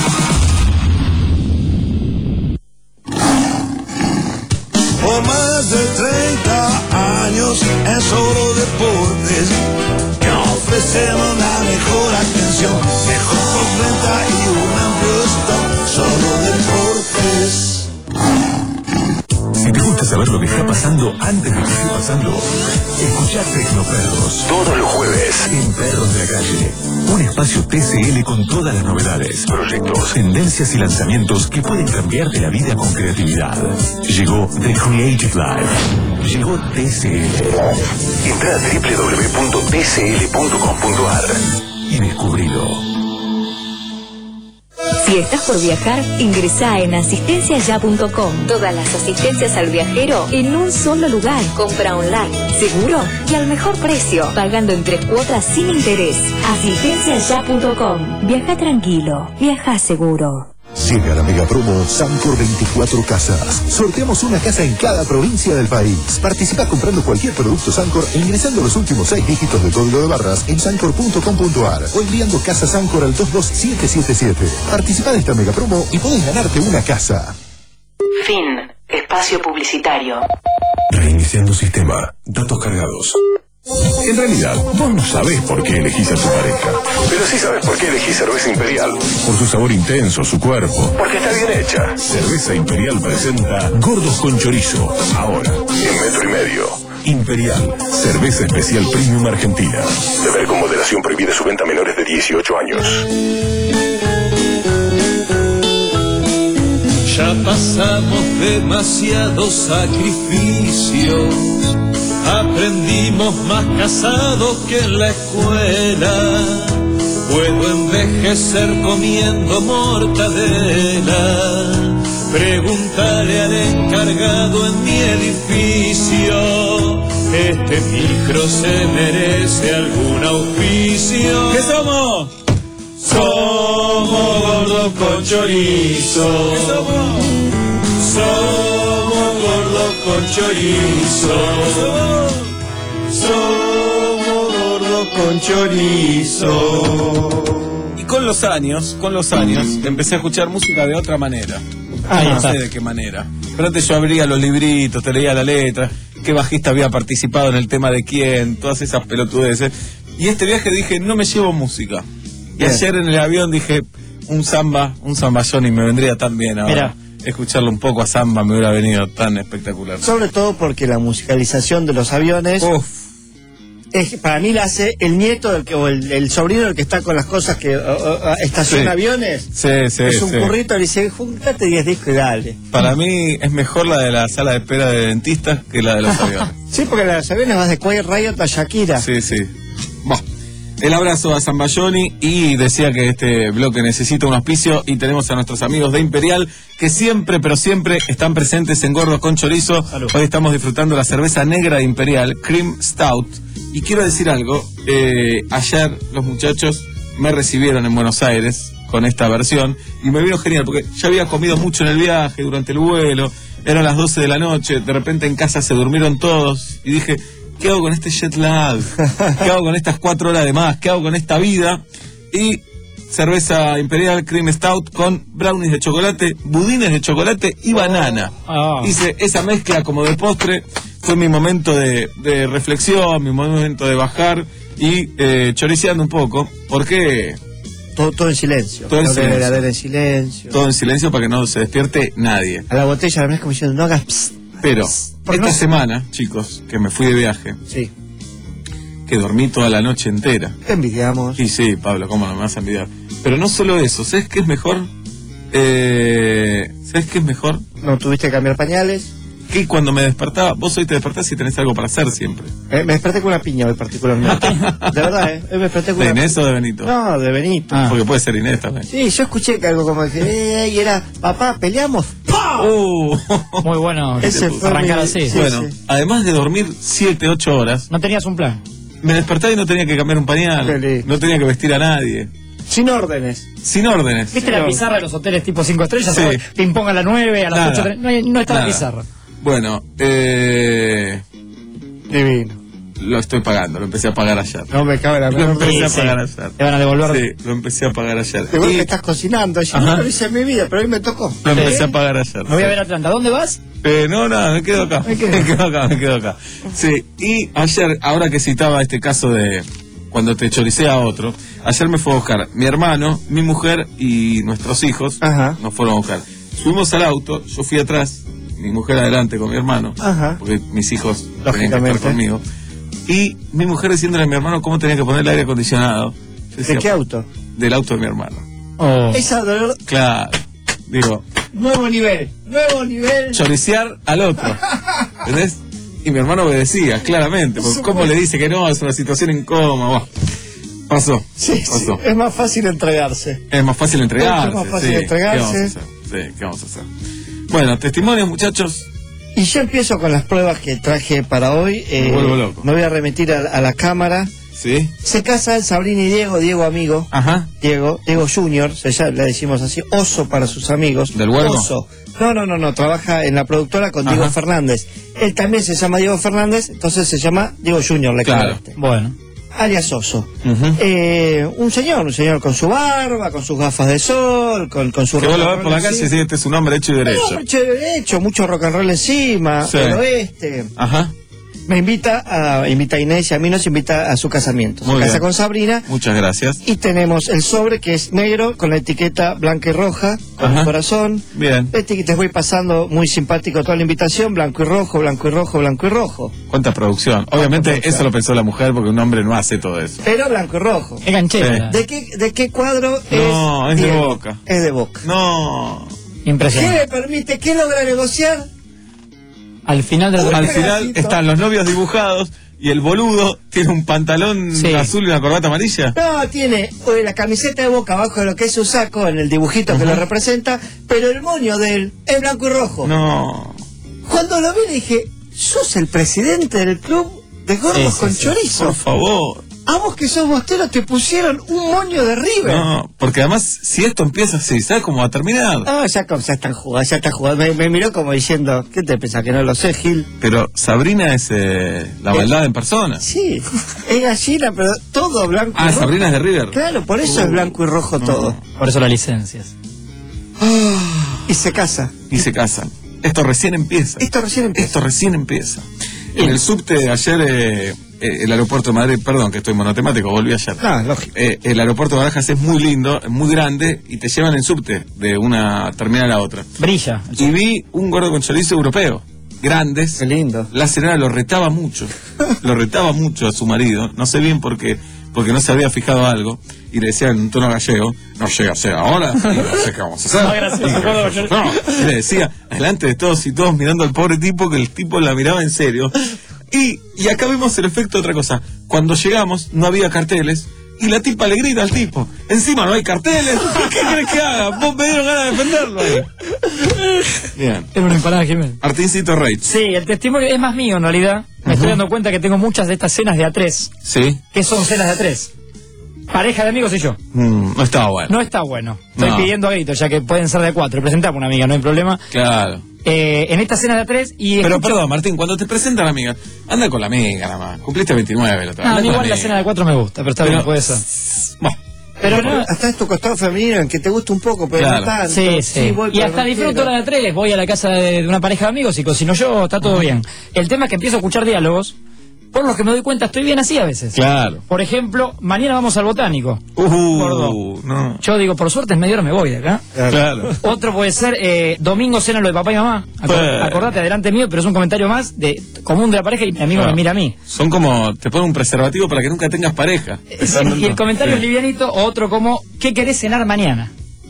Por más de treinta años en Solo Deportes que ofrecemos la mejor atención, mejor postventa y un amplio stock. Solo Deportes. Si te gusta saber lo que está pasando antes de que esté pasando, escuchá Tecnoperros todos los jueves en Perros de la Calle. Un espacio T C L con todas las novedades, proyectos, tendencias y lanzamientos que pueden cambiarte la vida con creatividad. Llegó The Creative Live. Llegó T C L. Entra a doble u doble u doble u punto t c l punto com punto ar y descubrilo. Si estás por viajar, ingresá en asistencia ya punto com. Todas las asistencias al viajero en un solo lugar. Compra online, seguro y al mejor precio, pagando en tres cuotas sin interés. asistencia ya punto com. Viaja tranquilo, viaja seguro. Llega la mega promo Sancor veinticuatro Casas. Sorteamos una casa en cada provincia del país. Participa comprando cualquier producto Sancor e ingresando los últimos seis dígitos del código de barras en sancor punto com punto ar o enviando casa Sancor al dos dos siete siete siete. Participa de esta mega promo y podés ganarte una casa. Fin. Espacio publicitario. Reiniciando sistema. Datos cargados. En realidad, vos no sabés por qué elegís a tu pareja, pero sí sabés por qué elegís Cerveza Imperial. Por su sabor intenso, su cuerpo, porque está bien hecha. Cerveza Imperial presenta Gordos con Chorizo, ahora, en metro y medio. Imperial, cerveza especial premium argentina. Beber con moderación, prohibida su venta a menores de dieciocho años. Ya pasamos demasiados sacrificios. Aprendimos más casados que en la escuela. Puedo envejecer comiendo mortadela. Preguntaré al encargado en mi edificio. Este micro se merece algún auspicio. ¿Qué somos? Somos Gordos con Chorizo. ¿Qué somos? Somos Gordos con Chorizo. Somos Gordos con Chorizo. Y con los años, con los años, empecé a escuchar música de otra manera. Ah, no sé de qué manera. Pero antes yo abría los libritos, te leía la letra, qué bajista había participado en el tema de quién, todas esas pelotudeces. Y este viaje dije, no me llevo música. Y Bien. ayer en el avión dije, un samba, un zamballón y me vendría tan bien ahora. Mira. Escucharlo un poco a samba me hubiera venido tan espectacular. Sobre todo porque la musicalización de los aviones es, para mí la hace el nieto del que, o el, el sobrino del que está con las cosas que o, o, estaciona Sí. aviones. Sí, sí, es un sí. currito, le dice, juntate diez discos y dale. Para mí es mejor la de la sala de espera de dentistas que la de los aviones. Sí, porque la de los aviones vas de Quiet Riot a Shakira. Sí, sí. Bueno, el abrazo a Zambayoni y decía que este bloque necesita un auspicio y tenemos a nuestros amigos de Imperial que siempre, pero siempre están presentes en Gordos con Chorizo. Salud. Hoy estamos disfrutando la cerveza negra de Imperial, Cream Stout. Y quiero decir algo, eh, ayer los muchachos me recibieron en Buenos Aires con esta versión y me vino genial porque ya había comido mucho en el viaje, durante el vuelo, eran las doce de la noche, de repente en casa se durmieron todos y dije, ¿qué hago con este jet lag? ¿Qué hago con estas cuatro horas de más? ¿Qué hago con esta vida? Y cerveza Imperial Cream Stout con brownies de chocolate, budines de chocolate y banana. Oh. Hice esa mezcla como de postre. Fue mi momento de, de reflexión, mi momento de bajar y eh, choriceando un poco. Porque... Todo, todo en silencio. Todo en Todo silencio. debe haber en silencio. Todo en silencio para que no se despierte nadie. A la botella la ves como diciendo, no hagas psst. Pero Porque esta no- semana, chicos, que me fui de viaje, Sí. que dormí toda la noche entera. Te envidiamos. Sí, sí, Pablo, cómo no me vas a envidiar. Pero no solo eso, ¿sabes qué es mejor? Eh, ¿Sabes qué es mejor? No tuviste que cambiar pañales. Que cuando me despertaba, vos hoy te despertás y tenés algo para hacer siempre. Eh, me desperté con una piña hoy particularmente. De verdad, ¿eh? Hoy me desperté con ¿De una Inés o de Benito? No, de Benito. Porque puede ser Inés también. Sí, yo escuché que algo como que eh, y era, papá, peleamos. Uh. Muy bueno Ese fue arrancar mi- así. sí, Bueno, sí. además de dormir siete, ocho horas, No tenías un plan. me despertaba y no tenía que cambiar un pañal, no tenía que vestir a nadie. Sin órdenes. Sin órdenes. ¿Viste la pizarra de los hoteles tipo cinco estrellas? Sí. Ping pong a las nueve, a las Nada. ocho. No, hay- no está la Nada. pizarra. Bueno, eh... Divino. Lo estoy pagando, lo empecé a pagar ayer. No me cabe la Lo menor empecé duda. a pagar ayer. Te van a devolver. Sí, lo empecé a pagar ayer. Igual Y que estás cocinando. Yo Ajá. no lo hice en mi vida, pero hoy me tocó. lo empecé a pagar ayer. Me voy a sí. ver Atlanta. ¿Dónde vas? Eh, no, no, me quedo acá. Me quedo, acá, me quedo acá. Sí, y ayer, ahora que citaba este caso de cuando te choricé a otro, ayer me fue a buscar mi hermano, mi mujer y nuestros hijos. Ajá. Nos fueron a buscar. Subimos al auto, yo fui atrás, mi mujer adelante con mi hermano, Ajá. porque mis hijos tenían que Lógicamente. estar conmigo. Y mi mujer diciéndole a mi hermano cómo tenía que poner el aire acondicionado. Yo decía, ¿De qué auto? Del auto de mi hermano. Esa dolor. Claro, digo, Nuevo nivel. Nuevo nivel. choricear al otro. ¿Entendés? Y mi hermano obedecía, claramente. Porque ¿cómo le dice que no? Es una situación incómoda. Bueno. Pasó. Sí, pasó. sí, es más fácil entregarse. Es más fácil entregarse. Es más fácil sí. entregarse. ¿Qué vamos a hacer? Sí, ¿qué vamos a hacer? Bueno, testimonios, muchachos. Y yo empiezo con las pruebas que traje para hoy. Eh, Me vuelvo loco. Me voy a remitir a, a la cámara. Sí. Se casan Sabrina y Diego, Diego amigo. Ajá. Diego, Diego Junior, se llama, le decimos así, Oso para sus amigos. ¿Del Huergo? Oso. No, no, no, no, trabaja en la productora con Diego Ajá. Fernández. Él también se llama Diego Fernández, entonces se llama Diego Junior, le Claro. queda. Bueno. Alias Oso. Uh-huh. Eh, un señor, un señor con su barba, con sus gafas de sol, con, con su Que rock vos lo and ves por la roll calle y encima. decís, este es un hombre hecho y derecho. No, hecho y derecho, mucho rock and roll encima, Sí. del oeste. Ajá. Me invita a, invita a Inés y a mí nos invita a su casamiento. Muy Se casa bien. con Sabrina. Muchas gracias. Y tenemos el sobre que es negro con la etiqueta blanca y roja, con Ajá. el corazón. Bien. Este que te voy pasando muy simpático toda la invitación, blanco y rojo, blanco y rojo, blanco y rojo. ¿Cuánta producción? Obviamente eso lo pensó la mujer porque un hombre no hace todo eso. Pero blanco y rojo. Es ganchera. ¿De qué, de qué cuadro No, es? es de Diego? Boca. Es de Boca. No. ¿Qué le permite? ¿Qué logra negociar? Al final del Al pedacito. final están los novios dibujados y el boludo tiene un pantalón Sí. azul y una corbata amarilla. No, tiene eh, la camiseta de Boca abajo de lo que es su saco en el dibujito que Ajá. lo representa, pero el moño de él es blanco y rojo. No. Cuando lo vi le dije, sos el presidente del club de gordos Sí, sí, con sí. chorizo. Por favor. A vos que sos bostero te pusieron un moño de River. No, porque además si esto empieza así, ¿sabes cómo va a terminar? No, ya, como- ya están jugando, ya está jugando. Me, me miró como diciendo, ¿qué te pensás que no lo sé, Gil? Pero Sabrina es eh, la maldad en persona. Sí, es gallina, pero todo blanco y Ah, rojo. Sabrina es de River. Claro, por eso es blanco y rojo todo. Por eso las licencias. Y se casa. Y se casan. Esto recién empieza. Esto recién empieza. Esto recién empieza. En el subte de ayer, eh, eh, el aeropuerto de Madrid, perdón que estoy monotemático, volví ayer. Ah, lógico. Eh, el aeropuerto de Barajas es muy lindo, es muy grande y te llevan en subte de una terminal a otra. Brilla. Y vi un gordo con chorizo europeo. Grandes. Qué lindo. La señora lo retaba mucho. Lo retaba mucho a su marido. No sé bien por qué. Porque no se había fijado algo. Y le decía en un tono gallego, no llega a ser ahora. Y no sé qué vamos a hacer. Ah, gracioso, Y- gordo con chorizo. no, y le decía, delante de todos y todos mirando al pobre tipo, que el tipo la miraba en serio. Y, y acá vemos el efecto de otra cosa. Cuando llegamos, no había carteles. Y la tipa le grita al tipo, encima no hay carteles. ¿Qué querés que haga? Vos me dieron ganas de defenderlo ahí. Bien. Es una empanada, Jiménez. Martincito Rey. Sí, el testimonio es más mío en realidad. Me estoy dando cuenta que tengo muchas de estas cenas de A tres. Sí. ¿Qué son cenas de A tres? Pareja de amigos y yo. Mm, no estaba bueno. No está bueno. Estoy No. pidiendo a gritos, ya que pueden ser de cuatro. Presentamos una amiga, no hay problema. Claro. Eh, en esta cena de A tres y... Pero escucho- perdón, Martín, cuando te presentan la amiga, anda con la amiga nada más. Cumpliste veintinueve la otra. Ah, a anda mí con igual la amiga. cena de cuatro me gusta, pero está Pero- bien, puede ser. Bueno, Pero Pero no... hasta es tu costado femenino en que te gusta un poco, pero Claro. no tanto. Sí, sí. voy y para hasta donde disfruto quiero. la de A tres. Voy a la casa de, de una pareja de amigos y cocino yo, está todo bien. El tema es que empiezo a escuchar diálogos, por los que me doy cuenta estoy bien así a veces. claro. Por ejemplo, mañana vamos al botánico. Uh, Gordo. no. Yo digo, por suerte es media hora me voy de acá. Claro. Otro puede ser, eh, domingo cena lo de papá y mamá. Acor- Eh. acordate, adelante mío, pero es un comentario más de común de la pareja y mi amigo Claro. me mira a mí. Son como, te ponen un preservativo para que nunca tengas pareja. Sí, y el comentario es livianito, o otro como, ¿qué querés cenar mañana?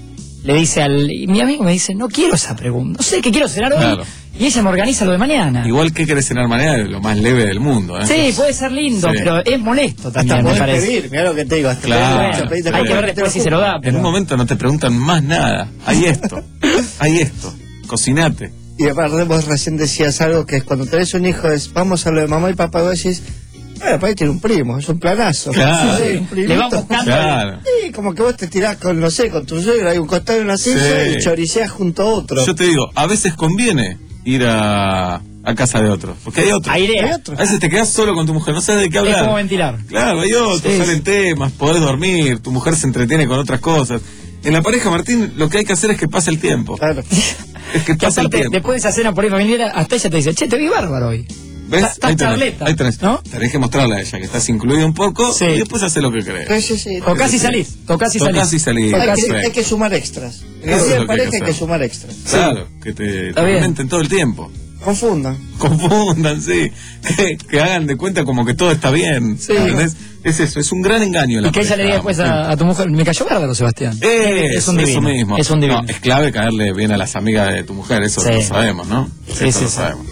Le dice al... Y mi amigo me dice, no quiero esa pregunta, no sé qué quiero cenar hoy. Claro. Y ella me organiza lo de mañana. Igual que querés cenar mañana es lo más leve del mundo, ¿eh? Sí, puede ser lindo, Sí. pero es molesto también, Hasta me podés parece. pedir, mirá lo que te digo. Hasta Claro. podés Bueno, pedir, te hay que juro, ver te después lo si se lo juro. da. En pero- un momento no te preguntan más nada. Hay esto. Hay esto. Cocinate. Y aparte vos recién decías algo que es cuando tenés un hijo es vamos a lo de mamá y papá y vos decís, bueno, papá tiene un primo, es un planazo. Claro. Sí, un primito. Le van buscando. Claro. Sí, como que vos te tirás con, no sé, con tu suegro, hay un costado y una silla Sí. y choriceás junto a otro. Yo te digo, a veces conviene ir a, a casa de otros. Porque hay otros. Airea. Hay otro. A veces te quedas solo con tu mujer, no sabes de qué Es como hablar. ventilar. Claro, hay otros, Sí, salen temas, podés dormir, tu mujer se entretiene con otras cosas. En la pareja, Martín, lo que hay que hacer es que pase el tiempo. Claro. Es que Que pase el aparte, tiempo. después de esa cena por ahí familiar, hasta ella te dice, che, te vi bárbaro hoy. ¿Ves? Estás Ahí tenés, tableta, ahí tenés. ¿no? Tenés que mostrarle a ella que estás incluido un poco Sí. y después hace lo que crees. Sí, sí, sí. Tocás y salís, tocás y salís. Tocás y salís. Hay Tocás que, y- hay que sumar extras. En la Eso vida es de lo que hay pareja que hay que hacer. sumar extras. Claro, que te Está bien. comenten todo el tiempo. Confundan. Confundan, sí. Que, que hagan de cuenta como que todo está bien. Sí. ¿Entendés? Es eso, es un gran engaño. la Y que ella le diga después pareja. a, a tu mujer, me cayó bárbaro, Sebastián. Eh, es un eso divino. mismo. Es un divino. No, es clave caerle bien a las amigas de tu mujer, eso Sí. lo sabemos, ¿no? Sí, Eso sí, lo sí. sabemos.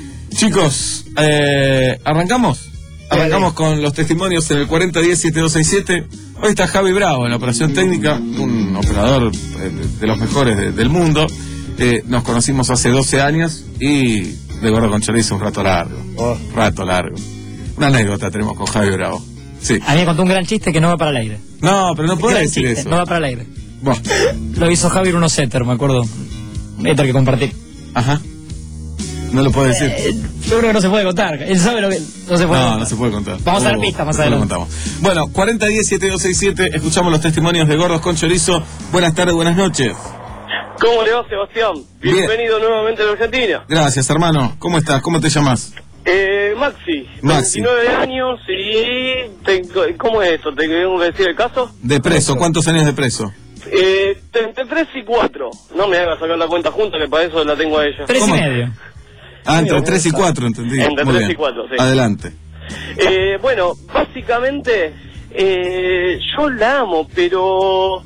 Chicos, eh, ¿arrancamos? Arrancamos con los testimonios en el cuarenta diez setenta y dos sesenta y siete. Hoy está Javi Bravo en la operación técnica, un operador eh, de los mejores de- del mundo. Eh, nos conocimos hace doce años y de Gordo con Chorizo un rato largo. Oh. Rato largo. Una anécdota tenemos con Javi Bravo. Sí. A mí me contó un gran chiste que no va para el aire. No, pero no puedes Gran decir chiste, eso. No va para el aire. Bueno. Lo hizo Javier unos setter, me acuerdo. Un éter que compartí. Ajá. No lo puedo decir. Eh, yo creo que no se puede contar. Él sabe lo que no se puede No, contar. no se puede contar. Vamos a dar Uh, pistas más no lo adelante. contamos. Bueno, cuarenta diez siete dos seis siete, escuchamos los testimonios de Gordos con Chorizo. Buenas tardes, buenas noches. ¿Cómo le va, Sebastián? Bien. Bienvenido nuevamente a la Argentina. Gracias, hermano. ¿Cómo estás? ¿Cómo te llamas? Eh, Maxi, Maxi. veintinueve años y... tengo- ¿Cómo es esto? ¿Te tengo que decir el caso? De preso, ¿cuántos años de preso? Eh, entre tres y cuatro. No me hagas sacar la cuenta junta, que para eso la tengo a ella. Tres y medio. Ah, entre tres y cuatro, entendí. Entre Muy tres y bien. cuatro, sí. Adelante. Eh, bueno, básicamente, eh, yo la amo, pero...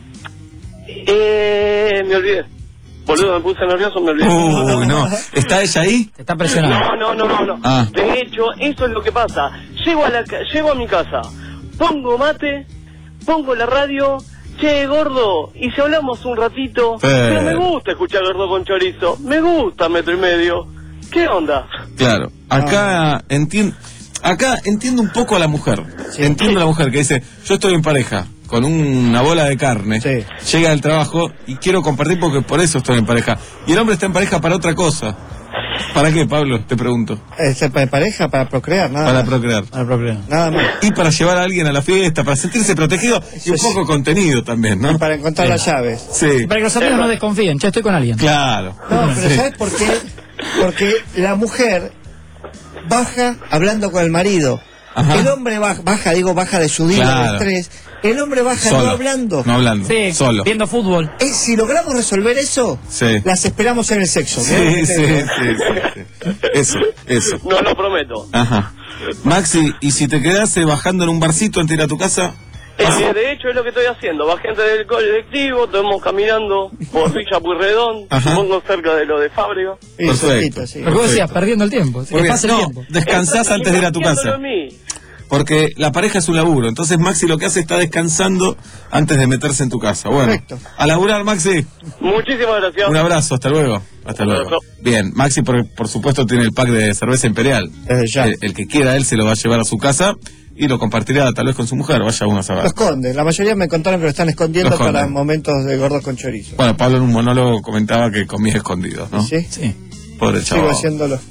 Eh, me olvidé. Boludo, me puse nervioso, me olvidé. Uy, no. ¿Está ella ahí? Te está presionando. No, no, no, no, no. Ah. De hecho, eso es lo que pasa. Llego a, la, ca- llego a mi casa, pongo mate, pongo la radio, che, gordo, y si hablamos un ratito, pero me gusta escuchar Gordo con Chorizo, me gusta Metro y Medio. ¿Qué onda? Claro. Acá entiendo... Acá entiendo un poco a la mujer. Entiendo a la mujer que dice, yo estoy en pareja con una bola de carne, llega al trabajo y quiero compartir porque por eso estoy en pareja. Y el hombre está en pareja para otra cosa. ¿Para qué, Pablo? Te pregunto. Este, para pareja, para procrear, nada Para más. procrear. Para procrear. Nada más. Y para llevar a alguien a la fiesta, para sentirse protegido y un poco contenido también, ¿no? Para encontrar las llaves. Sí. Para que los amigos no desconfíen. Che, estoy con alguien. Claro. No, pero Sí. ¿sabes por qué? Porque la mujer baja hablando con el marido. Ajá. El hombre baja, baja, digo, baja de su día, Claro. de estrés. El hombre baja Solo. no hablando. No hablando. Sí, Solo. viendo fútbol. Eh, si logramos resolver eso, Sí. las esperamos en el sexo. Sí, ¿no? sí, sí, sí, sí. Eso, eso. No lo prometo. Ajá. Maxi, ¿y si te quedás bajando en un barcito antes de ir a tu casa? Eh, de hecho, es lo que estoy haciendo. Bajé antes del colectivo, estamos caminando por Villa Puyredón, Ajá. supongo cerca de lo de Fábrica. Perfecto. Pero vos decías, perdiendo el tiempo. Muy Que bien. pase el No, tiempo. descansás antes de ir a tu casa. Haciéndolo a mí. Porque la pareja es un laburo. Entonces Maxi lo que hace está descansando antes de meterse en tu casa. Bueno, Correcto. a laburar, Maxi. Muchísimas gracias. Un abrazo, hasta luego. Hasta Un luego. abrazo. Bien, Maxi por, por supuesto tiene el pack de cerveza imperial. Desde ya. El, el que quiera él se lo va a llevar a su casa y lo compartirá tal vez con su mujer. Vaya uno a Lo saber. esconden. La mayoría me contaron que lo están escondiendo Lo esconden. para momentos de gordos con chorizo. Bueno, Pablo en un monólogo comentaba que comía escondidos, ¿no? ¿Sí? Sí. Pobre Sigo chaval. haciéndolo.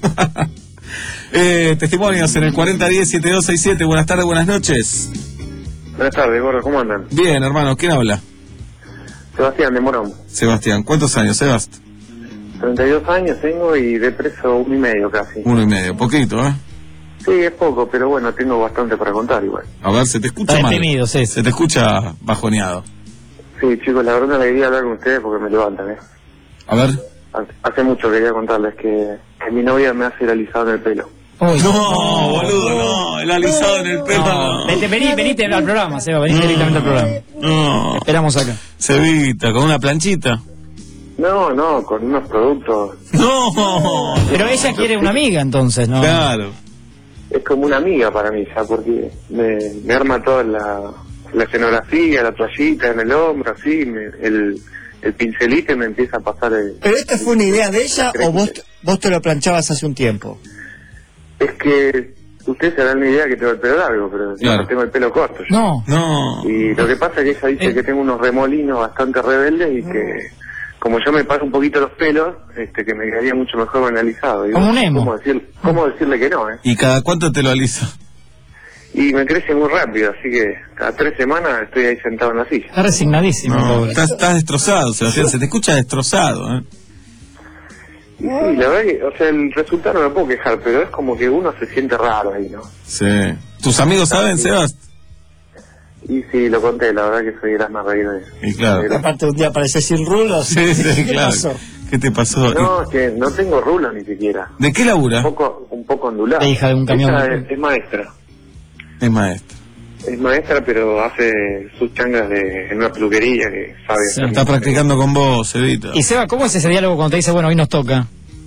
eh, testimonios en el cuarenta diez siete dos seis siete. Buenas tardes, buenas noches. Buenas tardes, gordo, ¿cómo andan? Bien, hermano, ¿quién habla? Sebastián de Morón. Sebastián. ¿Cuántos años, Sebast? treinta y dos años tengo y de preso uno y medio casi. Uno y medio. Poquito, ¿eh? Sí, es poco, pero bueno, tengo bastante para contar igual. A ver, se te escucha Está mal. deprimido, sí. Se te escucha bajoneado. Sí, chicos, la verdad una alegría hablar con ustedes porque me levantan, ¿eh? A ver. Hace mucho quería contarles que, que mi novia me hace el alisado en el pelo. Uy. No, boludo, no. El alisado en el pelo. No, vete, vení, venite al programa, Seba, venite directamente al programa. No. Esperamos acá. Cevita, con una planchita. No, no, con unos productos. No. Pero ella quiere una amiga entonces, ¿no? Claro. Es como una amiga para mí ya, porque me, me arma toda la, la escenografía, la toallita en el hombro, así, me, el, el pincelito y me empieza a pasar el... ¿Pero esta fue una idea de ella o vos, vos te lo planchabas hace un tiempo? Es que ustedes se dan una idea que tengo el pelo largo, pero Claro. yo tengo el pelo corto. yo. No. No. Y lo que pasa es que ella dice que tengo unos remolinos bastante rebeldes y que como yo me paso un poquito los pelos, este que me quedaría mucho mejor analizado. Digo, Como un emo. ¿Cómo, decir, ¿Cómo decirle que no, eh? ¿Y cada cuánto te lo alisa? Y me crece muy rápido, así que cada tres semanas estoy ahí sentado en la silla. Está resignadísimo, No, pobre. estás, estás destrozado, Sebastián. Se te escucha destrozado, ¿eh? Y sí, la verdad que, o sea, el resultado no me puedo quejar, pero es como que uno se siente raro ahí, ¿no? Sí. ¿Tus amigos saben, Sebas? Y sí, lo conté, la verdad que soy el asma reír de eso. Y claro. Aparte un día apareces sin rulos. Sí, sí, ¿Qué claro. pasó? ¿Qué te pasó? No, es que no tengo rulo ni siquiera. ¿De qué labura? Un poco, un poco ondulado. La hija de un camión. Ella es, es maestra. Es maestra. Es maestra, pero hace sus changas de, en una peluquería que sabe Sí. hacer. Está practicando con vos, Evita. Y Seba, ¿cómo es ese diálogo cuando te dice, bueno, hoy nos toca?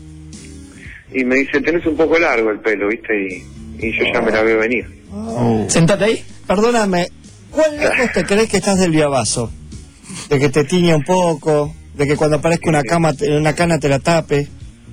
Y me dice, tenés un poco largo el pelo, ¿viste? Y, y yo ya me la veo venir. Oh. Sentate ahí. Perdóname, ¿Cuán lejos te crees que estás del viavazo? De que te tiña un poco, de que cuando aparezca una cama, te- una cana te la tape.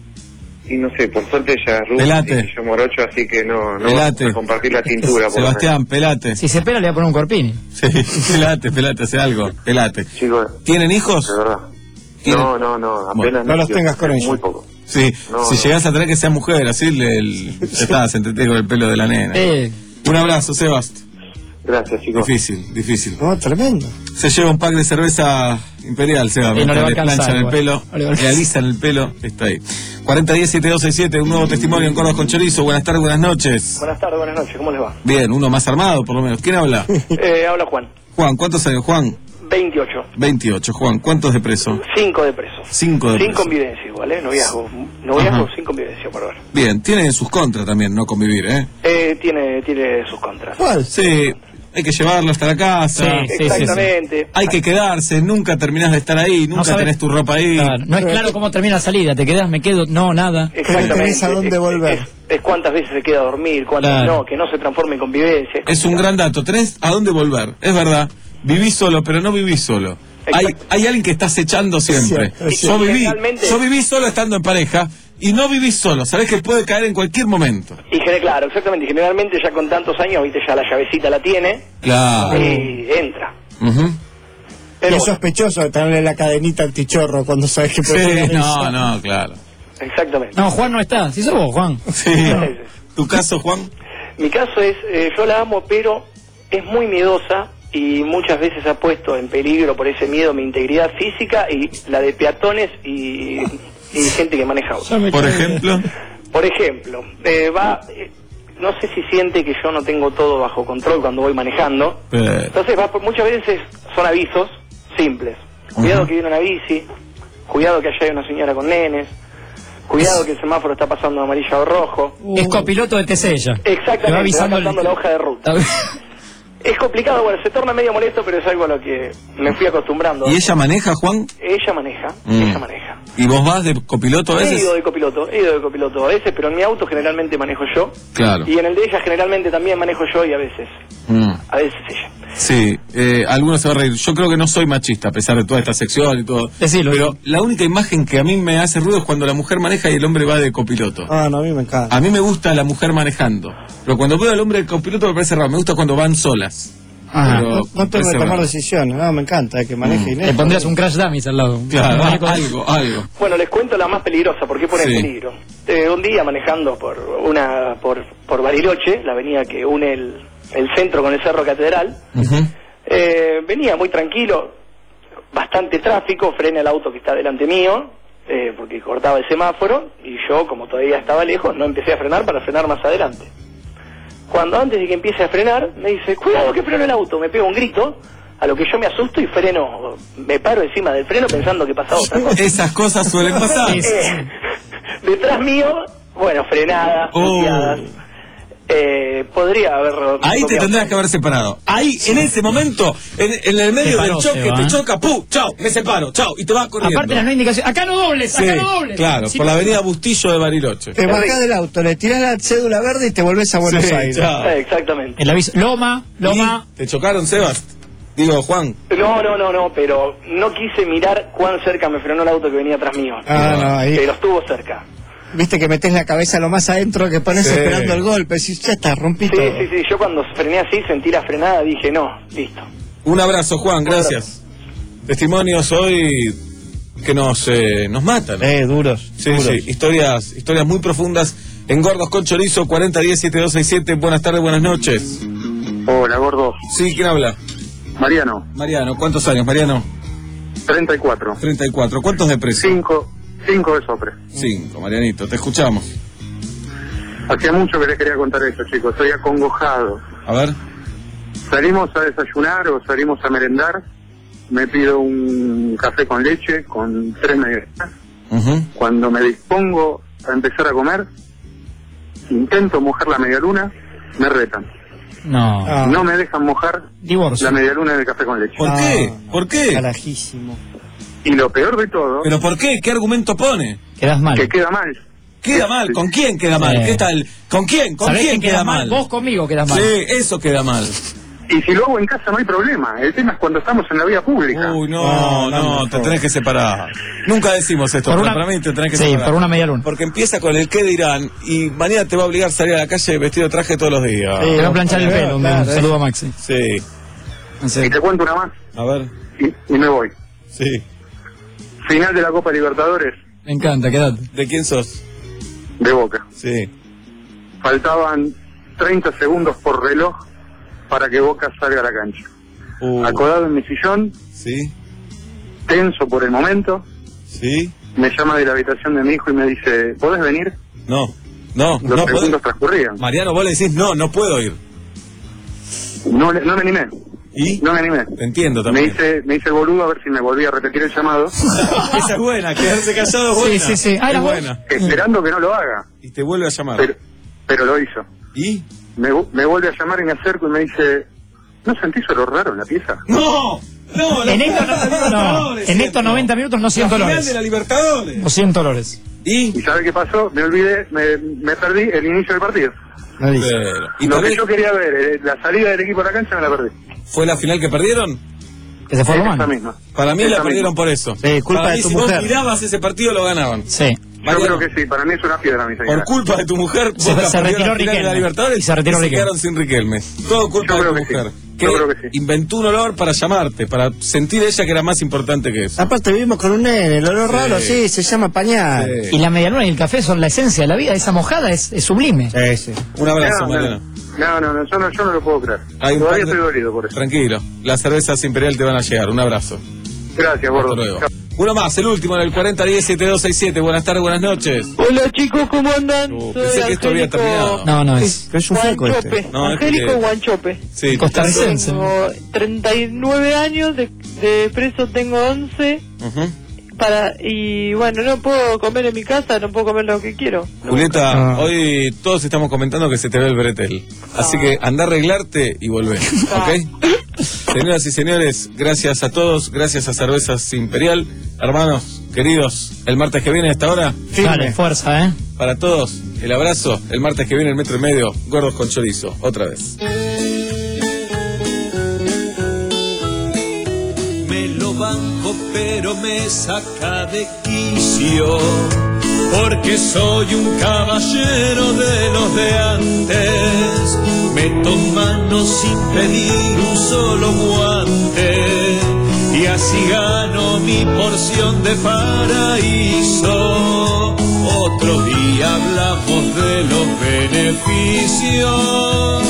Y no sé, por suerte ella es rubia Pelate. y yo morocho, así que no, no Pelate. vamos a compartir la tintura. por lo menos. Sebastián, pelate. Si se pela, le voy a poner un corpini. Sí, pelate, pelate, hace algo. Pelate. Chicos, ¿Tienen hijos? de verdad. ¿Tienen? No, no, no, apenas Bueno, no los nació, tengas con muy ellos. poco. Sí, No, si no. llegás a tener que sea mujer, así le, el, ya está, se entreté con el pelo de la nena. Eh, Un abrazo, Sebast. Gracias, chicos. Difícil, difícil. No, tremendo. Se lleva un pack de cerveza imperial, Seba. Eh, no le va a le alcanzar, planchan el igual. pelo, No le va a le alisan el pelo, está ahí. cuarenta diez siete dos seis siete, un nuevo testimonio en Córdoba con Chorizo. Buenas tardes, buenas noches. Buenas tardes, buenas noches, ¿cómo les va? Bien, uno más armado, por lo menos. ¿Quién habla? Eh, habla Juan, Juan, ¿cuántos años? Juan, veintiocho, veintiocho. Juan, ¿cuántos de preso? cinco de preso. Cinco de Sin preso. convivencia igual, ¿eh? Noviazgo, noviazgo Ajá. sin convivencia, por ahora. Bien, tiene sus contras también, no convivir, ¿eh? Eh, tiene, tiene sus contras. ¿Cuál? Sí, hay que llevarlo hasta la casa. Sí, sí, Exactamente. Hay que quedarse, nunca terminás de estar ahí, nunca sabes- tenés tu ropa ahí. claro, no es claro cómo termina la salida. Te quedas, me quedo, no, nada. Exactamente. tenés a dónde Es- volver. Es, es cuántas veces se queda a dormir, cuántas Claro. no, que no se transforme en convivencia. Es un gran dato. Tenés a dónde volver. Es verdad. Vivís solo, pero no vivís solo. Hay, Exacto. hay alguien que estás echando siempre. cierto, es Yo cierto. viví, Generalmente- yo viví solo estando en pareja y no vivís solo. Sabés que puede caer en cualquier momento. Y gene- claro, exactamente. Y generalmente ya con tantos años, viste, ya la llavecita la tiene Claro. y entra. Ujú. Y Pero es bueno, sospechoso tenerle la cadenita antichorro cuando sabes que puede Sí, pegar no, eso. no, claro. exactamente. No, Juan no está. Si sos vos, Juan. Sí. ¿Tu caso, Juan? Mi caso es, eh, yo la amo, pero es muy miedosa y muchas veces ha puesto en peligro por ese miedo mi integridad física y la de peatones y, y gente que maneja autos. Por ejemplo. Por ejemplo, eh, va, eh, no sé si siente que yo no tengo todo bajo control cuando voy manejando. Eh, Entonces va por, muchas veces son avisos simples. Cuidado que viene una bici, cuidado que allá hay una señora con nenes, cuidado que el semáforo está pasando de amarillo a rojo. Es copiloto de T C ella. Exactamente, Te va va avisando pasando el- la hoja de ruta. Es complicado, bueno, se torna medio molesto, pero es algo a lo que me fui acostumbrando. ¿Y ella maneja, Juan? Ella maneja, Mm. ella maneja. ¿Y vos vas de copiloto a He veces? ido de copiloto, he ido de copiloto a veces, pero en mi auto generalmente manejo yo. Claro. Y en el de ella generalmente también manejo yo y a veces, Mm. a veces ella. Sí, eh, algunos se van a reír. Yo creo que no soy machista, a pesar de toda esta sección y todo. Decilo. Pero la única imagen que a mí me hace ruido es cuando la mujer maneja y el hombre va de copiloto. Ah, no, a mí me encanta. A mí me gusta la mujer manejando. Pero cuando veo al hombre de copiloto me parece raro. Me gusta cuando van solas. Ah, Pero No, no tengo que parece tomar raro. decisiones, no, me encanta, que maneje Inés. Le pondrías un crash dummies al lado. Claro, Algo- algo, algo. Bueno, les cuento la más peligrosa, ¿por qué pone en Sí. peligro? Eh, un día manejando por una por, por Bariloche, la avenida que une el, el centro con el Cerro Catedral, Ujú. eh, venía muy tranquilo, bastante tráfico, frena el auto que está delante mío, eh, porque cortaba el semáforo, y yo, como todavía estaba lejos, no empecé a frenar para frenar más adelante. Cuando antes de que empiece a frenar, me dice, cuidado que freno el auto, me pega un grito, a lo que yo me asusto y freno, me paro encima del freno pensando que pasaba otra cosa. Esas cosas suelen pasar. Eh, detrás mío, bueno, frenadas, Oh. puteadas. Eh, podría haber... Ahí te tendrás que haber separado. Ahí, en ese momento, en, en el medio Se del paró, choque, se va. te choca, ¡pum! ¡Chao! Me separo, ¡chao! Y te vas corriendo. Aparte las no indicaciones. Acá no dobles, Sí, acá no dobles. claro, Sí, por la pero- avenida Bustillo de Bariloche. Te bajás del auto, le tirás la cédula verde y te volvés a Buenos Sí, Aires. chao. Eh, exactamente. El aviso. Loma, Loma. ¿Te chocaron, Sebas? Digo, Juan. No, no, no, no, pero no quise mirar cuán cerca me frenó el auto que venía atrás mío. Ah, no, ahí. Pero estuvo cerca. Viste que metés la cabeza lo más adentro que pones Sí. esperando el golpe. Decís, ya está, rompí Sí, todo. sí, sí, yo cuando frené así, sentí la frenada, dije, no, listo. Un abrazo, Juan, gracias. Testimonios hoy que nos eh, nos matan. Eh, duros. Sí, duros. sí, historias, historias muy profundas en Gordos con Chorizo, cuarenta diez siete dos seis siete. Buenas tardes, buenas noches. Hola, gordo. Sí, ¿quién habla? Mariano, Mariano, ¿cuántos años, Mariano? treinta y cuatro. treinta y cuatro. ¿Cuántos de preso? Cinco, cinco de sopre. Cinco, Marianito, te escuchamos. Hacía mucho que les quería contar eso, chicos. Estoy acongojado. A ver. Salimos a desayunar o salimos a merendar. Me pido un café con leche con tres medias. Ujú. Cuando me dispongo a empezar a comer, intento mojar la medialuna, me retan. No. Ah, No me dejan mojar Divorcio. la medialuna del café con leche. ¿Por Ah, qué? ¿Por qué? Carajísimo. Y lo peor de todo, ¿Pero por qué? ¿Qué argumento pone? Quedás mal. que queda mal. Queda mal. ¿Con quién queda mal? Sí. ¿Qué tal? ¿Con quién? ¿Con ¿Sabés quién quién queda mal? Vos conmigo quedás mal. Sí, eso queda mal. Y si lo hago en casa no hay problema. El tema es cuando estamos en la vía pública. Uy, no, no, no, te tenés que separar. Nunca decimos esto, Por pero una- para mí te tenés que sí, separar. por una media luna. Porque empieza con el qué dirán y mañana te va a obligar a salir a la calle vestido de traje todos los días. Te va a planchar el pelo. Un Claro, saludo a Maxi. Sí. Y te cuento una más A ver. y, y me voy. Sí. Final de la Copa Libertadores Me encanta, quédate. ¿De quién sos? de Boca. Sí. Faltaban treinta segundos por reloj para que Boca salga a la cancha. Uh, Acodado en mi sillón, sí, tenso por el momento, sí. me llama de la habitación de mi hijo y me dice, ¿podés venir? No, no, Los no segundos puedo. transcurrían. Mariano, vos le decís, no, no puedo ir. No, le- no me animé. ¿Y? No me animé. Te entiendo Me también. hice, me hice el boludo a ver si me volvía a repetir el llamado, Esa es buena, quedarse callado es Sí, buena. sí, sí. Ah, es era buena. esperando que no lo haga. Y te vuelve a llamar. Pero, pero lo hizo. ¿Y? Me, vu- me vuelve a llamar y me acerco y me dice, ¿no sentís olor raro en la pieza? ¡No! ¡No! En estos, no, en estos noventa minutos no siento La final olores. de la Libertadores. No siento olores. ¿Y? ¿Y sabe qué pasó? Me olvidé, me, me perdí el inicio del partido. No dice. Pero, ¿y Lo tal que vez yo quería ver, eh, la salida del equipo a la cancha, me la perdí. fue la final que perdieron? Que se fue Esa Román. misma. Para mí Esa la perdieron misma. por eso. Sí, culpa Para de mí, tu si mujer. vos mirabas ese partido lo ganaban. Sí. Yo Mariano, creo que sí, para mí es una piedra, mi señora. por culpa de tu mujer, Se- Boca se perdió retiró la final de Riquelme. la Libertadores Y se retiró y Riquelme. quedaron sin Riquelme. Todo culpa Yo de tu creo que sí. mujer. Yo creo que sí. inventó un olor para llamarte, para sentir ella que era más importante que eso. Aparte vivimos con un nene, el olor Sí. raro, sí, se llama pañal. Sí. Y la medialuna y el café son la esencia de la vida. Esa mojada es, es sublime. Sí, sí. Un abrazo, No, no, Mariano. no, no, no, yo no, yo no lo puedo creer. Hay un Todavía par de- estoy dolido por eso. Tranquilo, las cervezas Imperial te van a llegar. Un abrazo. Gracias, Hasta gordo. luego. Chao. Uno más, el último en el cuarenta diez setenta y dos sesenta y siete. Buenas tardes, buenas noches. Hola chicos, ¿cómo andan? Uh, Soy pensé que esto había Angélico terminado. No, no es. Pero es un flaco Guanchope. este. No, es Angélico que- Guanchope. Sí, Costarricense. Tengo treinta y nueve años, de, de preso tengo once. Ujú. Para, y bueno, no puedo comer en mi casa, no puedo comer lo que quiero. Julieta, Ah. hoy todos estamos comentando que se te ve el bretel. Así que anda a arreglarte y volvé, ¿ok? Señoras y señores, gracias a todos, gracias a Cervezas Imperial. Hermanos, queridos, el martes que viene a esta hora, Dale, fuerza, ¿eh? para todos, el abrazo. El martes que viene, el metro y medio, gordos con chorizo, otra vez. Me lo banco pero me saca de quicio, porque soy un caballero de los de antes. Meto manos sin pedir un solo guante, y así gano mi porción de paraíso. Otro día hablamos de los beneficios.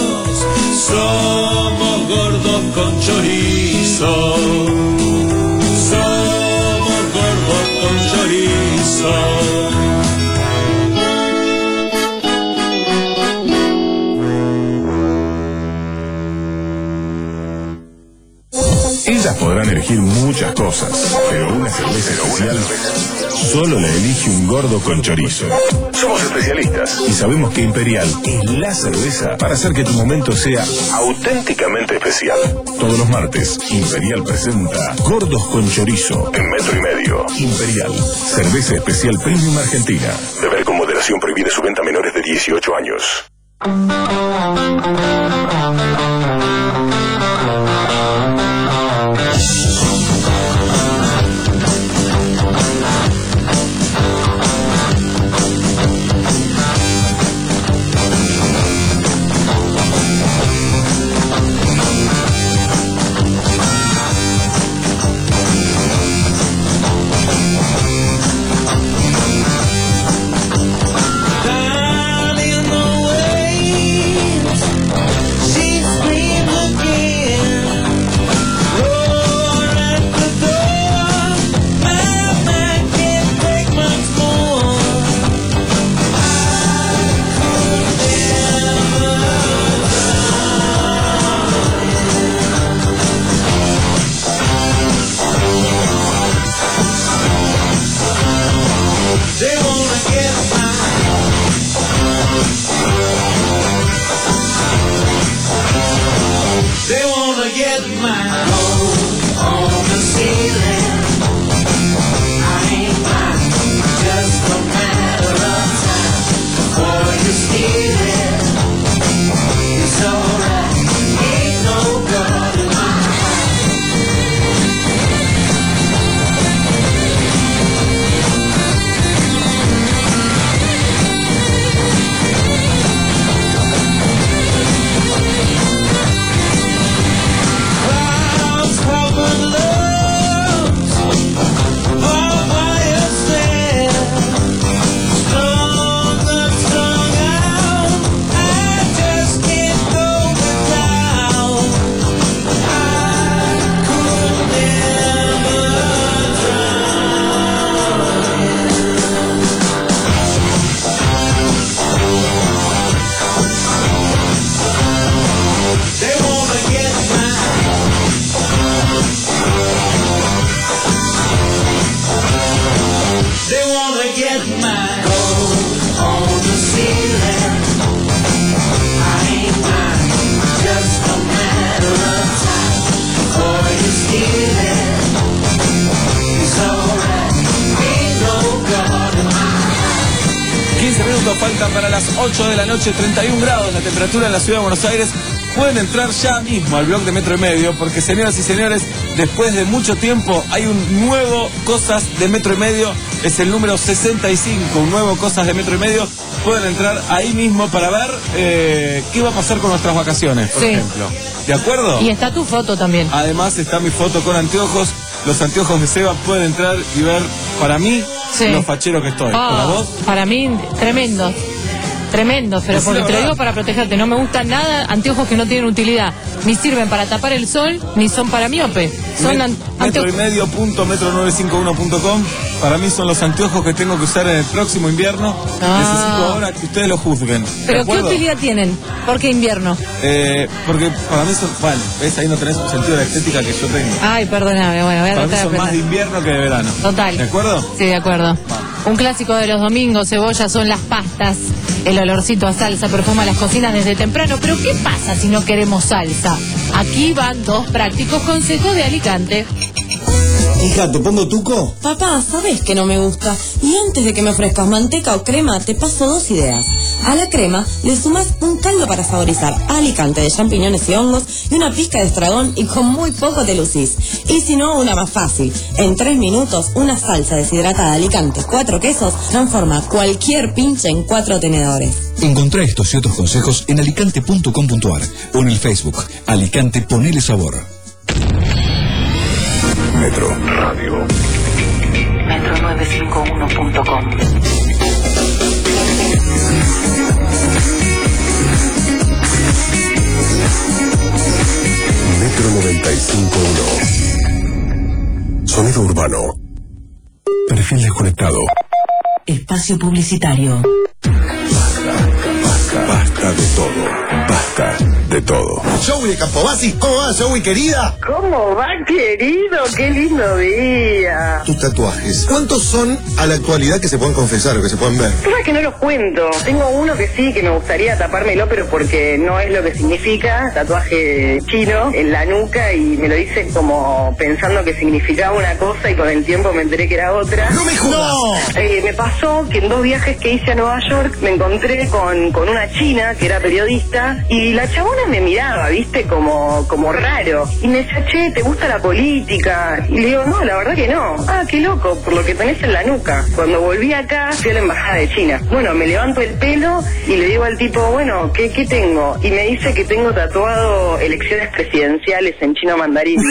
Somos gordos con chorizo. Somos gordos con chorizo. Ellas podrán elegir muchas cosas, pero una cerveza especial solo la elige un gordo con chorizo. Somos especialistas y sabemos que Imperial es la cerveza para hacer que tu momento sea auténticamente especial. Todos los martes, Imperial presenta Gordos con Chorizo en metro y medio. Imperial, cerveza especial premium argentina. Beber con moderación, prohibida su venta a menores de dieciocho años. Darling, the waves, she's Falta para las ocho de la noche, treinta y un grados la temperatura en la ciudad de Buenos Aires. Pueden entrar ya mismo al blog de Metro y Medio, porque señoras y señores, después de mucho tiempo hay un nuevo Cosas de Metro y Medio, es el número sesenta y cinco, un nuevo Cosas de Metro y Medio. Pueden entrar ahí mismo para ver eh, qué va a pasar con nuestras vacaciones, por sí. ejemplo. ¿De acuerdo? Y está tu foto también. Además está mi foto con anteojos. Los anteojos de Seba, pueden entrar y ver, para mí, sí. lo fachero que estoy. Oh, ¿Para vos? Para mí, tremendo. Tremendo, pero porque te lo digo para protegerte. No me gustan nada anteojos que no tienen utilidad. Ni sirven para tapar el sol, ni son para miope. Son Met, an metro y medio punto metro nueve cinco uno punto com. Para mí son los anteojos que tengo que usar en el próximo invierno. Ah. Necesito ahora que ustedes lo juzguen. ¿Pero qué utilidad tienen? ¿Por qué invierno? Eh, porque para mí son... Bueno, ves, ahí no tenés un sentido de la estética que yo tengo. Ay, perdóname, bueno, voy a para tratar mí son de más de invierno que de verano. Total. ¿De acuerdo? Sí, de acuerdo. Vamos. Un clásico de los domingos, cebolla, son las pastas. El olorcito a salsa perfuma las cocinas desde temprano. Pero ¿qué pasa si no queremos salsa? Aquí van dos prácticos consejos de Alicante. Hija, ¿te pongo tuco? Papá, sabes que no me gusta. Y antes de que me ofrezcas manteca o crema, te paso dos ideas. A la crema le sumas un caldo para saborizar Alicante de champiñones y hongos y una pizca de estragón y con muy poco te lucís. Y si no, una más fácil. En tres minutos, una salsa deshidratada Alicante, cuatro quesos, transforma cualquier pinche en cuatro tenedores. Encontrá estos y otros consejos en alicante punto com punto ar o en el Facebook Alicante Ponele Sabor. Metro Radio. metro nueve cinco uno punto com. Metro noventa y cinco punto uno. Sonido urbano. Perfil desconectado. Espacio publicitario. Basta, basta de todo. Basta de todo. Joey de Campobasi, ¿cómo va, Joey, querida? ¿Cómo va, querido? ¡Qué lindo día! Tus tatuajes, ¿cuántos son a la actualidad que se pueden confesar o que se pueden ver? Es que no los cuento. Tengo uno que sí, que me gustaría tapármelo, pero porque no es lo que significa. Tatuaje chino en la nuca y me lo hice como pensando que significaba una cosa y con el tiempo me enteré que era otra. ¡No me jodas! No. Eh, me pasó que en dos viajes que hice a Nueva York me encontré con, con una china que era periodista y la chabona me miraba, viste, como, como raro. Y me decía, che, ¿te gusta la política? Y le digo, no, la verdad que no. Ah, qué loco, por lo que tenés en la nuca. Cuando volví acá, fui a la embajada de China. Bueno, me levanto el pelo y le digo al tipo, bueno, ¿qué, qué tengo? Y me dice que tengo tatuado elecciones presidenciales en chino mandarín.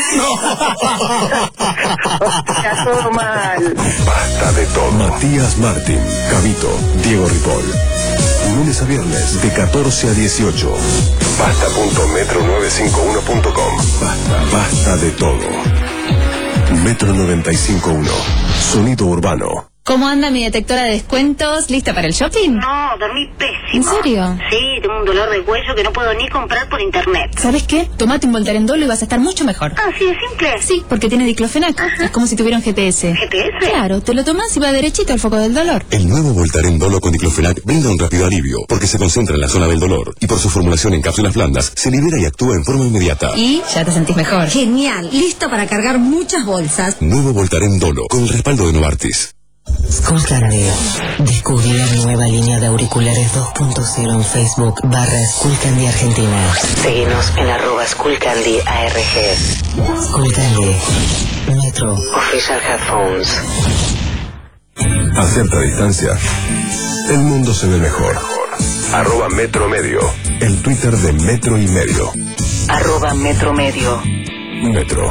Está todo mal. Basta de todo. Matías Martín, Cabito, Diego Ripoll. Lunes a viernes de catorce a dieciocho. Basta punto metro nueve cinco uno punto com. Basta, basta de todo. Metro noventa y cinco punto uno. Sonido urbano. ¿Cómo anda mi detectora de descuentos? ¿Lista para el shopping? No, dormí pésimo. ¿En serio? Sí, tengo un dolor de cuello que no puedo ni comprar por internet. ¿Sabes qué? Tomate un Voltarendolo y vas a estar mucho mejor. Ah, ¿sí es simple? Sí, porque tiene diclofenac. Ajá. Es como si tuviera un G P S. ¿G P S? Claro, te lo tomas y va derechito al foco del dolor. El nuevo Voltarendolo con diclofenac brinda un rápido alivio porque se concentra en la zona del dolor y por su formulación en cápsulas blandas se libera y actúa en forma inmediata. Y ya te sentís mejor. Genial, listo para cargar muchas bolsas. Nuevo Voltarendolo con el respaldo de Novartis. Skullcandy. Descubrí la nueva línea de auriculares dos punto cero en Facebook barra Skullcandy Argentina. Seguinos en arroba Skullcandy A R G. Skullcandy. Metro. Official Headphones. A cierta distancia, el mundo se ve mejor. Arroba Metro Medio. El Twitter de Metro y Medio. Arroba Metro Medio. Metro.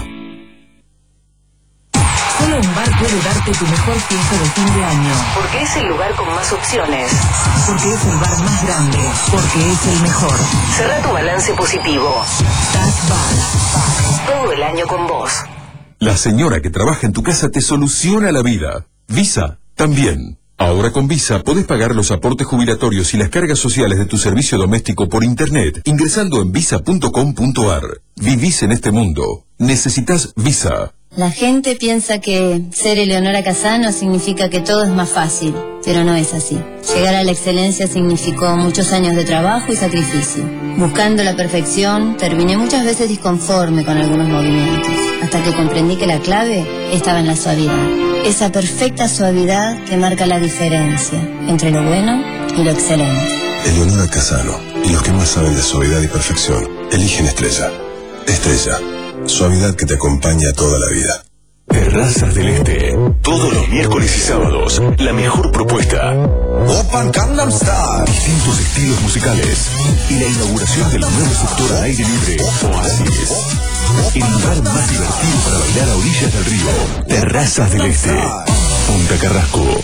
Solo un bar puede darte tu mejor fiesta de fin de año. Porque es el lugar con más opciones. Porque es el bar más grande. Porque es el mejor. Cerra tu balance positivo. Taz Bar. Todo el año con vos. La señora que trabaja en tu casa te soluciona la vida. Visa, también. Ahora con Visa podés pagar los aportes jubilatorios y las cargas sociales de tu servicio doméstico por internet ingresando en visa punto com punto ar. Vivís en este mundo. Necesitas Visa. La gente piensa que ser Eleonora Casano significa que todo es más fácil, pero no es así. Llegar a la excelencia significó muchos años de trabajo y sacrificio. Buscando la perfección, terminé muchas veces disconforme con algunos movimientos, hasta que comprendí que la clave estaba en la suavidad. Esa perfecta suavidad que marca la diferencia entre lo bueno y lo excelente. Eleonora Casano y los que más saben de suavidad y perfección eligen Estrella. Estrella, suavidad que te acompaña toda la vida. Terrazas del Este, todos los miércoles y sábados, la mejor propuesta. Open Gangnam Style. Distintos estilos musicales y la inauguración del nuevo sector aire libre, Oasis. El lugar más divertido para bailar a orillas del río. Terrazas del Este, Punta Carrasco.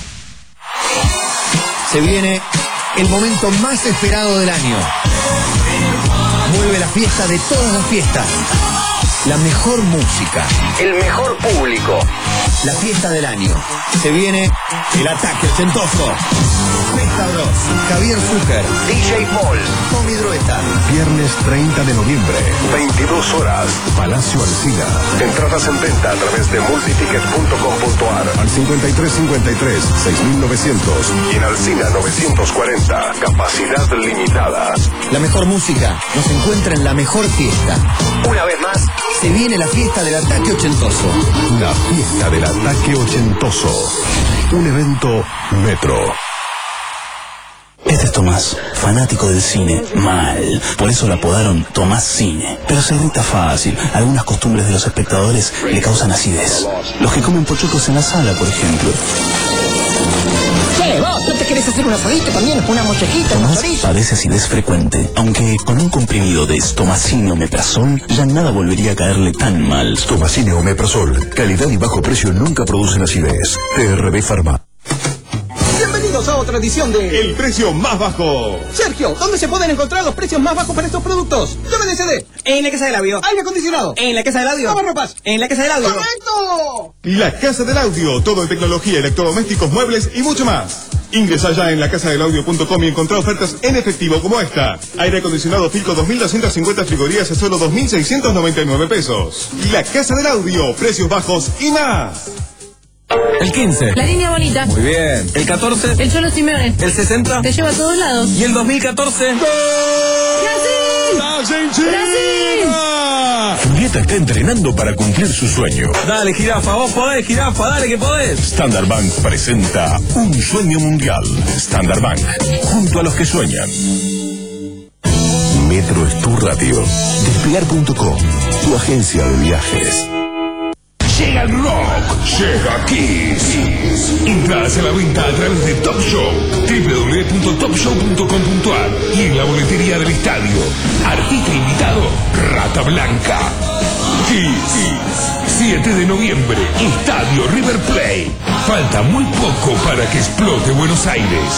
Se viene el momento más esperado del año. Vuelve la fiesta de todas las fiestas. La mejor música. El mejor público. La fiesta del año. Se viene el ataque ochentoso. Festa Bros. Javier Zucker. D J Paul. Tommy Drueta. Viernes treinta de noviembre, veintidós horas, Palacio Alsina. Entradas en venta a través de multiticket punto com punto a r al cincuenta y tres cincuenta y tres, seis mil novecientos y en Alsina novecientos cuarenta. Capacidad limitada. La mejor música nos encuentra en la mejor fiesta. Una vez más, se viene la fiesta del ataque ochentoso. La fiesta del ataque ochentoso. Un evento Metro. Este es Tomás, fanático del cine, mal. Por eso lo apodaron Tomás Cine. Pero se irrita fácil. Algunas costumbres de los espectadores le causan acidez. Los que comen pochoclos en la sala, por ejemplo. Che, vos, ¿no te querés hacer un asadito también? Una mochejita, un Tomás chorizo. padece acidez frecuente, aunque con un comprimido de Stomacine o Omeprazol ya nada volvería a caerle tan mal. Stomacine o Omeprazol, calidad y bajo precio nunca producen acidez. T R B Pharma. Bienvenidos a otra edición de El precio más bajo. Sergio, ¿dónde se pueden encontrar los precios más bajos para estos productos? D V D C D. En la casa del audio. Aire acondicionado. En la casa del audio. Lavarropas. En la casa del audio. ¡Correcto! La Casa del Audio, todo en tecnología, electrodomésticos, muebles y mucho más. Ingresa ya en la casa del audio punto com y encontrá ofertas en efectivo como esta. Aire acondicionado Filco dos mil doscientas cincuenta frigorías a solo dos mil seiscientos noventa y nueve pesos. La Casa del Audio, precios bajos y más. El quince. La línea bonita. Muy bien. El catorce. El Cholo Simeone. El sesenta. Te lleva a todos lados. Y el dos mil catorce. ¡Brasil! Julieta está entrenando para cumplir su sueño. Dale, jirafa, vos podés, jirafa, dale que podés. Standard Bank presenta Un Sueño Mundial. Standard Bank, junto a los que sueñan. Metro es tu radio. Despegar punto com, tu agencia de viajes. Llega el rock, llega Kiss. Entradas a la venta a través de Top Show, doble u doble u doble u punto top show punto com punto a r y en la boletería del estadio. Artista invitado, Rata Blanca. Kiss, siete de noviembre, Estadio River Plate. Falta muy poco para que explote Buenos Aires.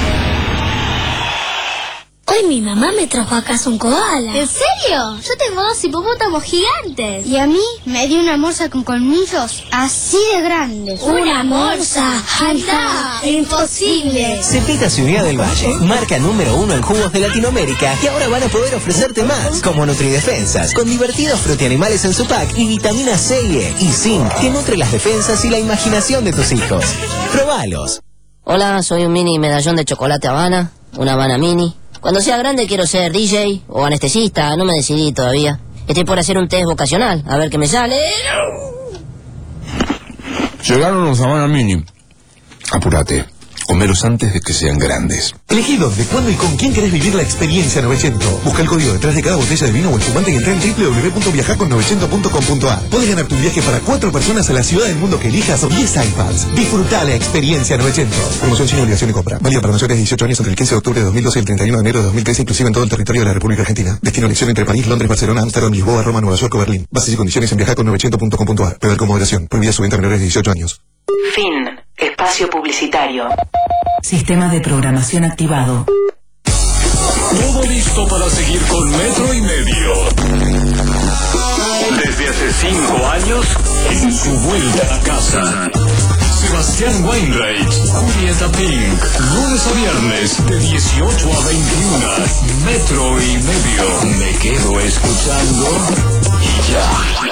Hoy mi mamá me trajo a casa un koala. ¿En serio? Yo tengo dos hipopótamos gigantes. Y a mí me dio una morsa con colmillos así de grandes. ¿Una morsa? ¡Anda! ¡Imposible! Cepita Ciudad del Valle, marca número uno en jugos de Latinoamérica, y ahora van a poder ofrecerte más, como Nutridefensas, con divertidos frutianimales en su pack y vitamina C y E, y zinc, que nutre las defensas y la imaginación de tus hijos. ¡Probalos! Hola, soy un mini medallón de chocolate Habana, una Habana mini. Cuando sea grande quiero ser D J o anestesista, no me decidí todavía. Estoy por hacer un test vocacional, a ver qué me sale. Llegaron los Habana Mini. Apúrate. Comeros antes de que sean grandes. Elegí dónde, cuándo y con quién querés vivir la experiencia novecientos. Busca el código detrás de cada botella de vino o espumante y entra en doble u doble u doble u punto viajar con novecientos punto com punto a r. Podés ganar tu viaje para cuatro personas a la ciudad del mundo que elijas o diez iPads. Disfrutá la experiencia novecientos. Promoción sin obligación de compra. Válida para mayores de dieciocho años entre el quince de octubre de dos mil doce y el treinta y uno de enero de dos mil trece, inclusive en todo el territorio de la República Argentina. Destino elección entre París, Londres, Barcelona, Amsterdam, Lisboa, Roma, Nueva York o Berlín. Bases y condiciones en viajar con novecientos punto com punto a r. Beber con moderación. Prohibida su venta a menores de dieciocho años. Fin. Espacio publicitario. Sistema de programación activado. Todo listo para seguir con Metro y Medio. Desde hace cinco años, en su vuelta a la casa. Sebastián Weinreich, Julieta Pink, lunes a viernes de dieciocho a veintiuno. Metro y Medio. Me quedo escuchando y ya.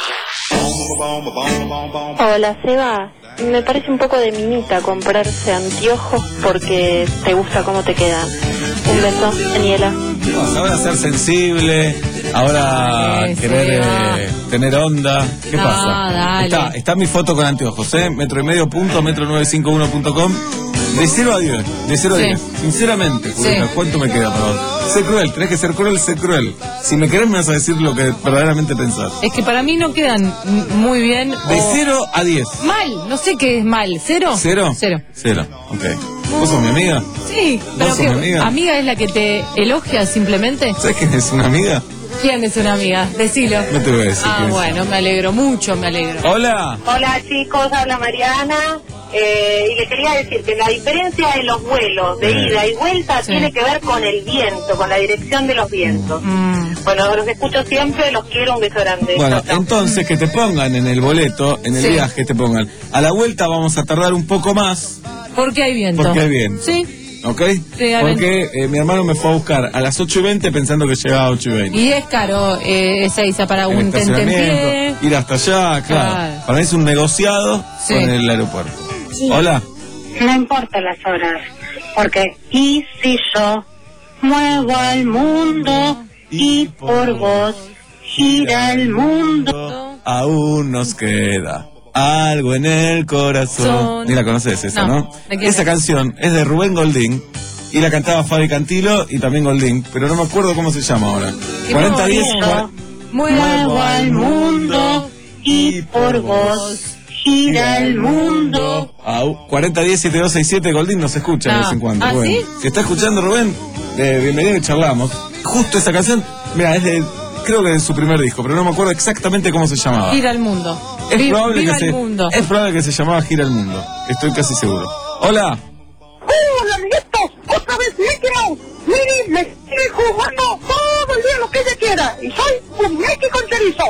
Hola, Seba. Me parece un poco de mimita comprarse anteojos porque te gusta cómo te quedan. Un beso, Daniela. No, ahora ser sensible, ahora Sí, querer sí, eh, tener onda. ¿Qué No, pasa? dale. Está, está mi foto con anteojos, ¿eh? Metro y medio punto metro nueve cinco uno punto com. De cero a diez, de cero Sí. a diez. Sinceramente, Julieta, Sí. ¿cuánto me queda para vos? Sé cruel, tenés que ser cruel, sé cruel. Si me querés me vas a decir lo que verdaderamente pensás. Es que para mí no quedan m- muy bien. De o- cero a diez. Mal, no sé qué es mal. ¿Cero? ¿Cero? Cero. Cero, ok. ¿Vos sos mi amiga? Sí, pero ¿Vos sos que mi amiga? amiga es la que te elogia simplemente. ¿Sabés quién es una amiga? ¿Quién es una amiga? Decilo. No te voy a decir Ah, quién es. bueno, me alegro mucho, me alegro. Hola. Hola chicos, habla Mariana. Eh, y le quería decir que la diferencia en los vuelos de Sí. ida y vuelta Sí. tiene que ver con el viento, con la dirección de los vientos. Mm. Bueno, los escucho siempre, los quiero, un beso grande. Bueno, Chau, chau. entonces que te pongan en el boleto, en el Sí. viaje, te pongan. A la vuelta vamos a tardar un poco más, Porque hay viento. porque hay viento. Sí. ¿Ok? Sí, hay Porque eh, mi hermano me fue a buscar a las ocho y veinte pensando que llegaba a ocho y veinte. Y es caro eh, esa isa para El un tentempié. estacionamiento, ir hasta allá, claro. Claro. Para mí es un negociado Sí. con el aeropuerto. Sí. Hola. No importa las horas, porque y si yo muevo al mundo y por vos gira el mundo. Aún nos queda algo en el corazón. Son- Ni la conoces esa, No. ¿no? ¿De quién Esa es? canción es de Rubén Goldín y la cantaba Fabi Cantilo y también Goldín, pero no me acuerdo cómo se llama ahora. Qué cuarenta diez. bonito. Muevo al mundo y por vos gira el mundo. cuarenta diez siete dos seis siete Goldín nos escucha de No. vez en cuando. ¿Ah, Rubén. sí? Si está escuchando Rubén, eh, bienvenido y charlamos. Justo esa canción, mira, es de, creo que de su primer disco, pero no me acuerdo exactamente cómo se llamaba. Gira el mundo. Es Vi- probable, viva que el se, mundo. es probable que se llamaba Gira el Mundo. Estoy casi seguro. Hola. ¡Hola, amiguitos! ¡Otra vez Mickey Mouse! ¡Miri, me sigue jugando todo el día lo que ella quiera! ¡Y soy un Mickey con chorizo!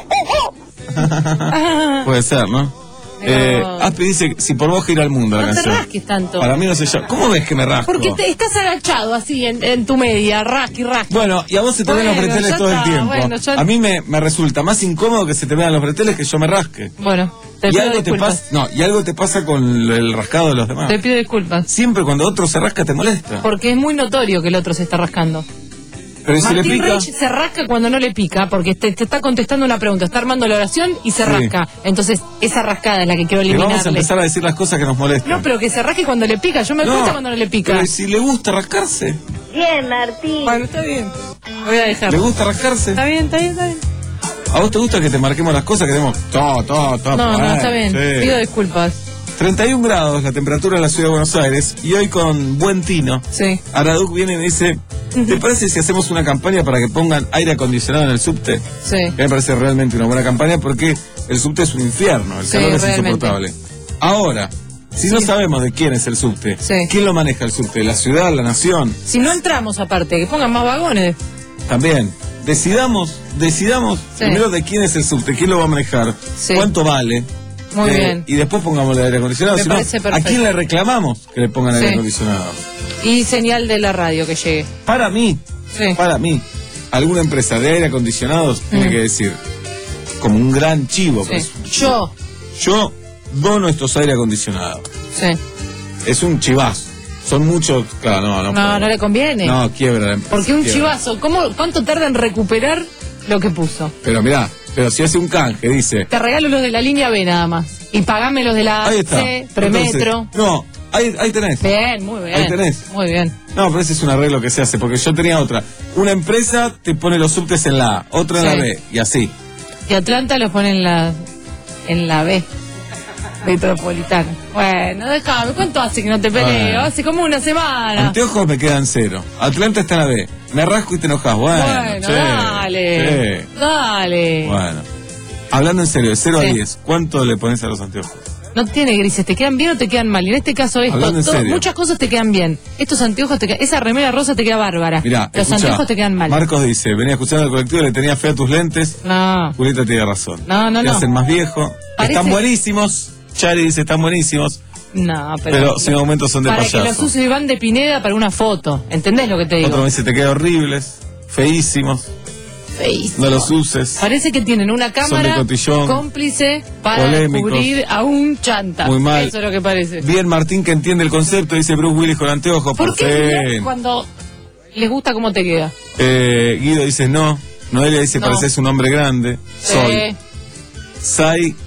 ¡Ojo! Puede ser, ¿no? Eh, Aspi dice, si por vos gira el mundo la No te canción. rasques tanto. Para mí no se llama. ¿Cómo ves que me rasco? Porque te estás agachado así en, en tu media, rasqui, rasqui. Bueno, y a vos se te ven los Bueno, breteles ya todo el está, tiempo. bueno, ya- A mí me, me resulta más incómodo que se te vean los breteles que yo me rasque. Bueno, te y pido algo te disculpas. pasa, no, y algo te pasa con el rascado de los demás. Te pido disculpas. Siempre cuando otro se rasca te molesta. Porque es muy notorio que el otro se está rascando. Pero si le Martín pica. Reich se rasca cuando no le pica, porque te, te está contestando una pregunta, está armando la oración y se Sí. rasca. Entonces, esa rascada es la que quiero Que eliminarle. vamos a empezar a decir las cosas que nos molestan. No, pero que se rasque cuando le pica. Yo me doy No, cuenta cuando no le pica. Pero si le gusta rascarse. Bien, Martín. Bueno, está bien. Voy a dejar. ¿Le gusta rascarse? Está bien, está bien, está bien. ¿A vos te gusta que te marquemos las cosas que tenemos? To, to, to, No, no, bueno, está bien. sí. Pido disculpas. treinta y un grados la temperatura en la ciudad de Buenos Aires y hoy con buen tino. Sí. Araduc viene y me dice, ¿te parece si hacemos una campaña para que pongan aire acondicionado en el subte? Sí. Me parece realmente una buena campaña porque el subte es un infierno, el Sí, calor es realmente. insoportable. Ahora, si no sabemos de quién es el subte, Sí. ¿quién lo maneja el subte? ¿La ciudad, la nación? Si no entramos aparte, que pongan más vagones. También. Decidamos, decidamos Sí. primero de quién es el subte, quién lo va a manejar, Sí. cuánto vale. Muy eh, bien. Y después pongamos el aire acondicionado. Me Si no, parece ¿a perfecto. quién le reclamamos que le pongan aire Sí. acondicionado? Y señal de la radio que llegue. Para mí, Sí. para mí, alguna empresa de aire acondicionados tiene Mm. que decir, como un gran chivo, Sí. pues, Yo. yo dono estos aire acondicionados. Sí. Es un chivazo. Son muchos, claro, no, no. No, no le conviene. No, quiebra la empresa. Porque un quiebra. chivazo, ¿cómo, ¿cuánto tarda en recuperar lo que puso? Pero mirá, pero si hace un canje, dice, Te regalo los de la línea B nada más. Y pagame los de la ahí está. C, Premetro. Entonces, no, ahí, ahí tenés. Bien, muy bien. Ahí tenés. Muy bien. No, pero ese es un arreglo que se hace, porque yo tenía otra. Una empresa te pone los subtes en la A, otra en Sí. la B, y así. Y Atlanta los pone en la, en la B. Metropolitana. Bueno, déjame. ¿Cuánto hace que no te peleo? Bueno. Hace como una semana. Anteojos me quedan cero. Atlanta está en la B. Me rasco y te enojas. Bueno, Bueno, che, dale. che. Dale. Bueno. Hablando en serio, de cero Sí. a diez, ¿cuánto le pones a los anteojos? No tiene grises, te quedan bien o te quedan mal. Y en este caso esto, Hablando en todo- serio. muchas cosas te quedan bien. Estos anteojos te quedan, esa remera rosa te queda bárbara. Mirá, Los escuchá, anteojos te quedan mal. Marcos dice, venía escuchando el colectivo, le tenía fe a tus lentes. No. Julieta tiene razón. No, no, Te no. hacen más viejo. Parece- Están buenísimos. Chari dice, están buenísimos. No, pero. Pero sin aumentos son de para payaso. que los use Iván de Pineda para una foto. ¿Entendés lo que te digo? Otro me dice, te quedan horribles, feísimos. Feísimo. No los uses. Parece que tienen una cámara cotillón, cómplice para polémicos. cubrir a un chanta. Muy mal. Eso es lo que parece. Bien Martín que entiende el concepto, dice Bruce Willis con anteojos. ¿Por por qué fin. bien cuando les gusta cómo te queda? Eh, Guido dice no. Noelia dice No. pareces un hombre grande. Sol. Eh, Sai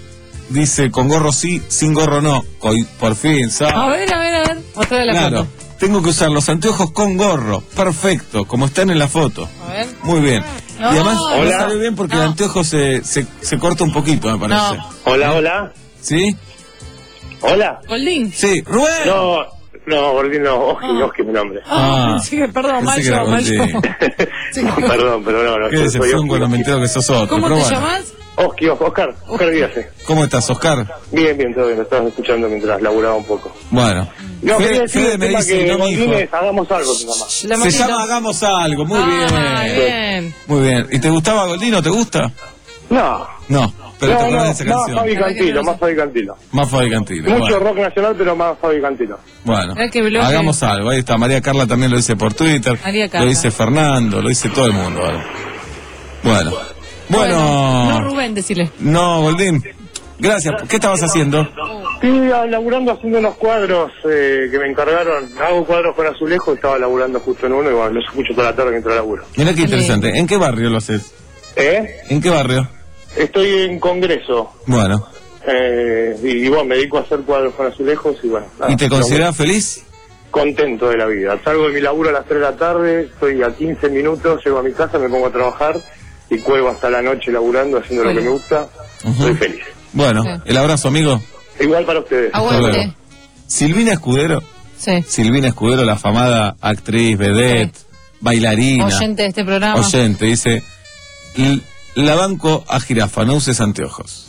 dice, con gorro sí, sin gorro no. Hoy, por fin, ¿sabes? A ver, a ver, a ver. Mostrale la Claro, foto. tengo que usar los anteojos con gorro. Perfecto, como están en la foto. A ver. Muy bien. No, y además no hola. sale bien porque No. el anteojo se, se, se corta un poquito, me parece. No. Hola, hola. ¿Sí? Hola. Goldín. Sí, Rubén. No, no, Goldín no, Oski, Ah. Oski es mi nombre. Ah, Sí, perdón, mal pensé que era yo, mal yo. Goldín. Perdón, pero no, no. Qué soy decepción Oski. cuando me entero que sos otro. ¿Cómo pero te bueno. llamas? Oski, Oscar, Oscar Díaz. ¿Cómo estás, Oscar? Bien, bien, todo bien, lo estabas escuchando mientras laburaba un poco. Bueno. No, Fede- quería decir Fede el me tema dice, que no, los mi hijo. lunes hagamos algo, nada más. La Se manito. llama Hagamos Algo, muy Ah, bien. bien. Muy bien. ¿Y te gustaba Goldino? ¿Te gusta? No, No, pero te no, acordás no, de esa más canción. Fabi Cantilo, más Fabi Cantilo. Más Fabi Cantilo. Mucho Bueno, rock nacional, pero más Fabi Cantilo. bueno. Mirá qué bloque. Hagamos algo. Ahí está. María Carla también lo dice por Twitter. María Carla. Lo dice Fernando, lo dice todo el mundo. ahora. Bueno. Bueno, no, Bueno. Rubén, decile. No, Goldín. Gracias. ¿Qué estabas haciendo? Estoy ah, laburando haciendo unos cuadros eh, que me encargaron. Hago cuadros con azulejo, estaba laburando justo en uno y bueno, los escucho toda la tarde mientras laburo. Mira qué interesante. ¿En qué barrio lo haces? ¿Eh? ¿En qué barrio? Estoy en Congreso. Bueno. Eh, y, y bueno, me dedico a hacer cuadros con azulejos y bueno. nada, ¿Y te lo- consideras feliz? Contento de la vida. Salgo de mi laburo a las tres de la tarde, estoy a quince minutos, llego a mi casa, me pongo a trabajar y cuelgo hasta la noche laburando, haciendo lo que me gusta. Estoy feliz. Bueno, Sí. el abrazo, amigo. Igual para ustedes. Hasta luego. Aguante. Silvina Escudero. Sí. Silvina Escudero, la afamada actriz, vedette, bailarina. Oyente de este programa. Oyente, dice, "L- la banco a jirafa, no uses anteojos.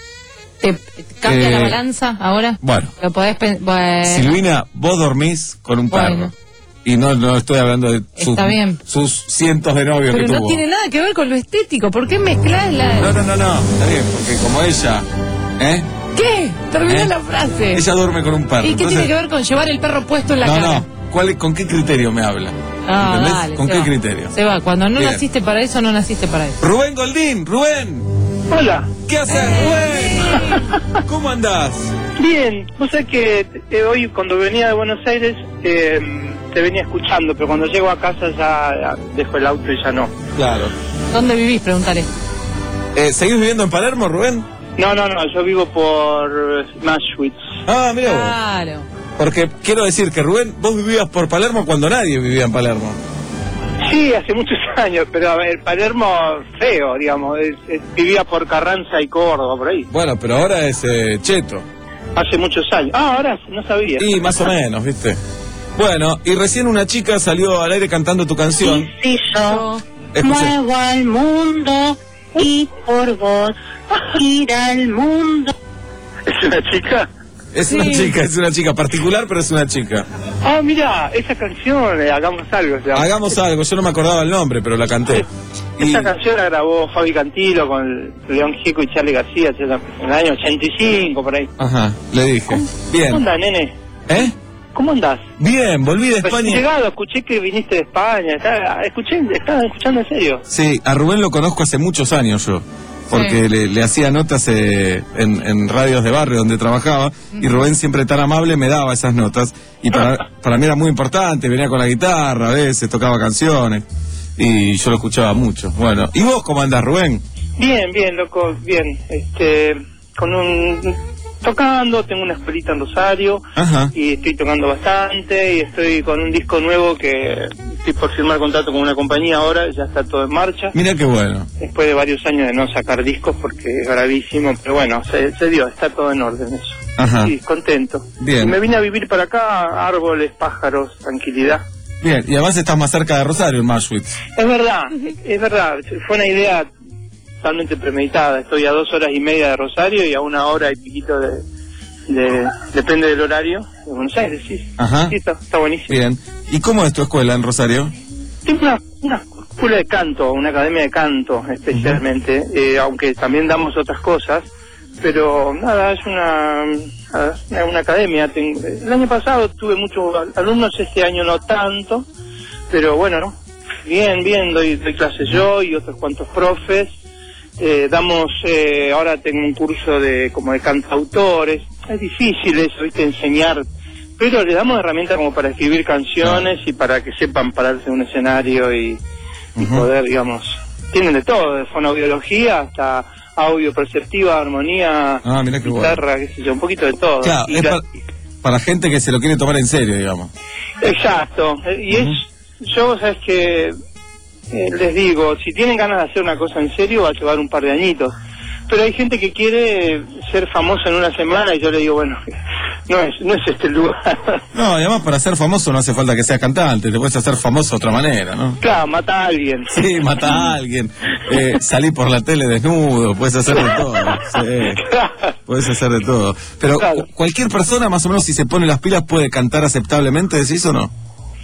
¿Te cambia Eh, la balanza ahora? Bueno, Lo podés pen- bueno. Silvina, vos dormís con un perro. Bueno. Y no, no estoy hablando de sus, Está bien. sus cientos de novios Pero que no tuvo. tiene nada que ver con lo estético. ¿Por qué mezclas la...? No, no, no, no, está bien, porque como ella, ¿eh? ¿Qué? Termina ¿Eh? la frase. Ella duerme con un perro. ¿Y qué entonces- tiene que ver con llevar el perro puesto en la No, cara? no, ¿cuál, es- ¿con qué criterio me habla? Ah, ¿Entendés? dale, ¿Con se qué va. criterio? Se va. Cuando no Bien. naciste para eso, no naciste para eso. Rubén Goldín, Rubén, Hola. ¿qué haces, Rubén? ¿Cómo andás? Bien, vos sabés que eh, hoy cuando venía de Buenos Aires eh, te venía escuchando, pero cuando llego a casa ya, ya dejo el auto y ya no. Claro. ¿Dónde vivís? Preguntaré. Eh, ¿Seguís viviendo en Palermo, Rubén? No, no, no, yo vivo por Smashwitz. Ah, mira vos. Claro. Porque quiero decir que Rubén, vos vivías por Palermo cuando nadie vivía en Palermo. Sí, hace muchos años, pero a ver, Palermo feo, digamos, es- es- vivía por Carranza y Córdoba, por ahí. Bueno, pero ahora es eh, cheto. Hace muchos años. Ah, ahora no sabía. Y más o menos, ¿viste? Bueno, y recién una chica salió al aire cantando tu canción. Si yo Escuché. muevo al mundo y por vos gira el mundo. ¿Es una chica? Es una chica, es una chica particular, pero es una chica. Ah, mira, esa canción, eh, Hagamos Algo. se llama. Hagamos algo, yo no me acordaba el nombre, pero la canté. Esa canción la grabó Fabi Cantilo con León Gieco y Charlie García en el año ochenta y cinco, por ahí. Ajá, le dije. ¿Cómo Bien. andás, nene? ¿Eh? ¿Cómo andás? Bien, volví de Recién España. llegado, escuché que viniste de España. Estaba, escuché, estaba escuchando en serio. Sí, a Rubén lo conozco hace muchos años yo. Porque Sí. le, le hacía notas eh, en, en radios de barrio donde trabajaba. Y Rubén siempre tan amable me daba esas notas. Y para, para mí era muy importante, venía con la guitarra a veces, tocaba canciones. Y yo lo escuchaba mucho. Bueno, ¿y vos cómo andás, Rubén? Bien, bien, loco, bien. Este, con un... tocando, tengo una escuelita en Rosario. Ajá. Y estoy tocando bastante y estoy con un disco nuevo que estoy por firmar contrato con una compañía ahora, ya está todo en marcha. Mira qué bueno. Después de varios años de no sacar discos porque es gravísimo, pero bueno, se, se dio, está todo en orden eso. Ajá. Sí, contento. Bien. Y me vine a vivir para acá, árboles, pájaros, tranquilidad. Bien, y además estás más cerca de Rosario, en Mashwitz. Es verdad, es verdad, fue una idea totalmente premeditada. Estoy a dos horas y media de Rosario y a una hora y piquito de, de depende del horario, de Buenos Aires, sí. Ajá. Sí, está, está buenísimo. Bien. ¿Y cómo es tu escuela en Rosario? Tengo una, una escuela de canto, una academia de canto especialmente, eh, aunque también damos otras cosas, pero nada, es una, una, una academia. Tengo- el año pasado tuve muchos al- alumnos, este año no tanto, pero bueno, ¿no? Bien, bien, doy, doy clases yo y otros cuantos profes. Eh, damos, eh, ahora tengo un curso de como de cantautores. Es difícil eso, ¿viste? Enseñar, pero le damos herramientas como para escribir canciones y para que sepan pararse en un escenario y, y poder, digamos, tienen de todo, de fonoaudiología hasta audio perceptiva, armonía, ah, mirá qué guitarra, bueno. qué sé yo, un poquito de todo. Claro, y es la... para, para gente que se lo quiere tomar en serio, digamos. Exacto, y uh-huh. es, yo, sabes que eh, les digo, si tienen ganas de hacer una cosa en serio, va a llevar un par de añitos. Pero hay gente que quiere ser famoso en una semana y yo le digo, bueno, no es no es este el lugar. No, además para ser famoso no hace falta que seas cantante, te puedes hacer famoso de otra manera, ¿no? Claro, mata a alguien. Sí, mata a alguien, eh, salí por la tele desnudo, puedes hacer de todo. Sí, puedes hacer de todo. Pero claro. Cualquier persona, más o menos, si se pone las pilas, puede cantar aceptablemente, ¿decís o no?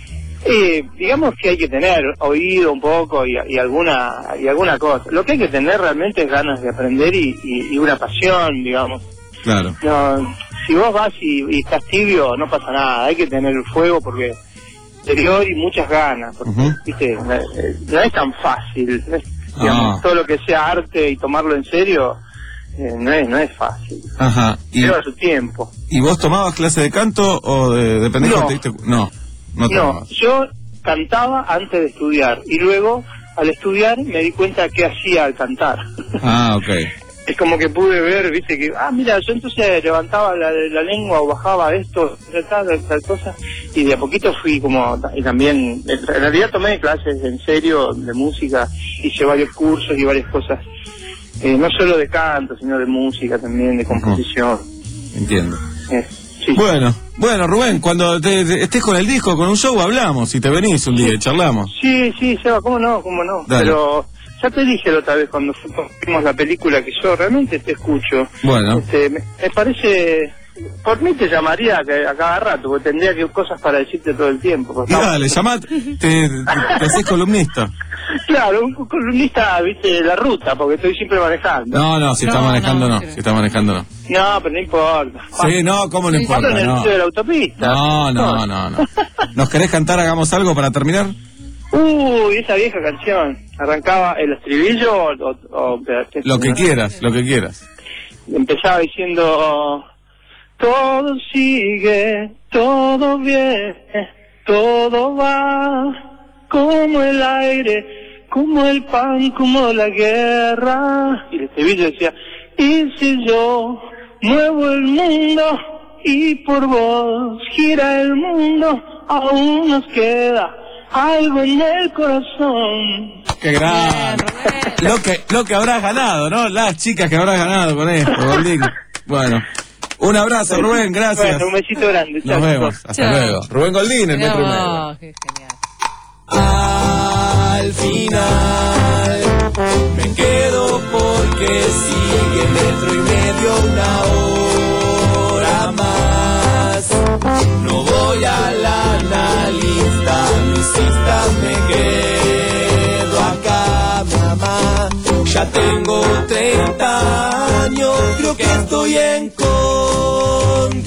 Eh, digamos que hay que tener oído un poco y, y alguna y alguna cosa. Lo que hay que tener realmente es ganas de aprender y, y, y una pasión, digamos. Claro. No, si vos vas y, y estás tibio, no pasa nada. Hay que tener el fuego porque interior y muchas ganas. Porque, uh-huh. viste, no, no es tan fácil. No es, digamos, ah. todo lo que sea arte y tomarlo en serio eh, no es no es fácil. Ajá. Y, lleva su tiempo. ¿Y vos tomabas clase de canto o de, de pendejo? No. Te diste... no. No, no, yo cantaba antes de estudiar y luego al estudiar me di cuenta qué hacía al cantar. Ah, ok. Es como que pude ver, viste, que, ah, mira, yo entonces levantaba la, la lengua o bajaba esto, tal, tal cosa, y de a poquito fui como, y también, en realidad tomé clases en serio de música, hice varios cursos y varias cosas, eh, no solo de canto, sino de música también, de composición. Uh-huh. Entiendo. Eh, sí. Bueno, bueno, Rubén, cuando te, te, estés con el disco, con un show, hablamos, si te venís un día, sí. charlamos. Sí, sí, Seba, cómo no, cómo no, Dale. Pero... Ya te dije la otra vez cuando vimos la película que yo realmente te escucho. Bueno. Este, me, me parece... Por mí te llamaría que a cada rato, porque tendría que cosas para decirte todo el tiempo. Y dale, llamate, te, te, te haces columnista. Claro, un columnista, viste, de la ruta, porque estoy siempre manejando. No, no, si no, está manejando no, no, si está manejando no. No, pero no importa. Sí, no, ¿cómo no importa? En el no. de la autopista. No, no, no, no. ¿Nos querés cantar, hagamos algo para terminar? Uy, esa vieja canción. ¿Arrancaba el estribillo o...? o, o lo que quieras, lo que quieras. Empezaba diciendo... Todo sigue, todo bien, todo va como el aire, como el pan, como la guerra. Y el estribillo decía, y si yo muevo el mundo y por vos gira el mundo, aún nos queda algo en el corazón. Qué grande. Lo que, lo que habrás ganado, ¿no? Las chicas que habrás ganado con esto, Goldín. Bueno. Un abrazo, Rubén, gracias. Bueno, un besito grande. Nos vemos, hasta Chao. luego. Rubén Goldín, en Metro y Medio. Qué genial. Al final me quedo porque sigue Metro y Medio una hora más. No voy a la analista, Luisista, me quedo acá, mamá. Ya tengo treinta años, creo que estoy en condición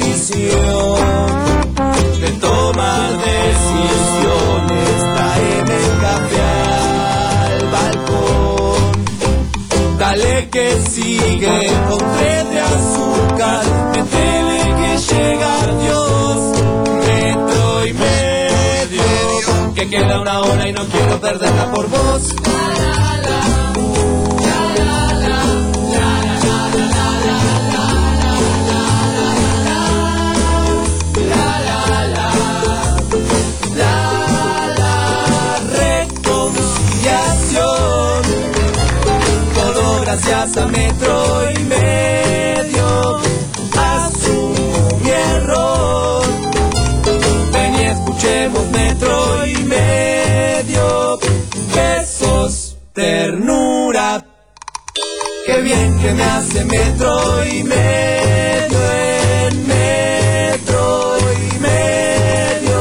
de tomar decisiones. Traeme el café al balcón, dale que sigue con tres de azúcar, métele que llega Dios. Metro y Medio, que queda una hora y no quiero perderla por vos. Gracias a Metro y Medio, asumo mi error. Ven y escuchemos Metro y Medio. Besos, ternura. Qué bien que me hace Metro y Medio en Metro y Medio.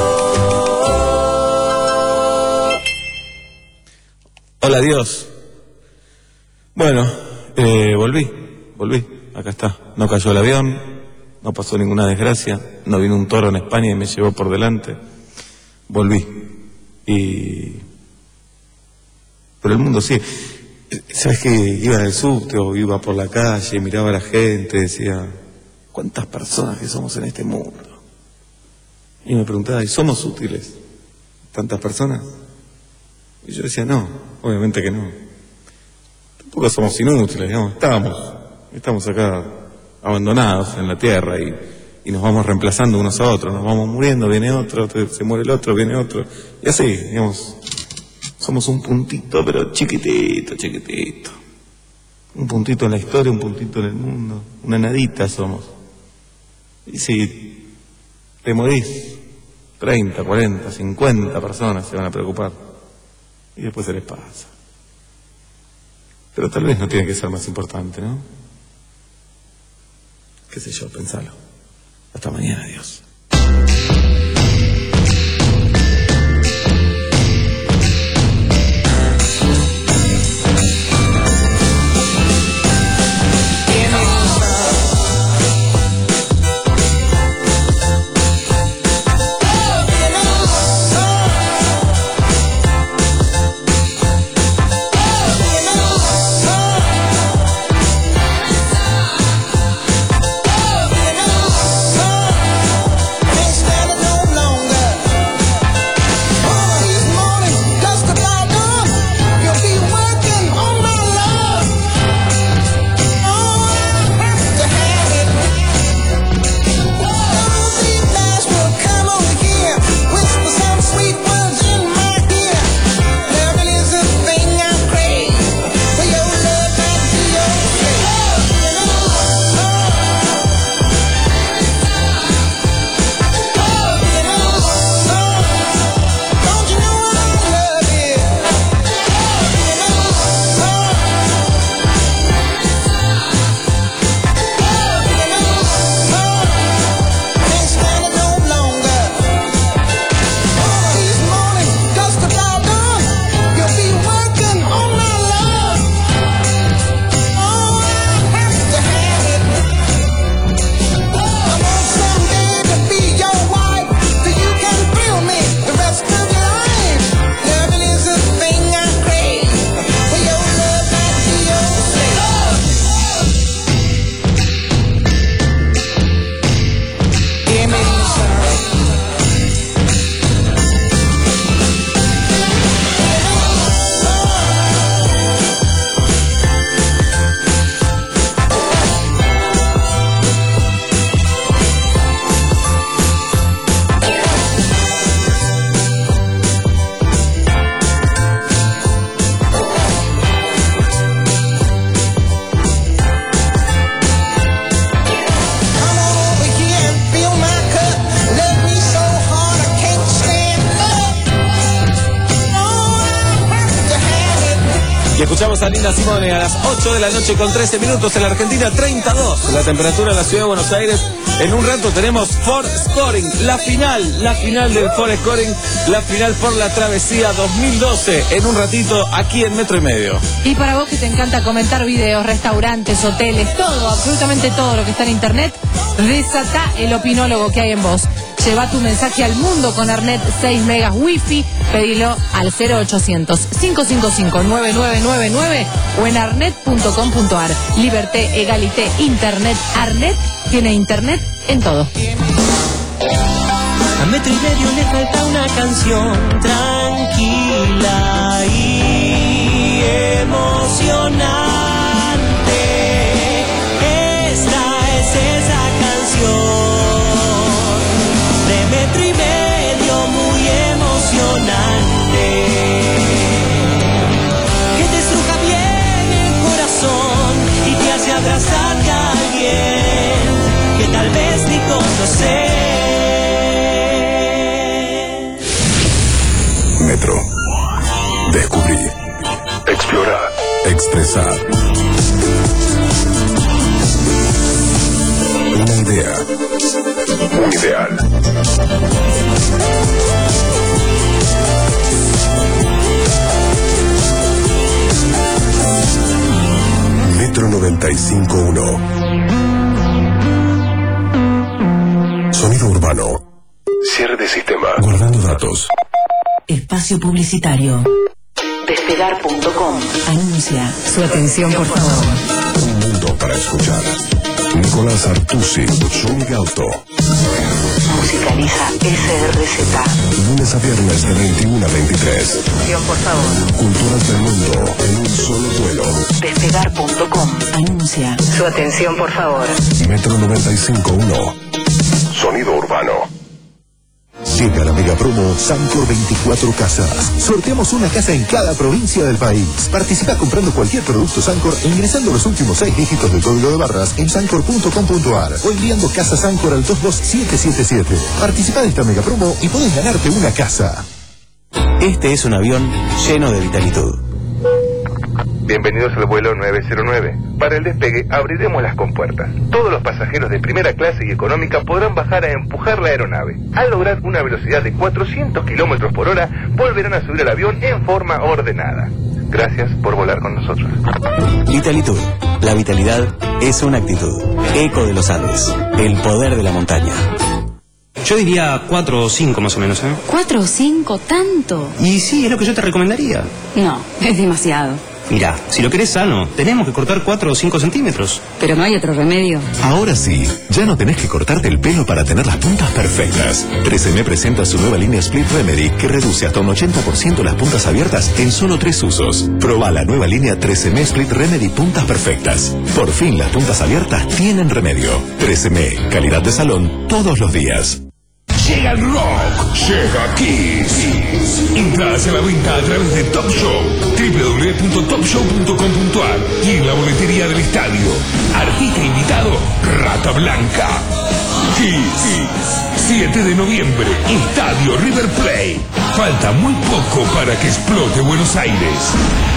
Hola, Dios. Bueno, eh, volví, volví, acá está. No cayó el avión, no pasó ninguna desgracia, no vino un toro en España y me llevó por delante. Volví. Y... Pero el mundo sí. ¿Sabes qué? Iba en el subte o iba por la calle, miraba a la gente, decía, ¿cuántas personas que somos en este mundo? Y me preguntaba, ¿y somos útiles? ¿Tantas personas? Y yo decía, no, obviamente que no. tampoco somos inútiles, digamos, estamos, estamos acá abandonados en la tierra y, y nos vamos reemplazando unos a otros, nos vamos muriendo, viene otro, se muere el otro, viene otro, y así, digamos, somos un puntito, pero chiquitito, chiquitito. Un puntito en la historia, un puntito en el mundo, una nadita somos. Y si te morís, treinta, cuarenta, cincuenta personas se van a preocupar. Y después se les pasa. Pero tal vez no tiene que ser más importante, ¿no? Qué sé yo, pensalo. Hasta mañana, adiós. Escuchamos a Nina Simone a las ocho de la noche con trece minutos en la Argentina, treinta y dos la temperatura en la ciudad de Buenos Aires. En un rato tenemos Ford Scoring, la final, la final del Ford Scoring, la final por la travesía dos mil doce, en un ratito aquí en Metro y Medio. Y para vos que te encanta comentar videos, restaurantes, hoteles, todo, absolutamente todo lo que está en internet, desatá el opinólogo que hay en vos. Lleva tu mensaje al mundo con Arnet seis megas Wi-Fi. Pedilo al cero ochocientos, cinco cinco cinco, nueve nueve nueve nueve o en arnet punto com punto ar. Liberté, egalité, internet. Arnet tiene internet en todo. A Metro y Medio le falta una canción tranquila y emocionante. Esta es esa canción de Metro y Medio, muy emocionante, que te estruja bien el corazón y te hace abrazarte a alguien que tal vez ni conoces. Metro. Descubrir. Explorar. Expresar. Una idea. Un ideal. Metro noventa y cinco punto uno. Sonido urbano. Cierre de sistema. Guardando datos. Espacio publicitario. Despegar punto com. Anuncia. Su atención, por favor. Un mundo para escuchar. Nicolás Artusi, Johnny Gauto. Música Fiscaliza S R Z. Lunes a viernes de veintiuno a veintitrés. Atención, por favor. Culturas del mundo en un solo vuelo. Despegar punto com anuncia. Su atención, por favor. Metro noventa y cinco punto uno. Sonido urbano. Llega la mega promo Sancor veinticuatro Casas. Sorteamos una casa en cada provincia del país. Participa comprando cualquier producto Sancor e ingresando los últimos seis dígitos del código de barras en sancor punto com punto ar o enviando casa Sancor al dos dos siete siete siete. Participa de esta mega promo y podés ganarte una casa. Este es un avión lleno de vitalitud. Bienvenidos al vuelo nueve cero nueve. Para el despegue abriremos las compuertas. Todos los pasajeros de primera clase y económica podrán bajar a empujar la aeronave. Al lograr una velocidad de cuatrocientos kilómetros por hora, volverán a subir al avión en forma ordenada. Gracias por volar con nosotros. Vitalitud. La vitalidad es una actitud. Eco de los Andes. El poder de la montaña. Yo diría cuatro o cinco más o menos, ¿eh? ¿Cuatro o cinco? ¿Tanto? Y sí, es lo que yo te recomendaría. No, es demasiado. Mira, si lo querés sano, tenemos que cortar cuatro o cinco centímetros. Pero no hay otro remedio. Ahora sí, ya no tenés que cortarte el pelo para tener las puntas perfectas. tres eme presenta su nueva línea Split Remedy que reduce hasta un ochenta por ciento las puntas abiertas en solo tres usos. Proba la nueva línea tres eme Split Remedy Puntas Perfectas. Por fin las puntas abiertas tienen remedio. tres eme, calidad de salón todos los días. Llega el rock, llega Kiss. Entradas a la venta a través de Top Show, doble u doble u doble u punto top show punto com punto ar y en la boletería del estadio. Artista invitado, Rata Blanca. Kiss, siete de noviembre, Estadio River Plate. Falta muy poco para que explote Buenos Aires.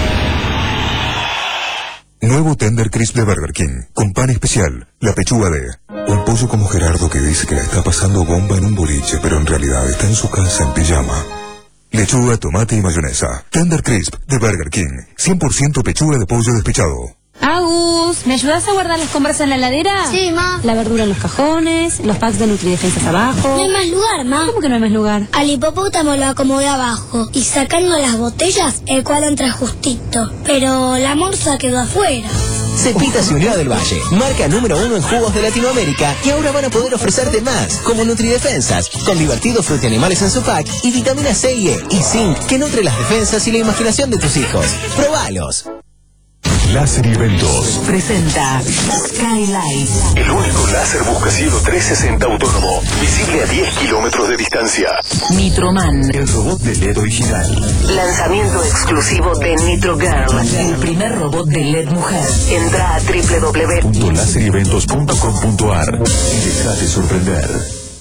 Nuevo Tender Crisp de Burger King, con pan especial, la pechuga de... Un pollo como Gerardo que dice que la está pasando bomba en un boliche, pero en realidad está en su casa en pijama. Lechuga, tomate y mayonesa. Tender Crisp de Burger King, cien por ciento pechuga de pollo despechado. Agus, ¿me ayudas a guardar las compras en la heladera? Sí, ma. La verdura en los cajones, los packs de Nutridefensas abajo. No hay más lugar, ma. ¿Cómo que no hay más lugar? Al hipopótamo lo acomodé abajo y sacando las botellas el cuadro entra justito. Pero la morsa quedó afuera. Cepita Ciudad del Valle, marca número uno en jugos de Latinoamérica y ahora van a poder ofrecerte más, como Nutridefensas, con divertidos frutianimales en su pack y vitamina C y E y zinc que nutre las defensas y la imaginación de tus hijos. ¡Probalos! Láser y Eventos presenta Skylight. El único láser buscacielo trescientos sesenta autónomo, visible a diez kilómetros de distancia. Nitroman, El robot de L E D original. lanzamiento exclusivo de Nitro Girl, el primer robot de L E D mujer. Entra a doble u doble u doble u punto láser y eventos punto com punto ar y dejate sorprender.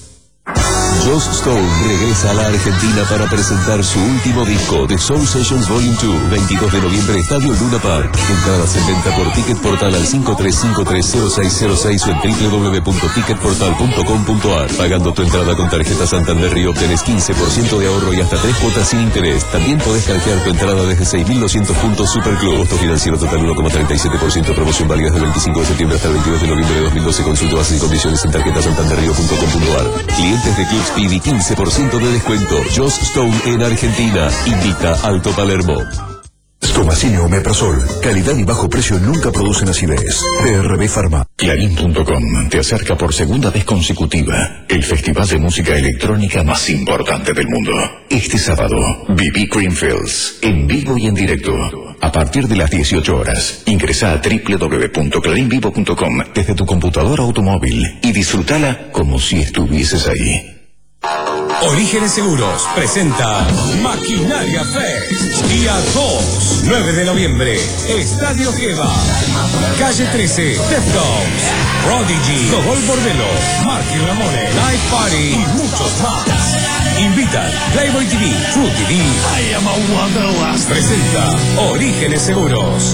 Joss Stone regresa a la Argentina para presentar su último disco, The Soul Sessions Volume dos, veintidós de noviembre, Estadio Luna Park. Entradas en venta por Ticket Portal al cinco tres cinco tres cero seis cero seis o en doble u doble u doble u punto ticket portal punto com punto ar. Pagando tu entrada con tarjeta Santander Río obtenés quince por ciento de ahorro y hasta tres cuotas sin interés. También podés canjear tu entrada desde seis mil doscientos puntos Superclub. Costo financiero total uno coma treinta y siete por ciento. Promoción válida del veinticinco de septiembre hasta el veintidós de noviembre de dos mil doce. Consulte bases y condiciones en tarjeta santander río punto com punto ar. Clientes de Club Speedy quince por ciento de descuento. Joss Stone en Argentina. Invita Alto Palermo. Stomacine Omeprazol. Calidad y bajo precio nunca producen acidez. P R B Pharma. Clarín punto com te acerca por segunda vez consecutiva el festival de música electrónica más importante del mundo. Este sábado, B B Creamfields, en vivo y en directo. A partir de las dieciocho horas, ingresa a doble u doble u doble u punto clarín vivo punto com desde tu computadora o automóvil y disfrútala como si estuvieses ahí. Orígenes Seguros presenta Maquinaria Fest. Día dos, nueve de noviembre, Estadio Geva. Calle trece, Deftones, Prodigy, Gogol Bordello, Marky Ramone, Night Party y muchos más. Invitan Playboy T V, True T V. Presenta Orígenes Seguros.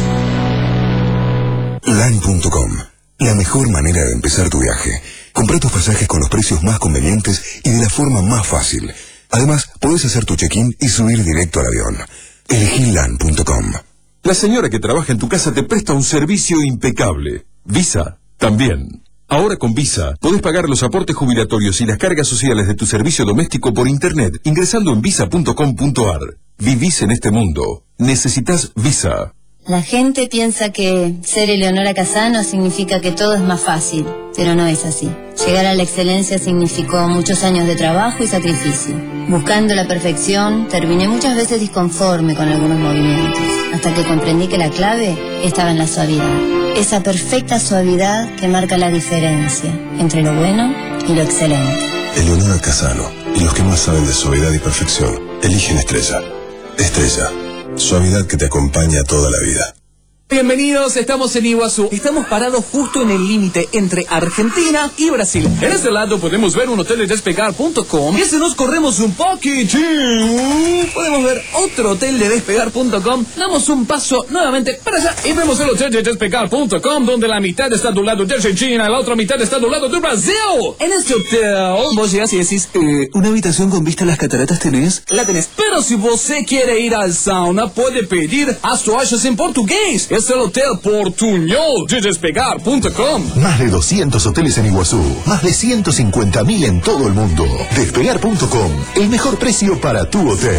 Line punto com. La mejor manera de empezar tu viaje. Comprá tus pasajes con los precios más convenientes y de la forma más fácil. Además, podés hacer tu check-in y subir directo al avión. Elegí Line punto com. La señora que trabaja en tu casa te presta un servicio impecable. Visa, también. Ahora con Visa, podés pagar los aportes jubilatorios y las cargas sociales de tu servicio doméstico por internet ingresando en visa punto com punto ar. Vivís en este mundo. Necesitas Visa. La gente piensa que ser Eleonora Casano significa que todo es más fácil, pero no es así. Llegar a la excelencia significó muchos años de trabajo y sacrificio. Buscando la perfección, terminé muchas veces disconforme con algunos movimientos, hasta que comprendí que la clave estaba en la suavidad. Esa perfecta suavidad que marca la diferencia entre lo bueno y lo excelente. Eleonora Casano y los que más saben de suavidad y perfección eligen Estrella. Estrella, suavidad que te acompaña toda la vida. Bienvenidos, estamos en Iguazú. Estamos parados justo en el límite entre Argentina y Brasil. En este lado podemos ver un hotel de despegar punto com. Y si nos corremos un poquitín, podemos ver otro hotel de despegar punto com. Damos un paso nuevamente para allá y vemos el hotel de despegar punto com, donde la mitad está del lado de Argentina y la otra mitad está del lado de Brasil. En este hotel, vos llegas y decís, eh, ¿una habitación con vista a las cataratas tenés? La tenés. Pero si você quiere ir al sauna, puede pedir as toallas en portugués. Es el Hotel Portuñol de despegar punto com. Más de doscientos hoteles en Iguazú, más de ciento cincuenta mil en todo el mundo. Despegar punto com, el mejor precio para tu hotel.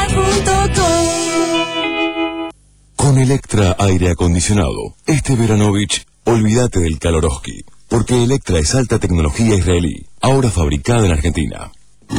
Con Electra Aire Acondicionado, este Veranovich, olvídate del Caloroski, porque Electra es alta tecnología israelí, ahora fabricada en Argentina.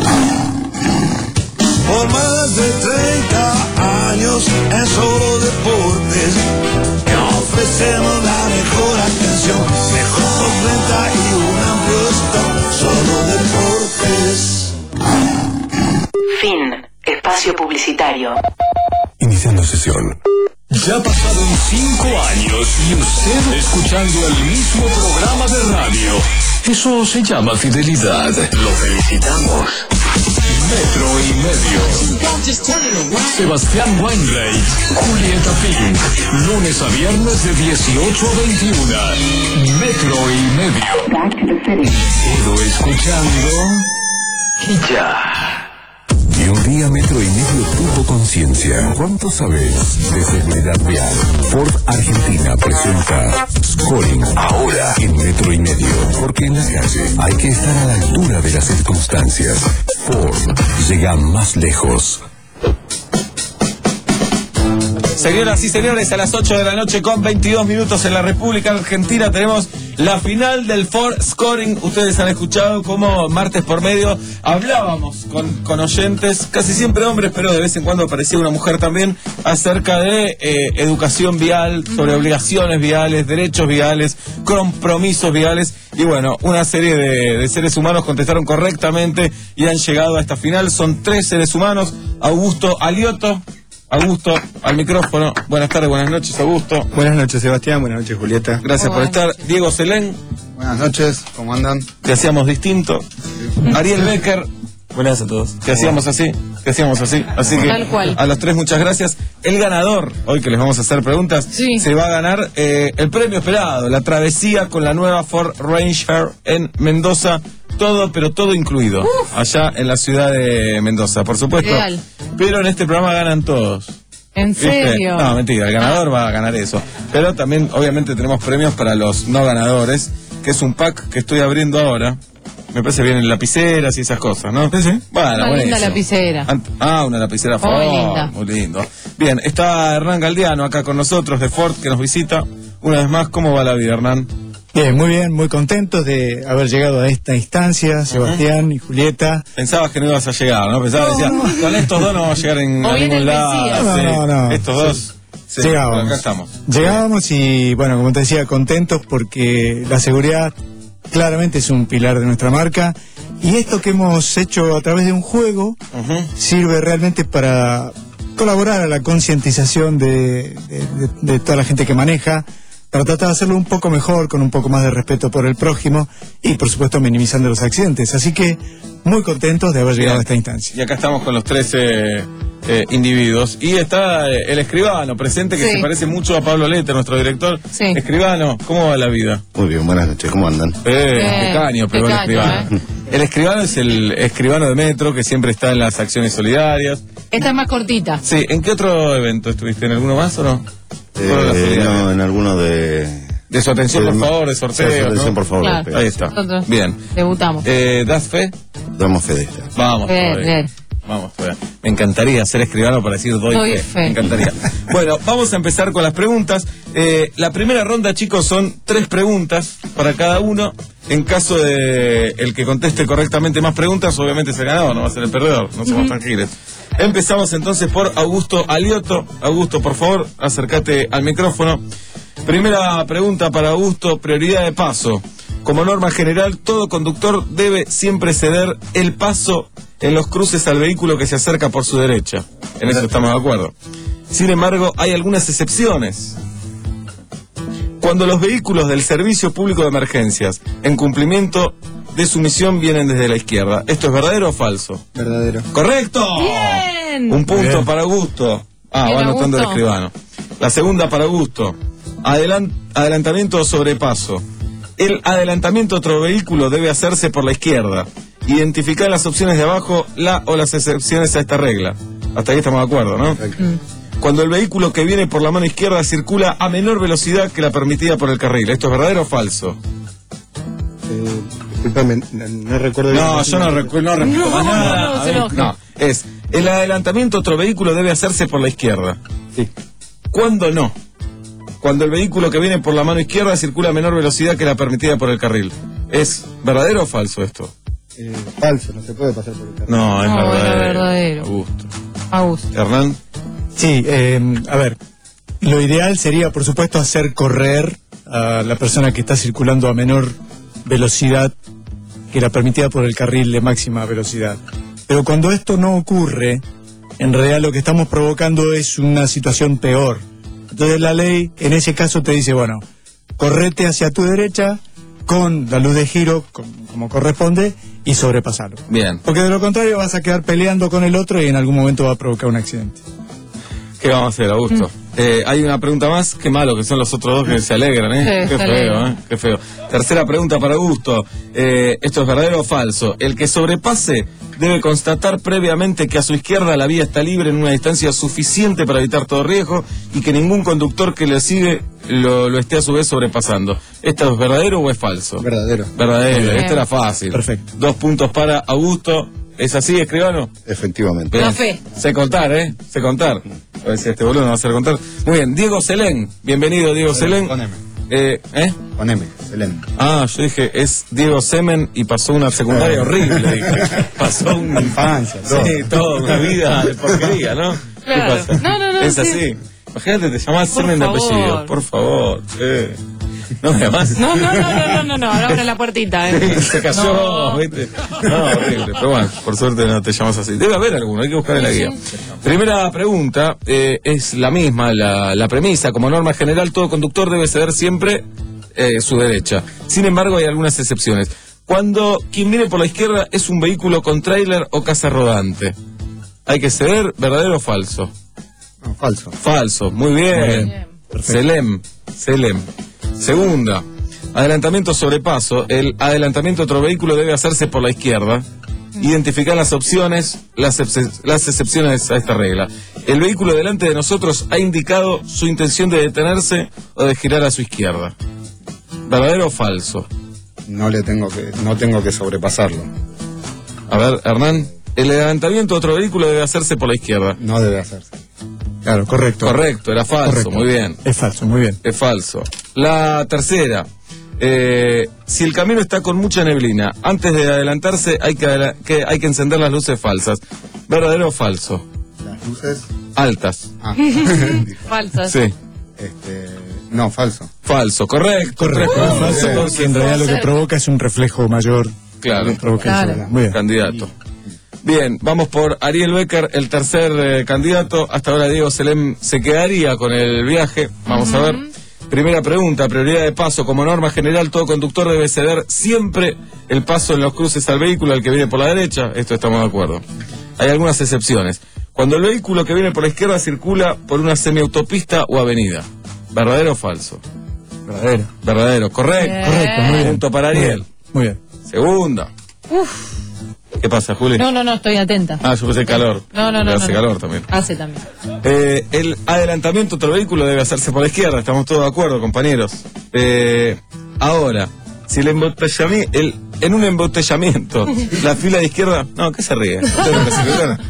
Por más de treinta años en Solo Deportes, que ofrecemos la mejor atención, mejor renta y un amplio stock. Solo Deportes. Fin. Espacio publicitario. Iniciando sesión. Ya pasaron cinco años y usted escuchando el mismo programa de radio. Eso se llama fidelidad. Lo felicitamos. Metro y medio. Sebastián Weinreich, Julieta Pink. Lunes a viernes de dieciocho a veintiuno. Metro y medio. Todo escuchando. Y ya. Y un día Metro y Medio tuvo conciencia. ¿Cuánto sabes de seguridad vial? Ford Argentina presenta Scoring, ahora en Metro y Medio. Porque en la calle hay que estar a la altura de las circunstancias. Ford llega más lejos. Señoras y señores, a las ocho de la noche con veintidós minutos en la República Argentina tenemos la final del Ford Scoring. Ustedes han escuchado cómo martes por medio hablábamos con, con oyentes, casi siempre hombres, pero de vez en cuando aparecía una mujer también, acerca de eh, educación vial, sobre obligaciones viales, derechos viales, compromisos viales. Y bueno, una serie de, de seres humanos contestaron correctamente y han llegado a esta final. Son tres seres humanos. Augusto Alioto. Augusto, al micrófono. Buenas tardes, buenas noches, Augusto. Buenas noches, Sebastián. Buenas noches, Julieta. Gracias por estar. Diego Selén. Buenas noches, ¿cómo andan? Te hacíamos distinto. Ariel Becker. Buenas a todos. Te hacíamos así, te hacíamos así. Así que Tal cual. a los tres muchas gracias. El ganador, hoy que les vamos a hacer preguntas, sí. se va a ganar eh, el premio esperado, la travesía con la nueva Ford Ranger en Mendoza. Todo, pero todo incluido. Uf. Allá en la ciudad de Mendoza, por supuesto. Real. Pero en este programa ganan todos. ¿En serio? No, mentira, el ganador va a ganar eso. Pero también, obviamente, tenemos premios para los no ganadores, que es un pack que estoy abriendo ahora. Me parece bien en lapiceras y esas cosas, ¿no? Sí, sí. Bueno, una buenísimo. linda lapicera. Ant- Ah, una lapicera Ford. Muy linda. Muy lindo. Bien, está Hernán Galdiano acá con nosotros de Ford, que nos visita. Una vez más, ¿cómo va la vida, Hernán? Bien, muy bien, muy contentos de haber llegado a esta instancia, Sebastián uh-huh. y Julieta. Pensabas que no ibas a llegar, ¿no? Pensabas, no, decía, no. con estos dos no vamos a llegar en, a ningún lado. No, sí. no, no. Estos dos. Sí, Llegábamos. acá estamos. Llegábamos y, bueno, como te decía, contentos porque la seguridad claramente es un pilar de nuestra marca. Y esto que hemos hecho a través de un juego uh-huh. sirve realmente para colaborar a la concientización de, de, de, de toda la gente que maneja, para tratar de hacerlo un poco mejor, con un poco más de respeto por el prójimo y, por supuesto, minimizando los accidentes. Así que muy contentos de haber llegado Bien. a esta instancia. Y acá estamos con los tres eh, eh, individuos. Y está eh, el escribano presente, que sí. se parece mucho a Pablo Lete, nuestro director. Sí. Escribano, ¿cómo va la vida? Muy bien, buenas noches, ¿cómo andan? Eh, pecaño, pero el escribano. Eh. El escribano es el escribano de Metro, que siempre está en las acciones solidarias. Esta es más cortita. Sí, ¿en qué otro evento estuviste? ¿En alguno más o no? Eh, no, en alguno de... De su atención, de, por favor, de sorteo, de su atención, ¿no? por favor. Claro. Ahí está. Nosotros Bien. Debutamos. Eh, ¿Das fe? Damos fe de esta. Vamos. Bien, bien. vamos, todavía. Me encantaría ser escribano para decir doy, Doy fe. fe. Me encantaría. Bueno, vamos a empezar con las preguntas. Eh, la primera ronda, chicos, son tres preguntas para cada uno. En caso de el que conteste correctamente más preguntas, obviamente es el ganador, no va a ser el perdedor, no seamos tranquilos. Empezamos entonces por Augusto Alioto. Augusto, por favor, acércate al micrófono. Primera pregunta para Augusto, prioridad de paso. Como norma general, todo conductor debe siempre ceder el paso en los cruces al vehículo que se acerca por su derecha. En eso estamos de acuerdo. Sin embargo, hay algunas excepciones. Cuando los vehículos del Servicio Público de Emergencias, en cumplimiento de su misión, vienen desde la izquierda. ¿Esto es verdadero o falso? Verdadero. ¡Correcto! Bien. Un punto Bien. para Augusto. Ah, Bien, va anotando el Augusto. escribano. La segunda para Augusto. Adelan- adelantamiento o sobrepaso. El adelantamiento a otro vehículo debe hacerse por la izquierda. Identificar las opciones de abajo, la o las excepciones a esta regla. Hasta ahí estamos de acuerdo, ¿no? Mm. Cuando el vehículo que viene por la mano izquierda circula a menor velocidad que la permitida por el carril. ¿Esto es verdadero o falso? Eh, disculpame, no, no recuerdo bien. No, yo no recuerdo, no repito más No, nada. no, no, A se ver, enoja. no, es el adelantamiento a otro vehículo debe hacerse por la izquierda. Sí. ¿Cuándo no? Cuando el vehículo que viene por la mano izquierda circula a menor velocidad que la permitida por el carril. ¿Es verdadero o falso esto? Eh, falso, no se puede pasar por el carril. No, es No, era verdadero. verdadero. Augusto. Augusto. Hernán. Sí, eh, a ver, lo ideal sería, por supuesto, hacer correr a la persona que está circulando a menor velocidad que la permitida por el carril de máxima velocidad. Pero cuando esto no ocurre, en realidad lo que estamos provocando es una situación peor. Entonces la ley, en ese caso, te dice, bueno, correte hacia tu derecha con la luz de giro, con- como corresponde, y sobrepasalo. Bien. Porque de lo contrario vas a quedar peleando con el otro y en algún momento va a provocar un accidente. ¿Qué vamos a hacer, Augusto? Eh, hay una pregunta más. Qué malo que son los otros dos que se alegran, ¿eh? Sí, Qué se feo, alegran. ¿eh? Qué feo. Tercera pregunta para Augusto. Eh, ¿Esto es verdadero o falso? El que sobrepase debe constatar previamente que a su izquierda la vía está libre en una distancia suficiente para evitar todo riesgo y que ningún conductor que le sigue lo, lo esté a su vez sobrepasando. ¿Esto es verdadero o es falso? Verdadero. Verdadero. Bien. Esto era fácil. Perfecto. Dos puntos para Augusto. ¿Es así, escribano? Efectivamente. Bien. La fe. Sé contar, ¿eh? Sé contar. A ver si este boludo no va a hacer contar. Muy bien, Diego Selén. Bienvenido, Diego Selén. Con M. Eh, ¿Eh? Con M, Selén. Ah, yo dije, es Diego Semen y pasó una secundaria horrible, dije. Pasó una infancia, todo. Sí, toda una vida de porquería, ¿no? Claro. ¿Qué pasa? No, no, no, Es sí. así. Imagínate, te llamás Por Semen de favor. apellido. Por favor, che. No me llamas. No, no, no, no, no, no, no, ahora abre la puertita, ¿eh? Se cayó, No. ¿viste? No, horrible. Pero bueno, por suerte no te llamas así. Debe haber alguno, hay que buscar en la guía. Primera pregunta, eh, es la misma, la, la premisa. Como norma general, todo conductor debe ceder siempre eh, su derecha. Sin embargo, hay algunas excepciones. Cuando quien viene por la izquierda es un vehículo con tráiler o casa rodante, ¿hay que ceder, verdadero o falso? No, falso. Falso, muy bien. Muy bien. Selem, Selem. Segunda, adelantamiento sobrepaso. El adelantamiento de otro vehículo debe hacerse por la izquierda. Identificar las opciones, las, exce- las excepciones a esta regla. El vehículo delante de nosotros ha indicado su intención de detenerse o de girar a su izquierda. ¿Verdadero o falso? No le tengo que, no tengo que sobrepasarlo. A ver, Hernán. El adelantamiento de otro vehículo debe hacerse por la izquierda. No debe hacerse. Claro, correcto. Correcto, era falso, Correcto. muy bien. Es falso, muy bien. Es falso. La tercera. Eh, si el camino está con mucha neblina, antes de adelantarse hay que, adela- que hay que encender las luces falsas. ¿Verdadero o falso? Las luces. Altas. Ah. Falsas. Sí. Este, no, falso. Falso, correcto. Correcto, Tres es puntos. falso porque en realidad lo que provoca es un reflejo mayor. Claro. Provoca Claro. eso. Muy bien. Candidato. Bien, vamos por Ariel Becker, el tercer eh, candidato. Hasta ahora Diego Selem se quedaría con el viaje. Vamos a ver. Primera pregunta, prioridad de paso. Como norma general, todo conductor debe ceder siempre el paso en los cruces al vehículo al que viene por la derecha. Esto estamos de acuerdo. Hay algunas excepciones. Cuando el vehículo que viene por la izquierda circula por una semiautopista o avenida. ¿Verdadero o falso? Verdadero. Verdadero, correcto. Bien. Correcto, muy bien. Punto para Ariel. Muy bien. Segunda. Uf. ¿Qué pasa, Juli? No, no, no, estoy atenta. Ah, yo pensé calor. No, no, no. Hace no, calor no. también. Hace también. Eh, el adelantamiento a otro vehículo debe hacerse por la izquierda, estamos todos de acuerdo, compañeros. Eh, ahora, si el embotellamiento, el, en un embotellamiento, la fila de izquierda, no, ¿qué se ríe? Usted no me sirve,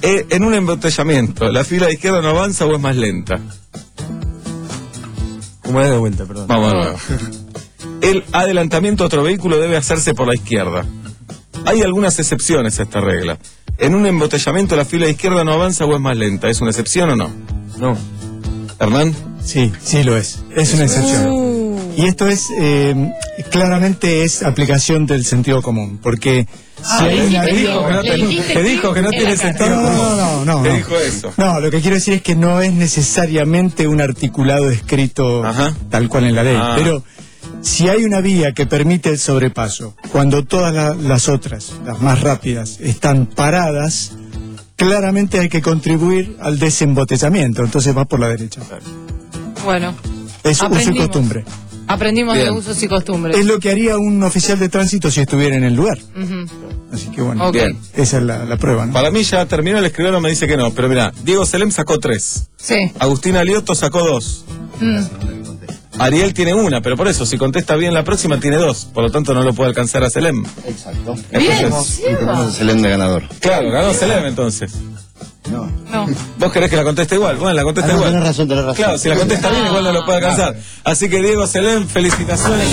Eh, en un embotellamiento, ¿la fila de izquierda no avanza o es más lenta? ¿Cómo es de vuelta, perdón? Vamos de nuevo. El adelantamiento a otro vehículo debe hacerse por la izquierda. Hay algunas excepciones a esta regla. En un embotellamiento, ¿la fila de izquierda no avanza o es más lenta? ¿Es una excepción o no? No. ¿Hernán? Sí, sí lo es. Es una excepción. Uh. Y esto es, eh, claramente es aplicación del sentido común, porque ah, si hay una... Te dijo que no, te, te dijo que no tiene sentido no, común. No, no, no. Te no. dijo eso. No, lo que quiero decir es que no es necesariamente un articulado escrito Ajá. tal cual en la ley, ah. pero si hay una vía que permite el sobrepaso, cuando todas la, las otras, las más rápidas, están paradas, claramente hay que contribuir al desembotellamiento, entonces va por la derecha. Bueno. Es uso y costumbre. Aprendimos Bien. de usos y costumbres. Es lo que haría un oficial de tránsito si estuviera en el lugar. Uh-huh. Así que bueno, okay. Bien. esa es la, la prueba, ¿no? Para mí ya terminó, el escribano me dice que no, pero mira, Diego Selem sacó tres. Sí. Agustín Alioto sacó dos. Mm. Ariel tiene una, pero por eso, si contesta bien la próxima, tiene dos. Por lo tanto, no lo puede alcanzar a Selem. Exacto. Entonces, y tenemos a Selem de ganador. Claro, ganó Selem entonces. No. No. ¿Vos querés que la conteste igual? Bueno, la contesta ah, no, igual. Tenés razón, tenés razón. Claro, si la contesta bien, igual no lo puede alcanzar. Así que Diego Selem, felicitaciones.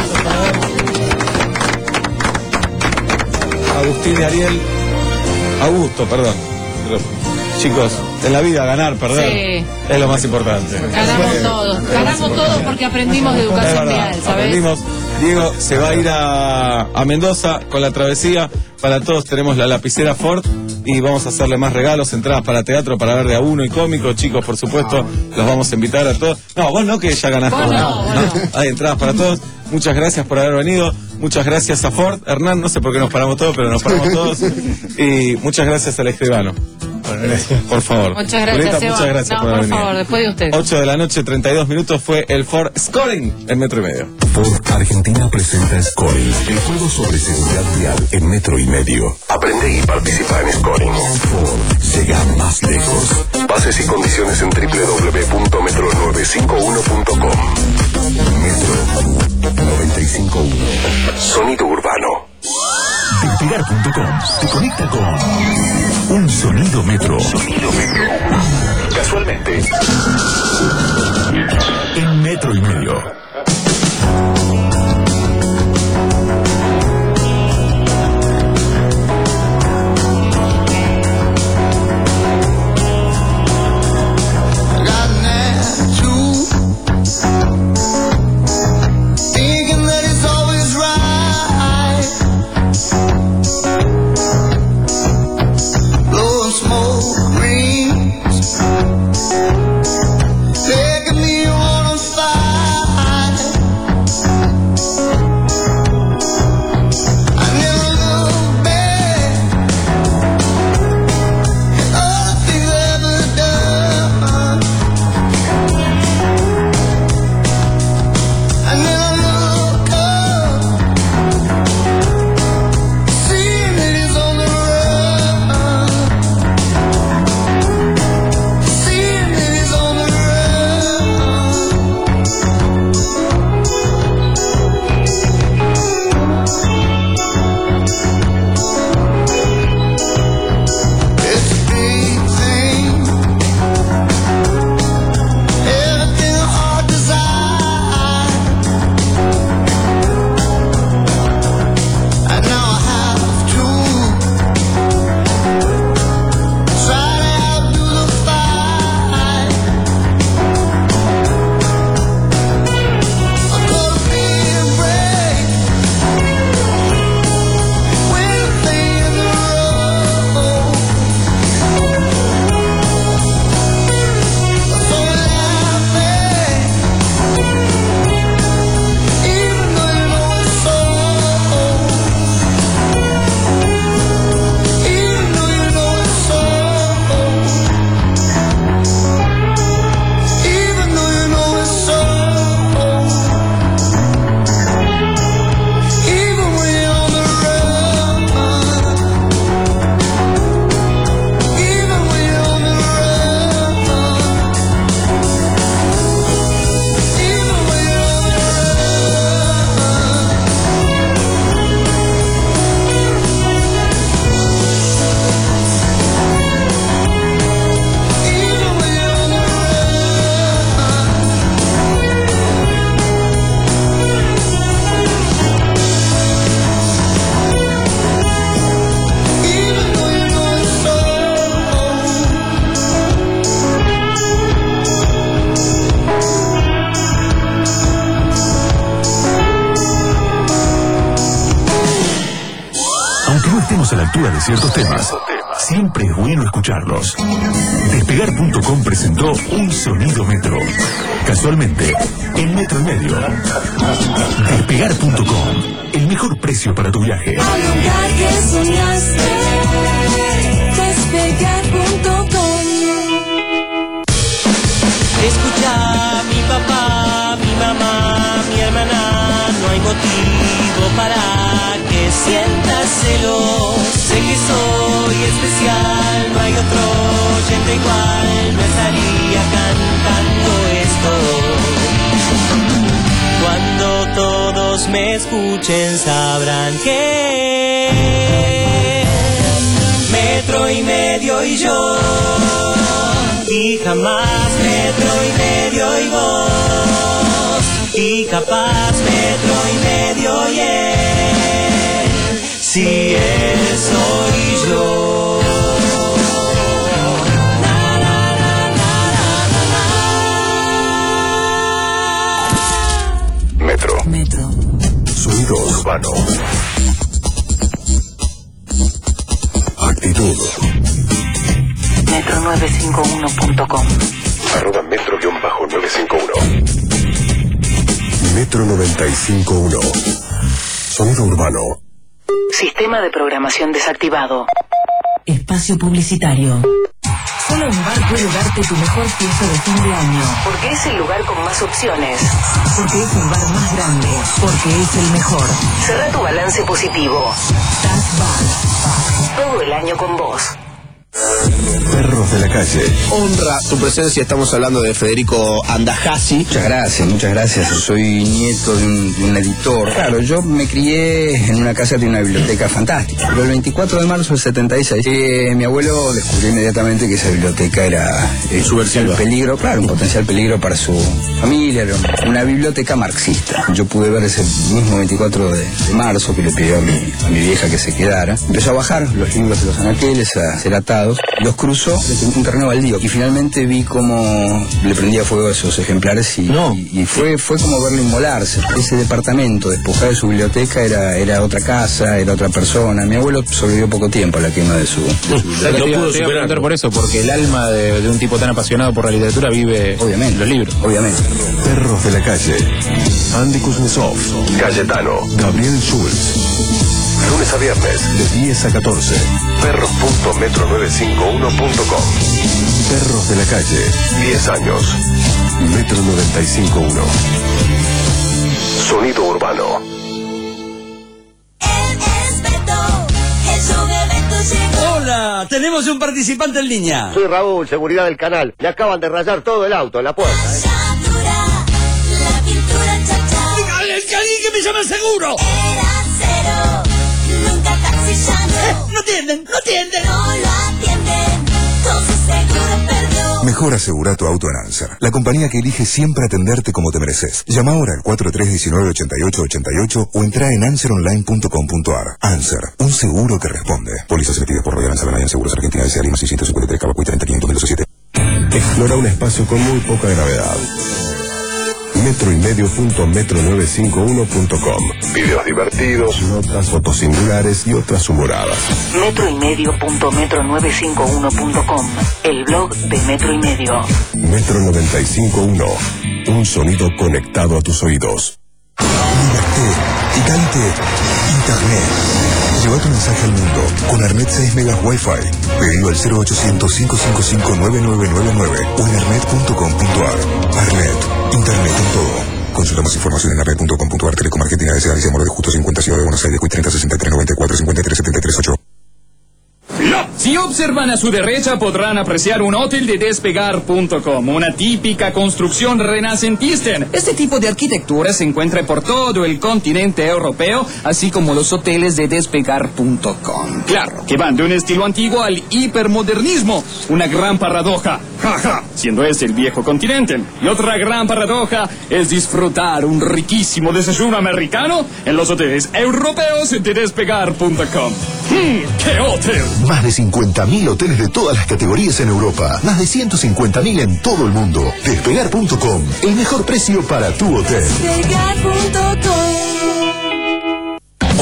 Agustín y Ariel. Augusto, perdón. Chicos, en la vida ganar, perder, sí. es lo más importante. Ganamos todos, ganamos todos porque aprendimos de educación vial, ¿sabes? Aprendimos. Diego se va a ir a, a Mendoza con la travesía. Para todos tenemos la lapicera Ford y vamos a hacerle más regalos, entradas para teatro, para ver de a uno y cómico. Chicos, por supuesto, los vamos a invitar a todos. No, vos no, que ya ganaste. Vos no, vos no. Hay entradas para todos. Muchas gracias por haber venido. Muchas gracias a Ford. Hernán, no sé por qué nos paramos todos, pero nos paramos todos. Y muchas gracias al escribano. Bueno, gracias. Por favor. Muchas gracias, Julieta, muchas gracias no, por haber por venido. favor, después de usted. ocho de la noche, treinta y dos minutos, fue el Ford Scoring en Metro y Medio. Ford Argentina presenta Scoring, el juego sobre seguridad vial en Metro y Medio. Aprende y participa en Scoring. Ford llega más lejos. Bases y condiciones en doble u doble u doble u punto metro nueve cinco uno punto com. Metro noventa y cinco punto uno. Sonido urbano. Inspirar punto com te conecta con un sonido metro. Sonido metro. Casualmente, en Metro y Medio. Taking me on a fire. Aunque no estemos a la altura de ciertos temas, siempre es bueno escucharlos. Despegar punto com presentó Un Sonido Metro. Casualmente, en Metro y Medio. Despegar punto com, el mejor precio para tu viaje. Al lugar que soñaste, despegar punto com. Escucha, mi papá, mi mamá, mi hermana, no hay motivo para que sientas celos. Sé que soy especial, no hay otro oyente igual, no estaría cantando esto. Cuando todos me escuchen sabrán que Metro y Medio y yo, y jamás Metro y Medio y vos, y capaz Metro y Medio y él, si él soy yo. Na, na, na, na, na, na. Metro. Metro. Sonido urbano. Actitud. Metro nueve cinco uno punto com. Arroba metro nueve cinco uno. Metro noventa y cinco punto uno. Sonido urbano. Sistema de programación desactivado. Espacio publicitario. Solo un bar puede darte tu mejor fiesta de fin de año. Porque es el lugar con más opciones. Porque es el bar más grande. Porque es el mejor. Cerrá tu balance positivo. Taz Bar. Todo el año con vos. Perros de la calle. Honra tu presencia, estamos hablando de Federico Andajasi. Muchas gracias, muchas gracias. Soy nieto de un, de un editor. Claro, yo me crié en una casa de una biblioteca fantástica. Pero el veinticuatro de marzo del setenta y seis, eh, mi abuelo descubrió inmediatamente que esa biblioteca era eh, un peligro, claro, un potencial peligro para su familia. Era una biblioteca marxista. Yo pude ver ese mismo veinticuatro de, de marzo que le pidió a mi, a mi vieja que se quedara. Empezó a bajar los libros de los anaqueles, a ser atados. Los cruzó desde un terreno baldío y finalmente vi cómo le prendía fuego a esos ejemplares y, no. y, y fue fue como verlo inmolarse. Ese departamento despojado de su biblioteca era era otra casa, era otra persona. Mi abuelo sobrevivió poco tiempo a la quema de su... De su no, no pudo superar por eso, porque el alma de, de un tipo tan apasionado por la literatura vive obviamente en los libros. Obviamente. Perros de la calle. Andy Kuznetsov, Cayetano, Gabriel Schulz. Lunes a viernes, de diez a catorce. Perros punto metro nueve cinco uno punto com. Perros de la calle, diez años. Metro noventa y cinco punto uno. Sonido urbano. Hola, tenemos un participante en línea. Soy Raúl, seguridad del canal. Le acaban de rayar todo el auto en la puerta. ¿eh? ¡El alguien que me llama seguro! Era cero, nunca taxi ya no. Eh, no atienden, no atienden. No lo atienden, con su seguro perdió. Mejor asegura tu auto en Answer, la compañía que elige siempre atenderte como te mereces. Llama ahora al cuatro tres uno nueve, ocho ocho ocho ocho o entra en anser online punto com punto ar. Answer, un seguro que responde. Pólizas emitidas por Royal Answer en Seguros Argentina S A Lima seiscientos cincuenta y tres Cabacuy treinta mil quinientos siete. Explora un espacio con muy poca gravedad. Metro y medio punto metro nueve cinco uno punto com. Videos divertidos, notas, fotos singulares y otras humoradas. Metro y medio punto metro nueve cinco uno punto com. El blog de Metro y Medio. Metro noventa y cinco punto uno. Un sonido conectado a tus oídos. Liberté, Gigante, Internet. Lleva tu mensaje al mundo con Arnet seis megas Wi-Fi. Pedido al cero ochocientos, cinco cinco cinco, nueve nueve nueve nueve o en arnet punto com punto ar. Arnet, Internet en todo. Consulta más información en arnet punto com punto ar. Telecom Argentina S A Alicia Moro de Justo cincuenta, Ciudad de Buenos Aires, Cuy treinta, sesenta y tres, noventa y cuatro, cincuenta y tres, setenta y tres, ocho. Si observan a su derecha podrán apreciar un hotel de despegar punto com, una típica construcción renacentista. Este tipo de arquitectura se encuentra por todo el continente europeo, así como los hoteles de despegar punto com. Claro, que van de un estilo antiguo al hipermodernismo, una gran paradoja, jaja, siendo este el viejo continente. Y otra gran paradoja es disfrutar un riquísimo desayuno americano en los hoteles europeos de despegar punto com. Hmm, ¡qué hotel! Más de cincuenta mil hoteles de todas las categorías en Europa. Más de ciento cincuenta mil en todo el mundo. Despegar punto com. El mejor precio para tu hotel. Despegar punto com.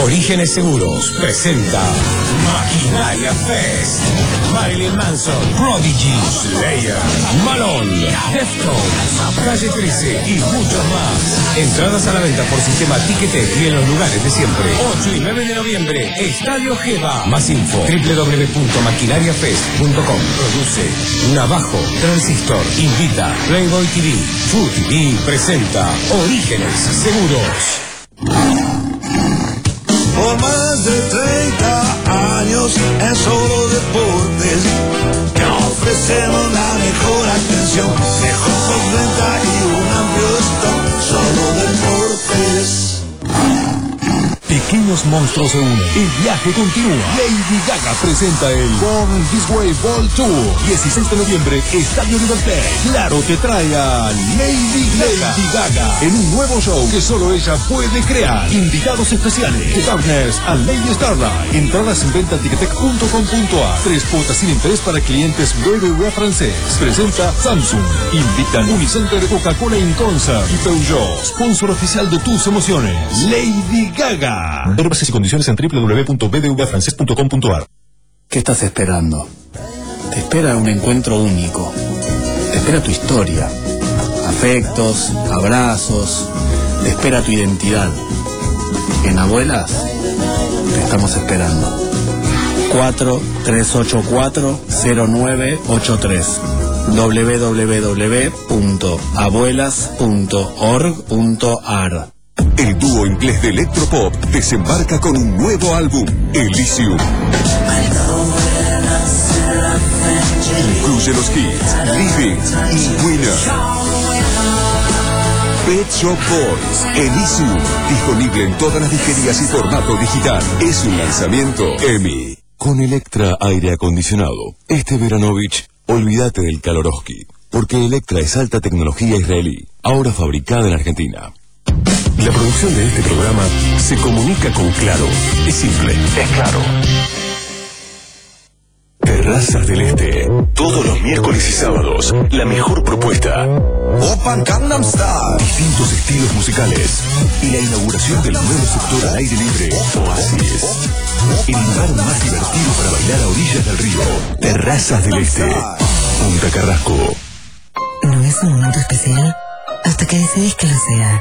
Orígenes Seguros presenta Maquinaria Fest. Marilyn Manson, Prodigy, Slayer, Malone, Deftones, Calle trece y muchos más. Entradas a la venta por sistema Ticketek y en los lugares de siempre. ocho y nueve de noviembre, Estadio Geva. Más info, doble u doble u doble u punto maquinaria fest punto com. Produce Navajo, Transistor, invita Playboy T V, Food T V presenta Orígenes Seguros. Por más de treinta años en Solo Deportes te ofrecemos la mejor atención, mejor postventa y un amplio stock. Solo Deportes. Pequeños monstruos se unen. El viaje continúa. Lady Gaga presenta el Born This Way Ball Tour. dieciséis de noviembre, Estadio River Plate. Claro te trae a Lady Gaga. Lady Gaga en un nuevo show que solo ella puede crear. Invitados especiales. The Darkness a Lady Starlight. Entradas en venta en ticketek punto com punto a. Tres cuotas sin interés para clientes B B V A francés. Presenta Samsung. Invitan Unicenter, Coca-Cola en Concert y Peugeot. Sponsor oficial de tus emociones. Lady Gaga. Ver bases y condiciones en doble u doble u doble u punto b d v a francés punto com punto a r. ¿Qué estás esperando? Te espera un encuentro único. Te espera tu historia. Afectos, abrazos. Te espera tu identidad. En Abuelas te estamos esperando. cuatro tres ocho cuatro cero nueve ocho tres doble u doble u doble u punto abuelas punto org punto a r. El dúo inglés de electropop desembarca con un nuevo álbum, Elysium. Incluye los hits Living y Winner. Pet Shop Boys, Elysium, disponible en todas las disquerías y formato digital. Es un lanzamiento E M I. Con Electra Aire Acondicionado, este Veranovich, olvídate del Kaloroski, porque Electra es alta tecnología israelí, ahora fabricada en Argentina. La producción de este programa se comunica con Claro. Es simple, es claro. Terrazas del Este. Todos los miércoles y sábados, la mejor propuesta. Open Gangnam Style. Distintos estilos musicales. Y la inauguración del nuevo sector al aire libre, Oasis. El lugar más divertido para bailar a orillas del río. Terrazas del Este. Punta Carrasco. ¿No es un momento especial? Hasta que decidís que lo sea.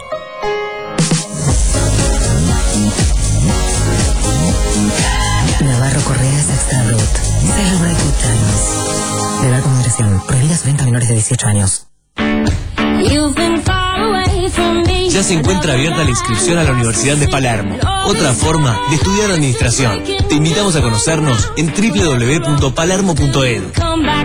Navarro Correa Sexta Root. Celebrate good times. Beber con moderación. Prohibida su venta a menores de dieciocho años. Ya se encuentra abierta la inscripción a la Universidad de Palermo. Otra forma de estudiar administración. Te invitamos a conocernos en doble u doble u doble u punto palermo punto e d u.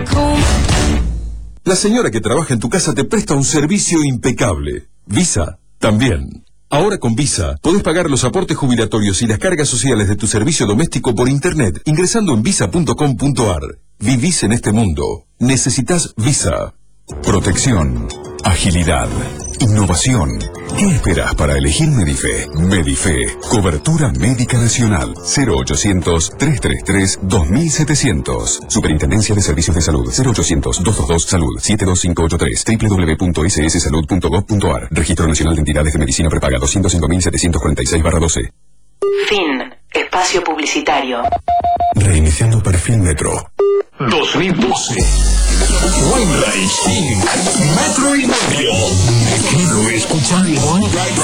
La señora que trabaja en tu casa te presta un servicio impecable. Visa, también. Ahora con Visa, podés pagar los aportes jubilatorios y las cargas sociales de tu servicio doméstico por internet, ingresando en visa punto com punto a r. Vivís en este mundo. Necesitas Visa. Protección, agilidad, innovación. ¿Qué esperas para elegir Medife? Medife, cobertura médica nacional. cero ochocientos, trescientos treinta y tres, dos mil setecientos. Superintendencia de Servicios de Salud. cero ochocientos, doscientos veintidós, salud. siete dos cinco ocho tres. doble u doble u doble u punto s s salud punto gov punto a r. Registro Nacional de Entidades de Medicina Prepaga doscientos cinco mil setecientos cuarenta y seis barra doce. Fin. Espacio publicitario. Reiniciando perfil Metro. dos mil doce. Weinreich, Metro y medio. Me quedo escuchando.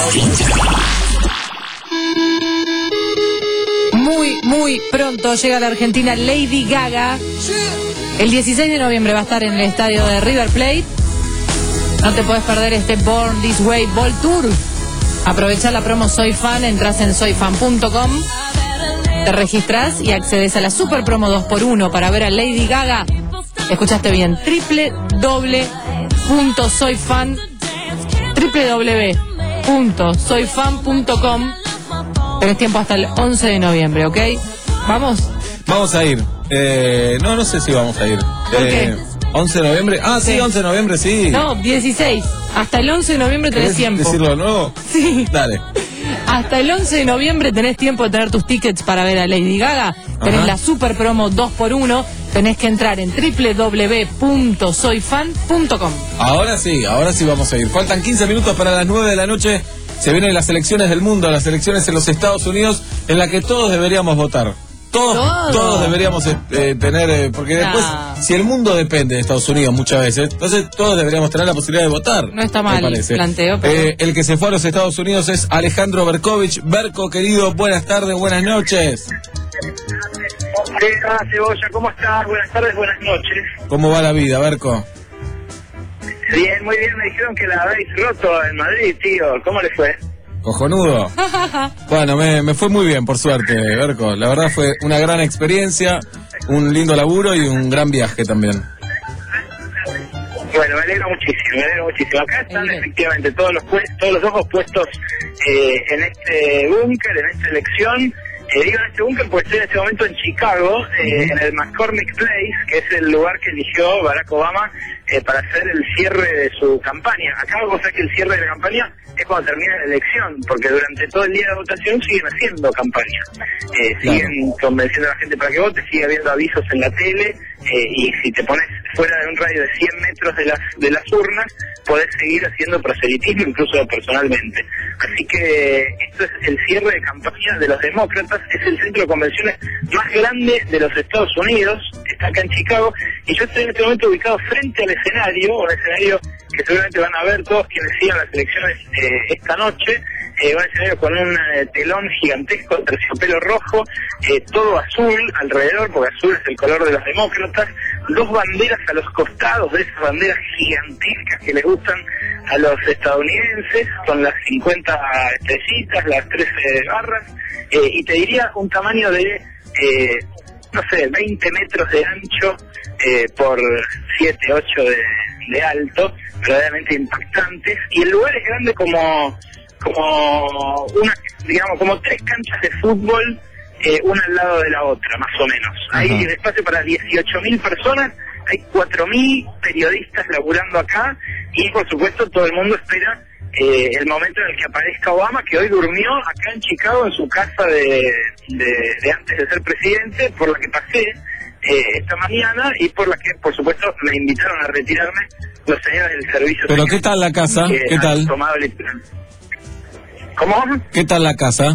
Muy, muy pronto llega a la Argentina Lady Gaga. El dieciséis de noviembre va a estar en el estadio de River Plate. No te puedes perder este Born This Way Ball Tour. Aprovecha la promo Soy Fan, entras en soy fan punto com, te registras y accedes a la super promo dos por uno para ver a Lady Gaga. Escuchaste bien, doble u doble u doble u punto soy fan doble u doble u doble u punto soy fan punto com. Tenés tiempo hasta el once de noviembre, ¿ok? ¿Vamos? Vamos a ir. Eh, no, no sé si vamos a ir. ¿Por eh, qué? once de noviembre. Ah, sí, Sí. once de noviembre, sí. No, dieciséis. Hasta el once de noviembre tenés ¿Querés tiempo. decirlo de nuevo? Sí. Dale. Hasta el once de noviembre tenés tiempo de tener tus tickets para ver a Lady Gaga. Tenés Ajá. la super promo dos por uno. Tenés que entrar en doble u doble u doble u punto soy fan punto com. Ahora sí, ahora sí vamos a ir. Faltan quince minutos para las nueve de la noche. Se vienen las elecciones del mundo, las elecciones en los Estados Unidos, en las que todos deberíamos votar. Todos, Todo. todos deberíamos eh, tener, eh, porque después, Nah. si el mundo depende de Estados Unidos muchas veces, entonces todos deberíamos tener la posibilidad de votar. No está me mal el parece. planteo, pero... Eh, el que se fue a los Estados Unidos es Alejandro Berkovich. Berko, querido, buenas tardes, buenas noches. Hola, Cebolla, ¿cómo estás? Buenas tardes, buenas noches. ¿Cómo va la vida, Berko? Bien, muy bien, me dijeron que la habéis roto en Madrid, tío. ¿Cómo le fue? Cojonudo. Bueno, me, me fue muy bien, por suerte, Berko. La verdad fue una gran experiencia, un lindo laburo y un gran viaje también. Bueno, me alegro muchísimo, me alegro muchísimo. Acá están efectivamente todos los puestos, todos los ojos puestos eh, en este búnker, en esta elección. Eh, digo en este búnker porque estoy en este momento en Chicago, eh, en el McCormick Place, que es el lugar que eligió Barack Obama eh, para hacer el cierre de su campaña. Acá vos sabés que el cierre de la campaña es cuando termina la elección, porque durante todo el día de votación siguen haciendo campaña. Eh, siguen convenciendo a la gente para que vote, sigue habiendo avisos en la tele, eh, y si te pones fuera de un radio de cien metros de las, de las urnas, podés seguir haciendo proselitismo, incluso personalmente. Así que esto es el cierre de campaña de los demócratas, es el centro de convenciones más grande de los Estados Unidos, está acá en Chicago, y yo estoy en este momento ubicado frente al escenario, un escenario que seguramente van a ver todos quienes sigan las elecciones eh, esta noche, eh, un escenario con un eh, telón gigantesco, terciopelo rojo, eh, todo azul alrededor, porque azul es el color de los demócratas, dos banderas a los costados de esas banderas gigantescas que les gustan a los estadounidenses, con las cincuenta estrellitas, las trece barras, eh, y te diría un tamaño de, eh, no sé, veinte metros de ancho eh, por siete, ocho de, de alto, verdaderamente impactantes, y el lugar es grande como, como una, digamos, como tres canchas de fútbol, eh, una al lado de la otra, más o menos. Ajá. Hay espacio para dieciocho mil personas, hay cuatro mil periodistas laburando acá, y por supuesto todo el mundo espera eh, el momento en el que aparezca Obama, que hoy durmió acá en Chicago en su casa de, de, de antes de ser presidente, por la que pasé eh, esta mañana, y por la que por supuesto me invitaron a retirarme los señores del servicio. Pero ¿qué tal la casa? que ¿Qué han tal? tomado el- ¿Cómo? ¿Qué tal la casa?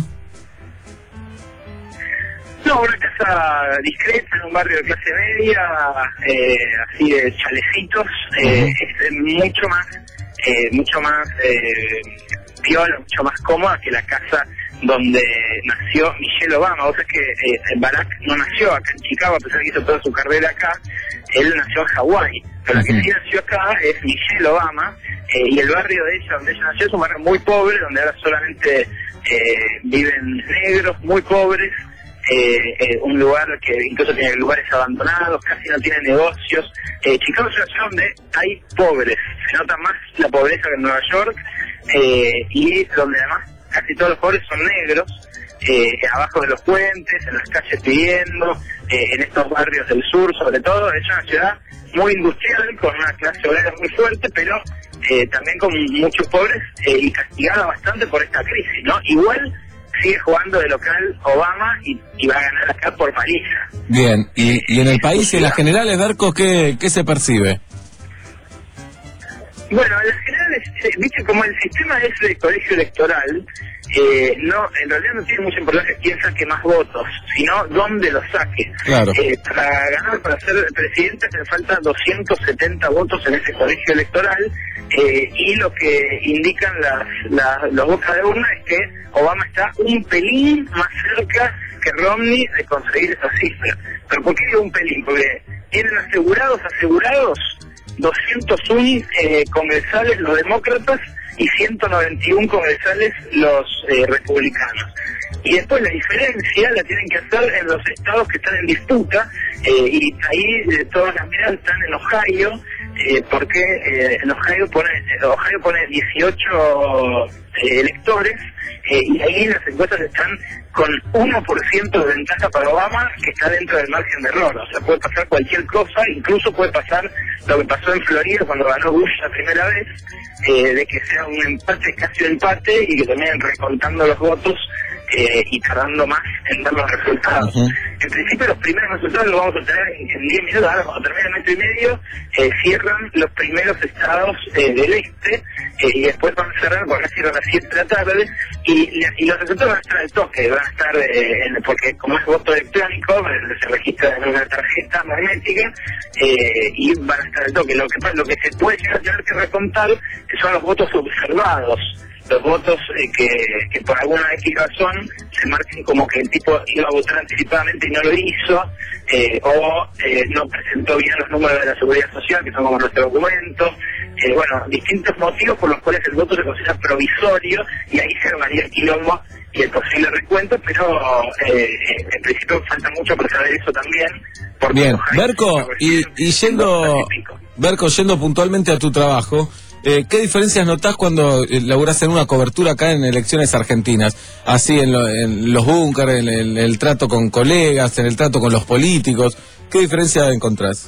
No, una casa discreta en un barrio de clase media, eh, así de chalecitos, eh, es mucho más, eh, mucho más eh, piola, mucho más cómoda que la casa donde nació Michelle Obama. Vos sabés que eh, Barack no nació acá en Chicago, a pesar de que hizo toda su carrera acá, él nació en Hawái, pero la que sí nació acá es Michelle Obama, eh, y el barrio de ella, donde ella nació, es un barrio muy pobre, donde ahora solamente eh, viven negros, muy pobres. Eh, eh, un lugar que incluso tiene lugares abandonados, casi no tiene negocios. Eh, Chicago es una ciudad donde hay pobres, se nota más la pobreza que en Nueva York, eh, y donde además casi todos los pobres son negros, eh, abajo de los puentes, en las calles pidiendo, eh, en estos barrios del sur sobre todo. Es una ciudad muy industrial, con una clase obrera muy fuerte, pero eh, también con muchos pobres, eh, y castigada bastante por esta crisis, ¿no? Igual sigue jugando de local Obama y, y va a ganar acá por paliza. Bien, y, y en el país y en las generales, Berko, ¿qué, qué se percibe? Bueno, en las generales, eh, viste, como el sistema es de colegio electoral, eh, no, en realidad no tiene mucha importancia quién saque más votos, sino dónde los saque. Claro. Eh, para ganar, para ser presidente, te faltan doscientos setenta votos en ese colegio electoral, eh, y lo que indican las, las, los boca de urna es que Obama está un pelín más cerca que Romney de conseguir esa cifra. ¿Pero por qué digo un pelín? Porque tienen asegurados, asegurados, doscientos uno eh, congresales los demócratas y ciento noventa y uno congresales los eh, republicanos. Y después la diferencia la tienen que hacer en los estados que están en disputa, eh, y ahí eh, todas las miradas están en Ohio, eh, porque eh, en Ohio pone, Ohio pone dieciocho eh, electores, eh, y ahí las encuestas están con uno por ciento de ventaja para Obama, que está dentro del margen de error. O sea, puede pasar cualquier cosa, incluso puede pasar lo que pasó en Florida cuando ganó Bush la primera vez, eh, de que sea un empate, casi un empate, y que terminen recontando los votos eh, y tardando más en dar los resultados. Uh-huh. En principio los primeros resultados los vamos a tener en diez minutos. Ahora cuando termine momento y medio eh, cierran los primeros estados eh, del este eh, y después van a cerrar, porque cierran a las siete de la tarde y, y los resultados van a estar al toque, van a estar, eh, en, porque como es voto electrónico, se registra en una tarjeta magnética eh, y van a estar al toque. Lo que, lo que se puede llegar a tener que recontar son los votos observados, los votos eh, que, que por alguna X razón se marquen como que el tipo iba a votar anticipadamente y no lo hizo, eh, o eh, no presentó bien los números de la Seguridad Social, que son como nuestro documento, eh, bueno, distintos motivos por los cuales el voto se considera provisorio y ahí se armaría el quilombo y el posible recuento, pero eh, en principio falta mucho por saber eso también. Bien, Berco, y, y yendo, Berco, yendo puntualmente a tu trabajo, Eh, ¿qué diferencias notás cuando eh, laburás en una cobertura acá en elecciones argentinas? Así en, lo, en los búnkeres, en el, el trato con colegas, en el trato con los políticos. ¿Qué diferencia encontrás?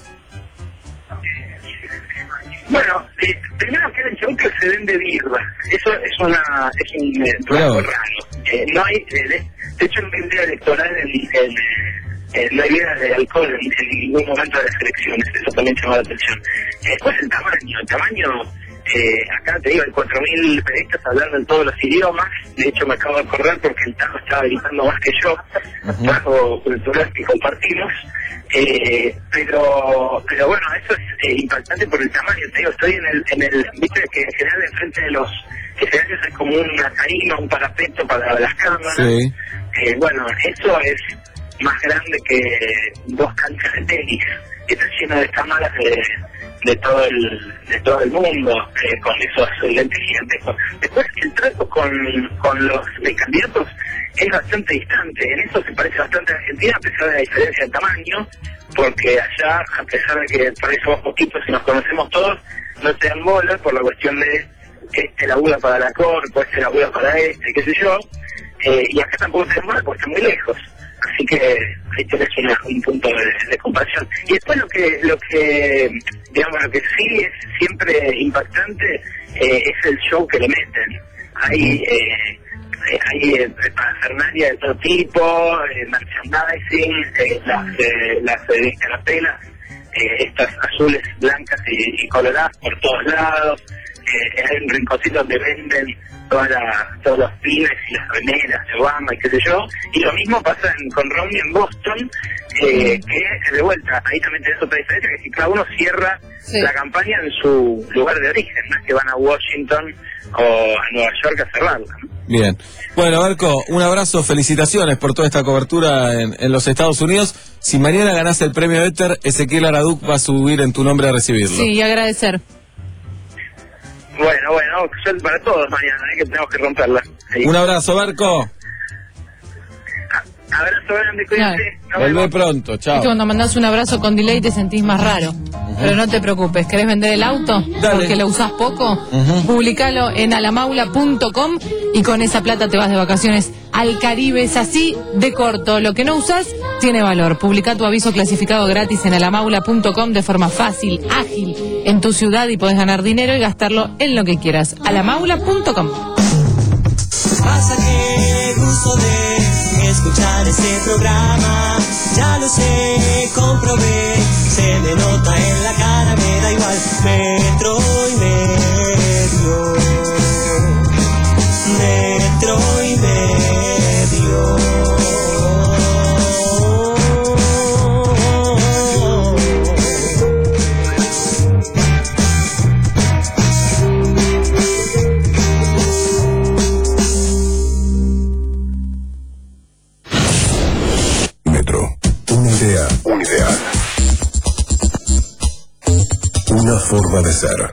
Bueno, eh, primero que el búnker se vende birra. Eso es una es un eh, rasgo raro. Eh, no hay, eh, de, de hecho en el día electoral el, el, Eh, no hay vida de alcohol en, en ningún momento de las elecciones, eso también llama la atención. Eh, después el tamaño, el tamaño, eh, acá te digo, hay cuatro mil periodistas hablando en todos los idiomas, de hecho me acabo de acordar porque el Tajo estaba gritando más que yo, trajo cultural que compartimos, eh, pero pero bueno, eso es eh, impactante por el tamaño, te digo, estoy en el, en el, viste que en general enfrente de los escenarios hay como una tarima, un parapeto para las cámaras, sí. eh, bueno, eso es más grande que dos canchas de tenis, que está lleno de cámaras de, de todo el de todo el mundo, eh, con esos lentes gigantescos. Después el trato con, con los de candidatos es bastante distante, en eso se parece bastante a Argentina a pesar de la diferencia de tamaño, porque allá, a pesar de que por ahí somos poquitos y nos conocemos todos, no te dan bola por la cuestión de este labura para la corpo, este labura para este, qué sé yo, eh, y acá tampoco te dan bola porque está muy lejos. Así que ahí tenés una, un punto de, de comparación. Y después lo que, lo que, digamos, lo que sí es siempre impactante eh, es el show que le meten. Hay, eh, hay eh, parafernalia de todo tipo, eh, merchandising, eh, las, eh, las eh, carapelas, eh, estas azules, blancas y, y coloradas por todos lados. Eh, hay un rinconcito donde venden todas las, todos los pines y las remeras de Obama y qué sé yo, y lo mismo pasa en, con Romney en Boston, eh, que de vuelta, ahí también tenés otra diferencia, que si cada uno cierra sí. la campaña en su lugar de origen, no es que van a Washington o a Nueva York a cerrarla, ¿no? Bien. Bueno, Berco, un abrazo, felicitaciones por toda esta cobertura en, en los Estados Unidos. Si mañana ganás el premio Éter, Ezequiel Araduc va a subir en tu nombre a recibirlo. Sí, y agradecer. Bueno, bueno, suerte para todos mañana, ¿eh? Que tenemos que romperla. Ahí. Un abrazo, Berco. Abrazo grande, cuídate. Vuelve pronto, chao. Es que cuando mandás un abrazo con delay te sentís más raro. Uh-huh. Pero no te preocupes, ¿querés vender el auto? Dale. Porque lo usás poco. Uh-huh. Publicalo en alamaula punto com y con esa plata te vas de vacaciones al Caribe. Es así de corto. Lo que no usás tiene valor. Publica tu aviso clasificado gratis en alamaula punto com de forma fácil, ágil, en tu ciudad y podés ganar dinero y gastarlo en lo que quieras. alamaula punto com. Pasa que gusto de escuchar este programa, ya lo sé, comprobé, se me nota en la cara, me da igual, metro y medio, metro y medio. Un ideal. Una forma de ser.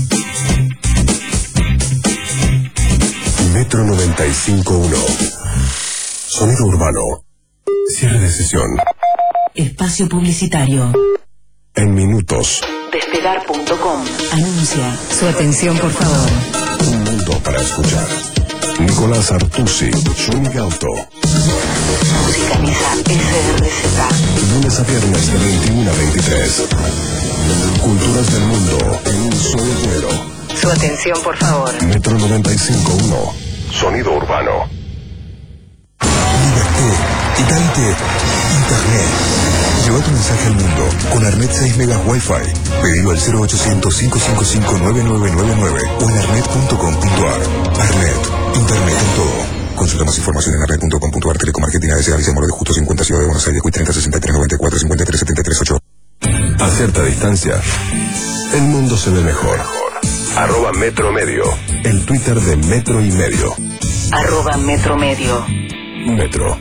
Metro noventa y cinco punto uno. Sonido urbano. Cierre de sesión. Espacio publicitario. En minutos. Despegar punto com. Anuncia. Su atención, por favor. Un mundo para escuchar. Nicolás Artusi, Sonic Auto. Musicaliza S R Z. Lunes a viernes de veintiuno a veintitrés. Culturas del mundo en un solo vuelo. Su atención, por favor. Metro noventa y cinco punto uno. Sonido urbano. Liberté, égalité, Internet. Lleva tu mensaje al mundo con Arnet seis megas Wi-Fi. Pedilo al cero ochocientos, cinco cinco cinco, nueve nueve nueve nueve o en arnet punto com punto ar. Arnet, internet en todo. Consulta más información en arnet punto com punto ar. Telecom Argentina S A. Alicia Moro de Justo cincuenta, Ciudad de Buenos Aires, Q treinta, sesenta y tres, noventa y cuatro, cincuenta y tres, setenta y tres, ocho. A cierta distancia, el mundo se ve mejor. Arroba Metro Medio. El Twitter de Metro y Medio. Arroba Metro Medio. Metro.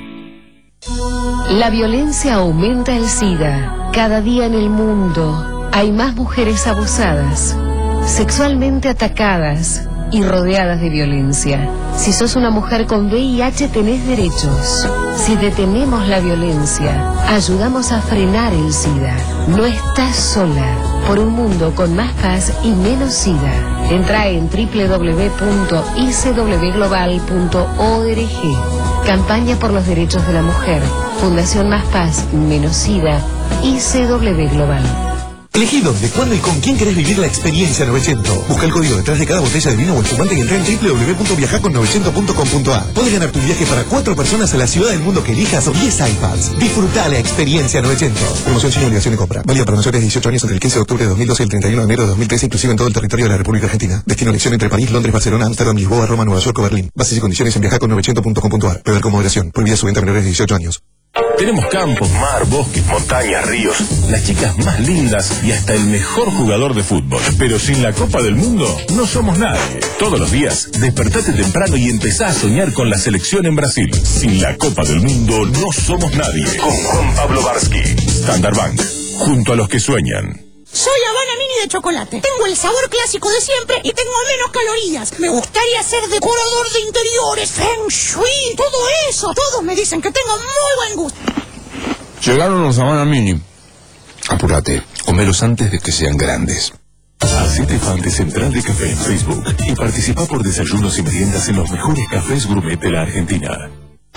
La violencia aumenta el SIDA. Cada día en el mundo hay más mujeres abusadas, sexualmente atacadas y rodeadas de violencia. Si sos una mujer con V I H tenés derechos. Si detenemos la violencia, ayudamos a frenar el SIDA. No estás sola. Por un mundo con más paz y menos SIDA. Entra en doble u doble u doble u punto i c w global punto org. Campaña por los derechos de la mujer. Fundación Más Paz, Menos SIDA. I C W Global. Elegí dónde, cuándo y con quién querés vivir la experiencia novecientos. Busca el código detrás de cada botella de vino o espumante y entra en doble u doble u doble u punto viajar con novecientos punto com punto a r. Podés ganar tu viaje para cuatro personas a la ciudad del mundo que elijas o diez iPads. Disfrutá la experiencia novecientos. Promoción sin obligación de compra. Válida para mayores de dieciocho años entre el quince de octubre de dos mil doce y el treinta y uno de enero de dos mil trece, inclusive en todo el territorio de la República Argentina. Destino elección entre París, Londres, Barcelona, Ámsterdam, Lisboa, Roma, Nueva York o Berlín. Bases y condiciones en viajar con novecientos punto com punto a r. Beber con moderación. Prohibida su venta a menores de dieciocho años. Tenemos campos, mar, bosques, montañas, ríos, las chicas más lindas y hasta el mejor jugador de fútbol. Pero sin la Copa del Mundo no somos nadie. Todos los días despertate temprano y empezá a soñar con la selección en Brasil. Sin la Copa del Mundo no somos nadie. Con Juan Pablo Barsky, Standard Bank, junto a los que sueñan. Soy Habana Mini de chocolate. Tengo el sabor clásico de siempre y tengo menos calorías. Me gustaría ser decorador de interiores, feng shui, todo eso. Todos me dicen que tengo muy buen gusto. Llegaron los Habana Mini. Apúrate, comelos antes de que sean grandes. Hacete fan de Central de Café en Facebook y participa por desayunos y meriendas en los mejores cafés gourmet de la Argentina.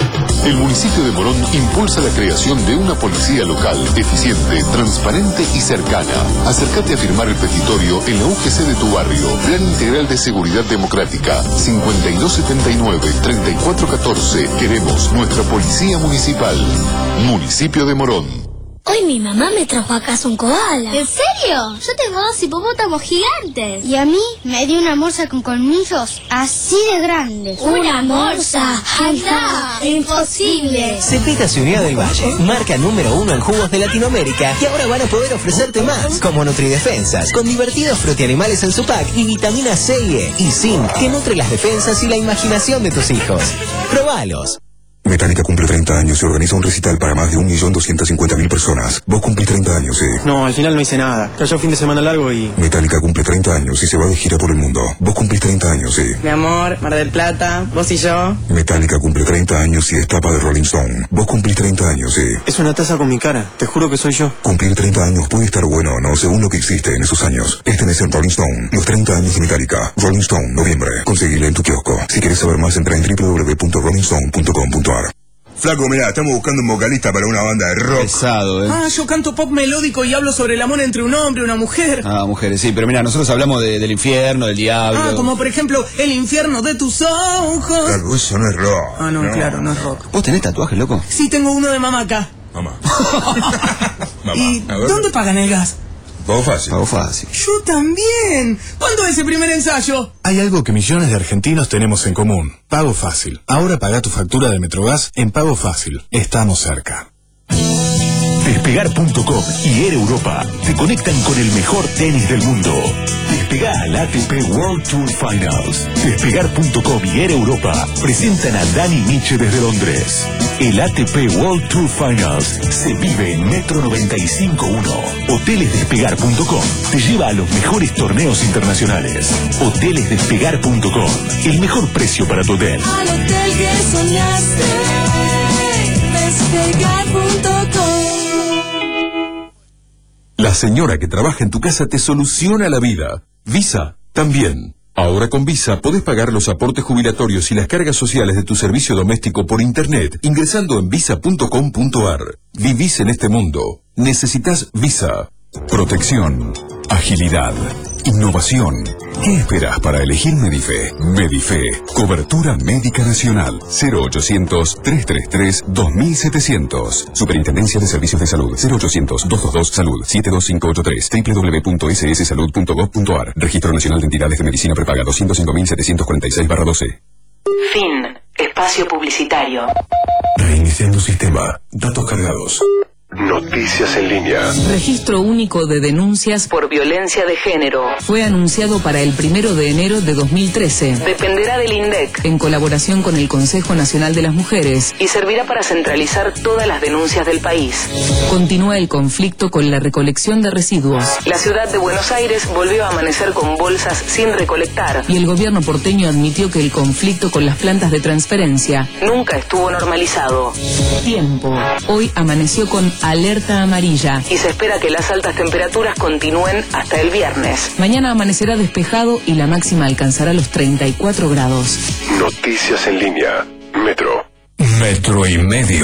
El municipio de Morón impulsa la creación de una policía local, eficiente, transparente y cercana. Acércate a firmar el petitorio en la U G C de tu barrio. Plan Integral de Seguridad Democrática, cincuenta y dos setenta y nueve, treinta y cuatro catorce. Queremos nuestra policía municipal. Municipio de Morón. Hoy mi mamá me trajo a casa un koala. ¿En serio? Yo tengo dos hipopótamos gigantes. Y a mí me dio una morsa con colmillos así de grandes. ¿Una morsa? ¡Anda! ¡Imposible! Cepita Ciudad del Valle, marca número uno en jugos de Latinoamérica, y ahora van a poder ofrecerte más, como Nutridefensas, con divertidos frutianimales en su pack y vitamina C y E, y zinc, que nutre las defensas y la imaginación de tus hijos. ¡Probalos! Metallica cumple treinta años y organiza un recital para más de un millón doscientas cincuenta mil personas. Vos cumplís treinta años, ¿sí? No, al final no hice nada. Cayó fin de semana largo y... Metallica cumple treinta años y se va de gira por el mundo. Vos cumplís treinta años, ¿sí? Mi amor, Mar del Plata, vos y yo. Metallica cumple treinta años y es tapa de Rolling Stone. Vos cumplís treinta años, ¿sí? Es una taza con mi cara, te juro que soy yo. Cumplir treinta años puede estar bueno o no, según lo que existe en esos años. Este mes en Rolling Stone, los treinta años de Metallica. Rolling Stone, noviembre. Conseguile en tu kiosco. Si querés saber más, entra en doble u doble u doble u punto rolling stone punto com punto a r. Flaco, mirá, estamos buscando un vocalista para una banda de rock. Pesado, ¿eh? Ah, yo canto pop melódico y hablo sobre el amor entre un hombre y una mujer. Ah, mujeres, sí, pero mira, nosotros hablamos de, del infierno, del diablo. Ah, como por ejemplo, el infierno de tus ojos. Claro, eso no es rock. Ah, no, no, claro, no es rock. ¿Vos tenés tatuajes, loco? Sí, tengo uno de mamá acá. Mamá. Mamá. ¿Y dónde pagan el gas? Pago fácil. Pago fácil. Yo también. ¿Cuándo es el primer ensayo? Hay algo que millones de argentinos tenemos en común. Pago Fácil. Ahora paga tu factura de Metrogas en Pago Fácil. Estamos cerca. Despegar punto com y Air Europa te conectan con el mejor tenis del mundo. Despegá al A T P World Tour Finals. Despegar punto com y Air Europa presentan a Dani Miche desde Londres. El A T P World Tour Finals se vive en Metro noventa y cinco punto uno. Hoteles Despegar punto com te lleva a los mejores torneos internacionales. Hoteles Despegar punto com, el mejor precio para tu hotel. Al hotel que soñaste, Despegar punto com. La señora que trabaja en tu casa te soluciona la vida. Visa, también. Ahora con Visa podés pagar los aportes jubilatorios y las cargas sociales de tu servicio doméstico por internet ingresando en visa punto com punto a r. Vivís en este mundo. Necesitas Visa. Protección, agilidad, innovación ¿Qué esperas para elegir Medife? Medife, cobertura médica nacional. cero ochocientos, trescientos treinta y tres, dos mil setecientos. Superintendencia de Servicios de Salud. cero ochocientos, doscientos veintidós, salud. siete dos cinco ocho tres. doble u doble u doble u punto ese ese salud punto gov punto a r. Registro Nacional de Entidades de Medicina Prepaga doscientos cinco mil setecientos cuarenta y seis barra doce. Fin. Espacio publicitario. Reiniciando sistema. Datos cargados. Noticias en línea. Registro único de denuncias por violencia de género. Fue anunciado para el primero de enero de dos mil trece. Dependerá del INDEC, en colaboración con el Consejo Nacional de las Mujeres, y servirá para centralizar todas las denuncias del país. Continúa el conflicto con la recolección de residuos. La ciudad de Buenos Aires volvió a amanecer con bolsas sin recolectar, y el gobierno porteño admitió que el conflicto con las plantas de transferencia nunca estuvo normalizado. Tiempo. Hoy amaneció con alerta amarilla y se espera que las altas temperaturas continúen hasta el viernes. Mañana amanecerá despejado y la máxima alcanzará los treinta y cuatro grados. Noticias en línea. Metro. Metro y medio.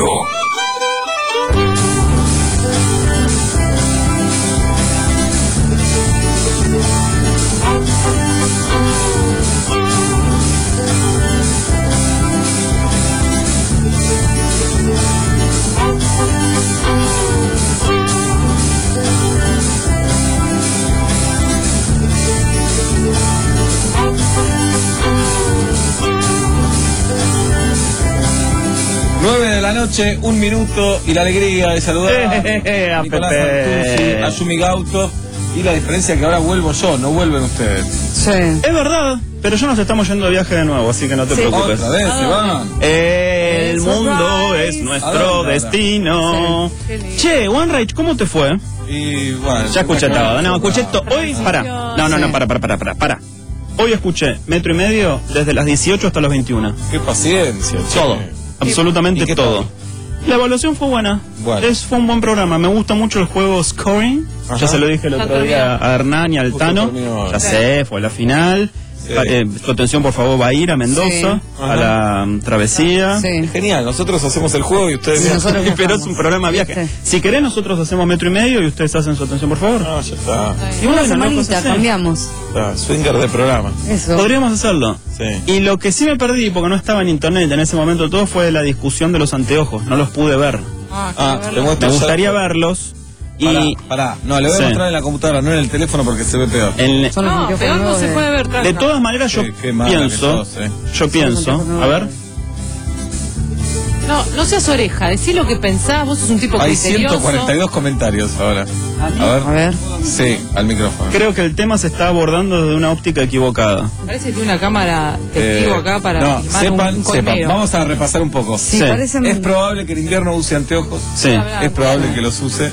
nueve de la noche, un minuto y la alegría de saludar a Nicolás Artusi, a Yumi Gauto, y la diferencia es que ahora vuelvo yo, no vuelven ustedes. Sí. Es verdad, pero ya nos estamos yendo de viaje de nuevo, así que no te sí. preocupes. Otra vez, se van. El mundo es nuestro destino. Sí. Che, One Rage, ¿cómo te fue? Y bueno, ya escuché todo. No, escuché todo. Hoy, para. No, no, no, para, para, para, para, para. Hoy escuché metro y medio desde las dieciocho hasta las veintiuna. Qué paciencia, che. Todo. Absolutamente todo. La evaluación fue buena. Bueno. Es, fue un buen programa. Me gusta mucho el juego Scoring. Ajá. Ya se lo dije el otro día a Hernán y al Tano. Ya sé, fue la final. Sí. Eh, tu atención, por favor, va a ir a Mendoza, sí. a la um, travesía. Sí. Genial, nosotros hacemos el juego y ustedes... Sí, nosotros pero es un programa viaje. Sí. Si querés, nosotros hacemos metro y medio y ustedes hacen su atención, por favor. No, ya está. Y una semanita, no, cambiamos. Está, swinger de programa. Eso. Podríamos hacerlo. Sí. Y lo que sí me perdí, porque no estaba en internet en ese momento todo, fue la discusión de los anteojos. No los pude ver. Ah, ah me gustaría verlos. Y pará, pará, no, le voy a sí. mostrar en la computadora, no en el teléfono porque se ve peor. En... Son no, peor no se puede ver. De todas maneras yo qué, qué pienso, sos, eh. yo pienso, a ver. No, no seas oreja, decí lo que pensás, vos sos un tipo Hay criterioso. ciento cuarenta y dos comentarios ahora. A ver. A ver. Sí, al micrófono. Creo que el tema se está abordando desde una óptica equivocada. Parece que tiene una cámara testigo eh, acá para no, filmar sepan, un, un sepan. Vamos a repasar un poco. Sí, sí. Parece es probable que en invierno use anteojos. Sí. Es probable que los use.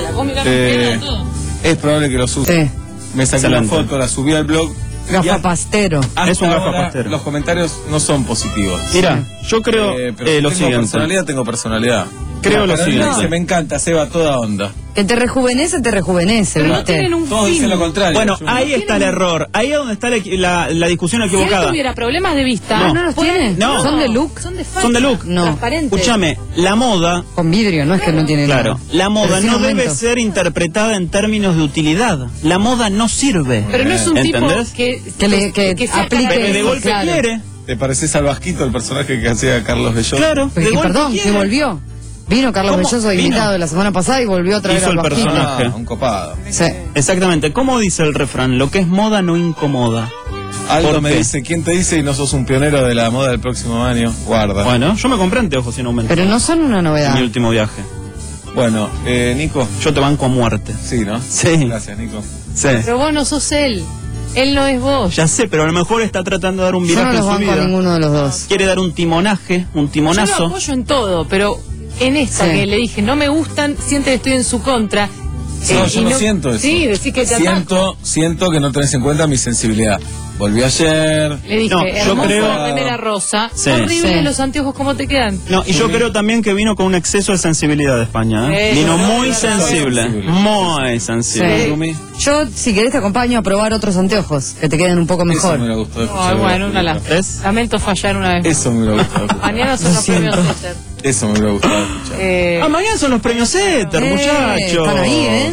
Eh, es probable que los use. Sí. Me saqué la foto, la subí al blog. Gafapastero. Es un gafapastero. Los comentarios no son positivos. Mira, yo creo eh, pero eh, si lo tengo siguiente. personalidad, tengo personalidad. Creo lo siguiente. Dice, me encanta, Seba, toda onda. Que te rejuvenece, te rejuvenece, pero ¿viste? No tienen un Todos fin. dicen lo contrario. Bueno, ahí está el error. Ahí es donde está la, la, la discusión equivocada. Si él tuviera problemas de vista, no, no los tiene. No. Son de look. Son de, Son de look. No. Escúchame, la moda. Con vidrio, no es que no tiene Claro. nada. La moda pero no sí debe momento. ser interpretada en términos de utilidad. La moda no sirve. Pero no es un ¿entendés? tipo que, que, le, que, que aplique. Pero de golpe claro. quiere. ¿Te pareces al Vasquito, el personaje que hacía Carlos Belloso? Claro. Pero que, perdón, quiere. que volvió. Vino Carlos Belloso invitado la semana pasada y volvió a traer Hizo al el Vasquito. personaje. Ah, un copado. Sí. Exactamente. ¿Cómo dice el refrán? Lo que es moda no incomoda. Algo me dice, ¿quién te dice y no sos un pionero de la moda del próximo año? Guarda. Bueno, yo me compré anteojos sin aumento. Pero no son una novedad. En mi último viaje. Bueno, eh, Nico. Yo te banco a muerte. Sí, ¿no? Sí. Gracias, Nico. Sí. Pero vos no sos él. Él no es vos. Ya sé, pero a lo mejor está tratando de dar un viraje Yo no los en su banco vida. a ninguno de los dos. Quiere dar un timonaje, un timonazo. Yo lo apoyo en todo, pero en esta sí. que le dije, no me gustan, siente que estoy en su contra. No, eh, yo no, no siento eso. Sí, decís que te siento, ataco. siento que no tenés en cuenta mi sensibilidad. Volví ayer. Le dije, no, yo creo la remera rosa. Sí. Horrible Sí. los anteojos, ¿cómo te quedan? No, y yo sí. creo también que vino con un exceso de sensibilidad de España. ¿eh? Sí. Vino Sí. muy Sí. sensible, Sí. muy sensible. Sí. Yo, si querés, te acompaño a probar otros anteojos que te queden un poco mejor. Eso me gustó escuchar. Oh, bueno, una la... Lamento fallar una vez. Eso me lo gustó. Mañana son los premios Setter. Eso me lo gustó escuchar. Eh... Ah, mañana son los premios Setter, eh, muchachos. Están ahí, ¿eh?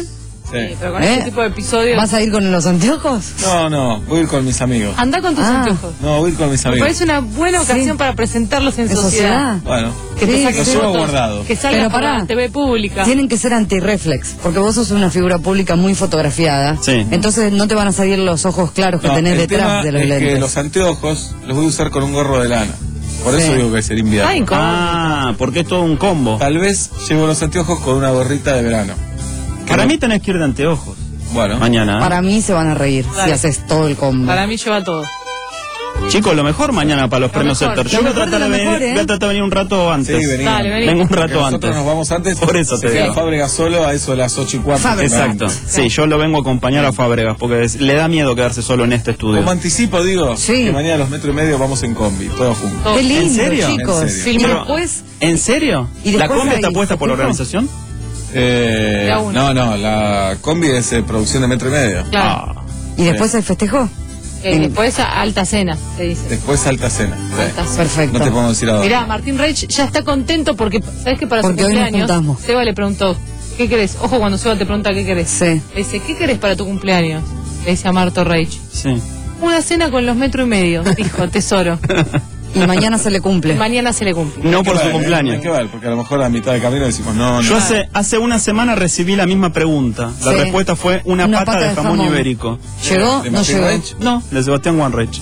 Sí. Pero con ¿Eh? este tipo de episodios. ¿Vas a ir con los anteojos? No, no, voy a ir con mis amigos. Anda con tus Ah. anteojos. No, voy a ir con mis Me amigos. parece una buena ocasión Sí. para presentarlos en ¿En sociedad. sociedad? Bueno, Que te Sí, saques lo sí. llevo fotos, guardado. que salgas Pero por pará. la T V pública. Tienen que ser anti-reflex, porque vos sos una figura pública muy fotografiada. Sí. Entonces no te van a salir los ojos claros que No, tenés el detrás tema de los es lentes. que los anteojos los voy a usar con un gorro de lana. Por Sí. eso digo que sería invierno. Ay, ¿cómo? Ah, porque es todo un combo. Tal vez llevo los anteojos con una gorrita de verano. Para mí tenés que ir de anteojos. Bueno. Mañana. ¿eh? Para mí se van a reír Dale. si haces todo el combo. Para mí lleva todo. Chicos, lo mejor mañana para los Lo premios mejor. Sector. Yo Lo voy a, mejor de tratar de lo venir, mejor, ¿eh? voy a tratar de venir un rato antes. Sí, vení. Dale, vení. Vengo un Porque rato nosotros antes. nos vamos antes. Por eso se te queda digo. Fábregas solo a eso de las ocho y cuarto. Fábregas. Exacto. Sí, yo lo vengo a acompañar a Fábregas porque es- le da miedo quedarse solo en este estudio. Como anticipo, digo, Sí. que mañana a los metros y medio vamos en combi, todos juntos. Todo. Qué lindo, ¿En serio? chicos. En serio. Y Pero- después, ¿En serio? ¿Y ¿La después combi está hay puesta por la festejo? organización? Eh, De a uno. no, no, la combi es eh, producción de metro y medio. Claro. Ah. ¿y después hay festejo? Eh, después a alta cena, se dice. Después alta cena. Sí. Alta cena. Perfecto. No te podemos decir a dónde. Mirá, Martín Reich ya está contento porque, ¿sabes qué? Para Porque su hoy nos cumpleaños, juntamos. Seba le preguntó, ¿qué querés? Ojo cuando Seba te pregunta qué querés. Sí. Le dice, ¿qué querés para tu cumpleaños? Le dice a Marto Reich. Sí. Una cena con los metro y medio, dijo, tesoro. Y mañana se le cumple. Mañana se le cumple. No Hay que por su ver, ¿eh? cumpleaños. Hay que ver, porque a lo mejor a mitad de camino decimos, no, no. Yo hace, hace una semana recibí la misma pregunta. La Sí. respuesta fue una, Una pata, de jamón, ibérico. ¿Llegó? ¿De No Martín llegó. Reich? No, de Sebastián Wanreich.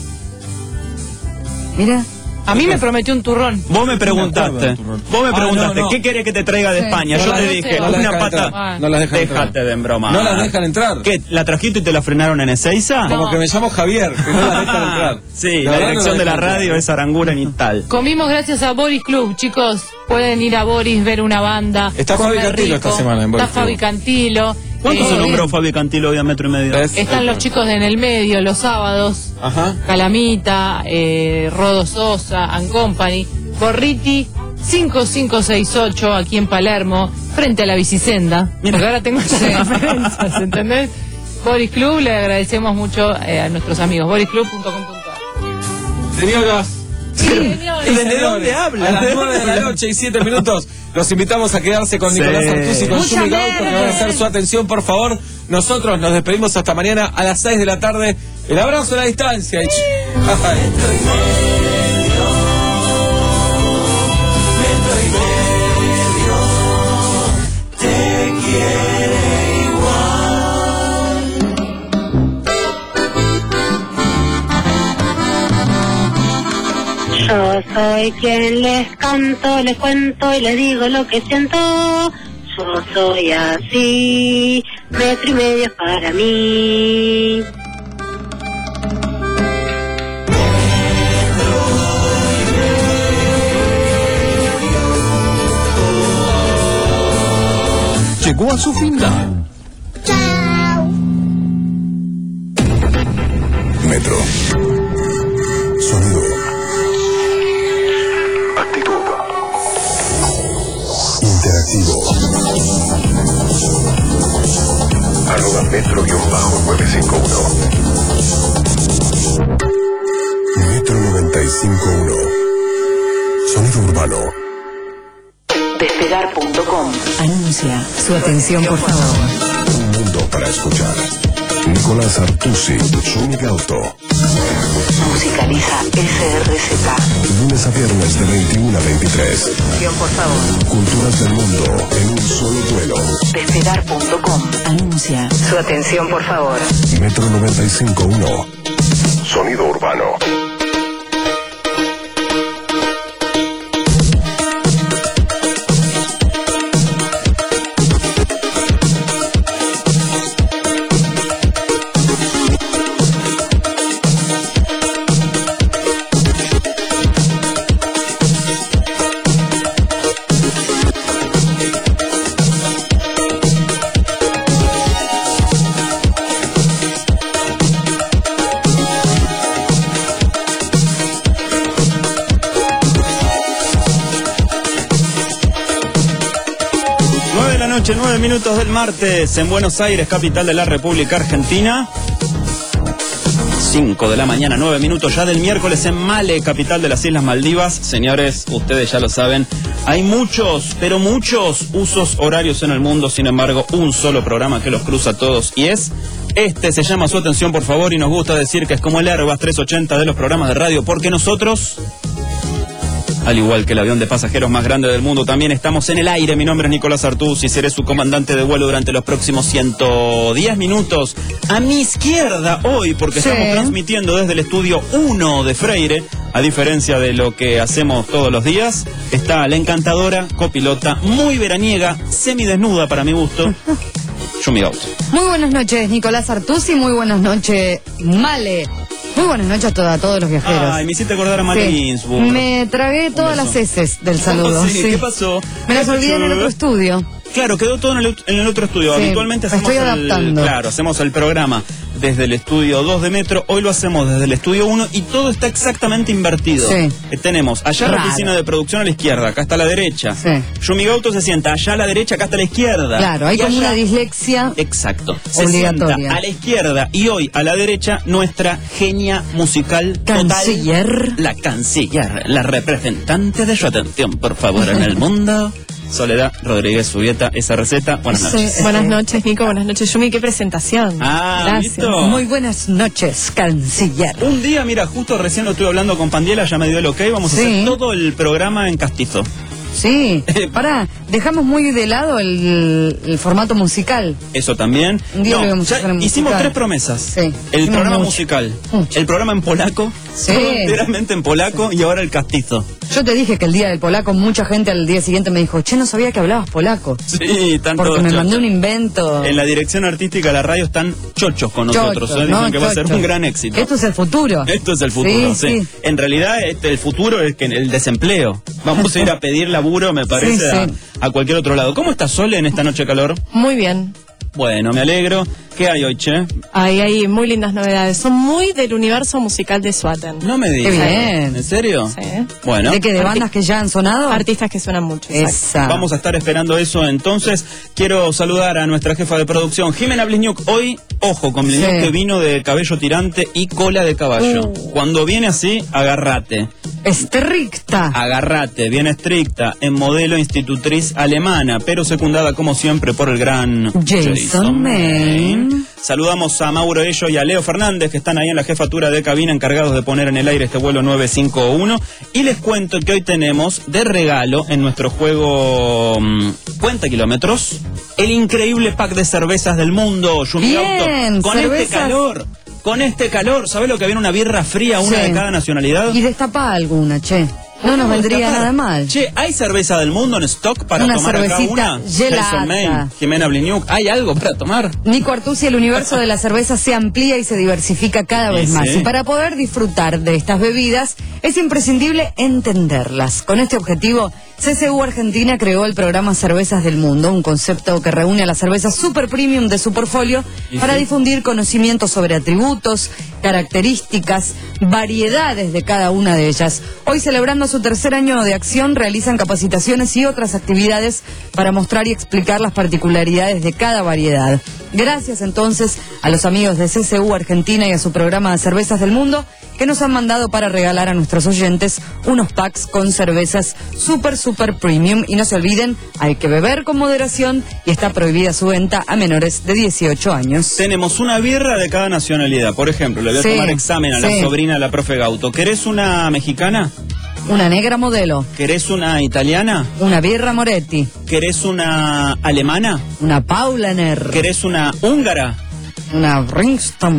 Mira. A mí me prometió un turrón. Vos me No me preguntaste, acuerdo, turrón. vos me Ah, preguntaste, no, no. ¿qué querés que te traiga de Sí. España? No Yo la te dejan- dije, no la una dejan pata. entrar. No las dejan entrar. Déjate de broma. ¿No las dejan entrar? ¿Qué? ¿La trajiste y te la frenaron en Ezeiza? Como que me llamo Javier, que no las dejan entrar. Sí, La la, verdad dirección no de la dejan entrar. radio es Aranguren y tal. Comimos gracias a Boris Club, chicos. Pueden ir a Boris, ver una banda. Está comer Fabi Cantilo rico. esta semana en Boris Está Fabi Club. Cantilo. ¿Cuánto Eh, se nombró Fabi Cantilo hoy a metro y medio? ¿Ves? Están los chicos de En el Medio los sábados. Ajá. Calamita, eh, Rodo Sosa, and Company. Borriti cinco cinco seis ocho aquí en Palermo, frente a la bicisenda. Porque ahora tengo las referencias, ¿entendés? Boris Club, le agradecemos mucho eh, a nuestros amigos. boris club punto com punto a r. Señoras. ¿Desde dónde hablas? A las nueve de la noche y siete minutos los invitamos a quedarse con Sí. Nicolás Artusi con Mucha Yumi Gaut porque van a hacer su atención, por favor. Nosotros nos despedimos hasta mañana a las seis de la tarde. El abrazo a la distancia. Y Yo soy quien les canto, les cuento y les digo lo que siento. Yo soy así, metro y medio es para mí. Llegó a su final. Metro. Sonido. Actitud. Interactivo. Arroba metro nueve cinco uno. Metro noventa y cinco uno. Sonido urbano. Despegar punto com anuncia su atención, por favor. Un mundo para escuchar. Nicolás Artusi, Yumi Gauto. Musicaliza S R Z. Lunes a viernes de veintiuno a veintitrés. Atención, por favor. Culturas del mundo en un solo duelo. Despegar punto com anuncia su atención, por favor. Metro noventa y cinco uno. Sonido urbano. nueve de la noche, nueve minutos del martes en Buenos Aires, capital de la República Argentina. cinco de la mañana, nueve minutos ya del miércoles en Male, capital de las Islas Maldivas. Señores, ustedes ya lo saben, Hay muchos, pero muchos usos horarios en el mundo, sin embargo, un solo programa que los cruza a todos y es este. Se llama Su Atención, por favor, y nos gusta decir que es como el Airbus trescientos ochenta de los programas de radio, porque nosotros, al igual que el avión de pasajeros más grande del mundo, también estamos en el aire. Mi nombre es Nicolás Artús y seré su comandante de vuelo durante los próximos ciento diez minutos. A mi izquierda hoy, porque sí, estamos transmitiendo desde el estudio uno de Freire, a diferencia de lo que hacemos todos los días, está la encantadora, copilota, muy veraniega, semidesnuda para mi gusto, Yumi Gauto. Muy buenas noches, Nicolás Artús, y muy buenas noches, Male. Muy buenas noches a, toda, a todos los viajeros. Ay, me hiciste acordar a Male sí. Ginsburg. Me tragué todas las heces del saludo. Oh, sí, sí. ¿Qué pasó? Me las olvidé en el otro estudio. Claro, quedó todo en el, en el otro estudio. Sí, Habitualmente hacemos estoy adaptando. el, claro, hacemos el programa desde el estudio dos de Metro. Hoy lo hacemos desde el estudio uno y todo está exactamente invertido. Sí. Eh, tenemos allá Raro. la oficina de producción a la izquierda, acá está a la derecha. Sí. Yumi Gauto se sienta allá a la derecha, acá está a la izquierda. Claro, hay y como allá, una dislexia. Exacto. Se obligatoria. sienta a la izquierda y hoy a la derecha nuestra genia musical canciller. Total, la canciller, la representante de Su Atención, por favor, en el mundo. Soledad Rodríguez Subieta, esa receta. Buenas noches. Sí, buenas noches, Nico. Buenas noches, Yumi. Qué presentación. Ah, gracias. ¿listo? Muy buenas noches, canciller. Un día, mira, justo recién lo estuve hablando con Pandiela, ya me dio el ok. Vamos sí. a hacer todo el programa en castizo. Sí, pará, dejamos muy de lado el, el formato musical. Eso también. Un día no, lo íbamos a hacer en hicimos musical. tres promesas. Sí. El programa mucho. musical, Mucho. el programa en polaco, sí. todo enteramente en polaco sí. y ahora el castizo. Yo te dije que el día del polaco mucha gente al día siguiente me dijo, che, no sabía que hablabas polaco. Sí, tanto. Porque me chocho. mandé un invento. En la dirección artística de la radio están chochos con nosotros. Chocho, ¿eh? no, Dicen que va a chocho. ser un gran éxito. Esto es el futuro. Esto es el futuro, sí. sí. sí. En realidad, este, el futuro es que el desempleo. Vamos a ir a pedir laburo, me parece, sí, sí. A, a cualquier otro lado. ¿Cómo estás, Sole, en esta noche de calor? Muy bien. Bueno, me alegro. ¿Qué hay hoy, che? Hay, hay muy lindas novedades. Son muy del universo musical de Suaten. No me digas. Qué bien. ¿En serio? Sí. Bueno. ¿De qué? ¿De bandas que ya han sonado? Artistas que suenan mucho. Esa. Vamos a estar esperando eso. Entonces, quiero saludar a nuestra jefa de producción, Jimena Blizniuk. Hoy, ojo, con Blizniuk sí. que vino de cabello tirante y cola de caballo. Uh. Cuando viene así, agárrate. Estricta. Agarrate, bien estricta, en modelo institutriz alemana, pero secundada como siempre por el gran Jason, Jason Main. Saludamos a Mauro Ello y a Leo Fernández, que están ahí en la jefatura de cabina, encargados de poner en el aire este vuelo nueve cinco uno. Y les cuento que hoy tenemos de regalo en nuestro juego mmm, Cuenta Kilómetros, el increíble pack de cervezas del mundo, Yumi Gauto, con cervezas. Este calor. Con este calor, ¿sabés lo que viene? Una birra fría, una sí. de cada nacionalidad. Y destapá alguna, che. No nos vendría destapar. Nada mal. Che, ¿hay cerveza del mundo en stock para una tomar acá una? Jason Main, Jimena Blizniuk, ¿hay algo para tomar? Nico Artús, y el universo de la cerveza se amplía y se diversifica cada vez sí, más. Sí. Y para poder disfrutar de estas bebidas, es imprescindible entenderlas. Con este objetivo, C C U Argentina creó el programa Cervezas del Mundo, un concepto que reúne a las cervezas super premium de su portfolio para sí. difundir conocimientos sobre atributos, características, variedades de cada una de ellas. Hoy, celebrando su tercer año de acción, realizan capacitaciones y otras actividades para mostrar y explicar las particularidades de cada variedad. Gracias entonces a los amigos de C C U Argentina y a su programa Cervezas del Mundo, que nos han mandado para regalar a nuestros oyentes unos packs con cervezas super super premium. Y no se olviden, hay que beber con moderación y está prohibida su venta a menores de dieciocho años. Tenemos una birra de cada nacionalidad. Por ejemplo, le voy a sí, tomar examen a sí. la sobrina de la profe Gauto. ¿Querés una mexicana? Una negra modelo. ¿Querés una italiana? Una birra Moretti. ¿Querés una alemana? Una Paulaner. ¿Querés una húngara? Una Ringston.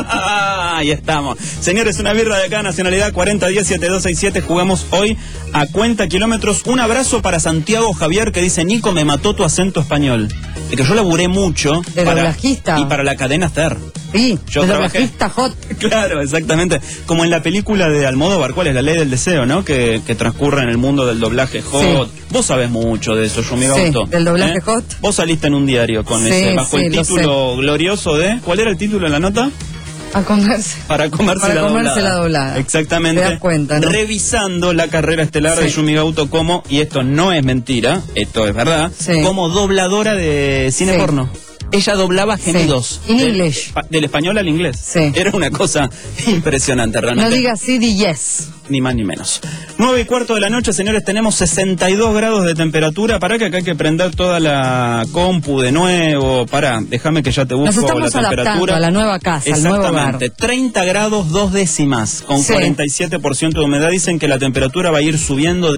Ahí estamos. Señores, una birra de cada nacionalidad, cuarenta diez setenta y dos sesenta y siete. Jugamos hoy a Cuenta Kilómetros. Un abrazo para Santiago Javier, que dice: Nico, me mató tu acento español. De que yo laburé mucho. De para, doblajista. Y para la cadena Ser. Sí, yo de trabajé, doblajista hot. Claro, exactamente. Como en la película de Almodóvar, ¿cuál es? La Ley del Deseo, ¿no? Que, que transcurre en el mundo del doblaje hot. Sí. Vos sabés mucho de eso, Yumi Gauto. Sí, del doblaje ¿eh? hot. Vos saliste en un diario con sí, ese, bajo sí, el título glorioso de... ¿Cuál era el título de la nota? A comerse. Para comerse, Para la, comerse doblada. la doblada. Exactamente. Te das cuenta, ¿no? Revisando la carrera estelar sí. de Yumi Gauto como, y esto no es mentira, esto es verdad, sí. como dobladora de cine sí. porno. Ella doblaba gemidos. Sí. In del, English. Del español al inglés. Sí. Era una cosa impresionante, realmente. No digas sí, di yes. ni más ni menos. nueve y cuarto de la noche, señores, tenemos sesenta y dos grados de temperatura. Para que acá hay que prender toda la compu de nuevo. Para, déjame que ya te busco Nos estamos la adaptando temperatura. a la nueva casa, al nuevo hogar. Exactamente, treinta grados dos décimas, con Sí. cuarenta y siete por ciento de humedad. Dicen que la temperatura va a ir subiendo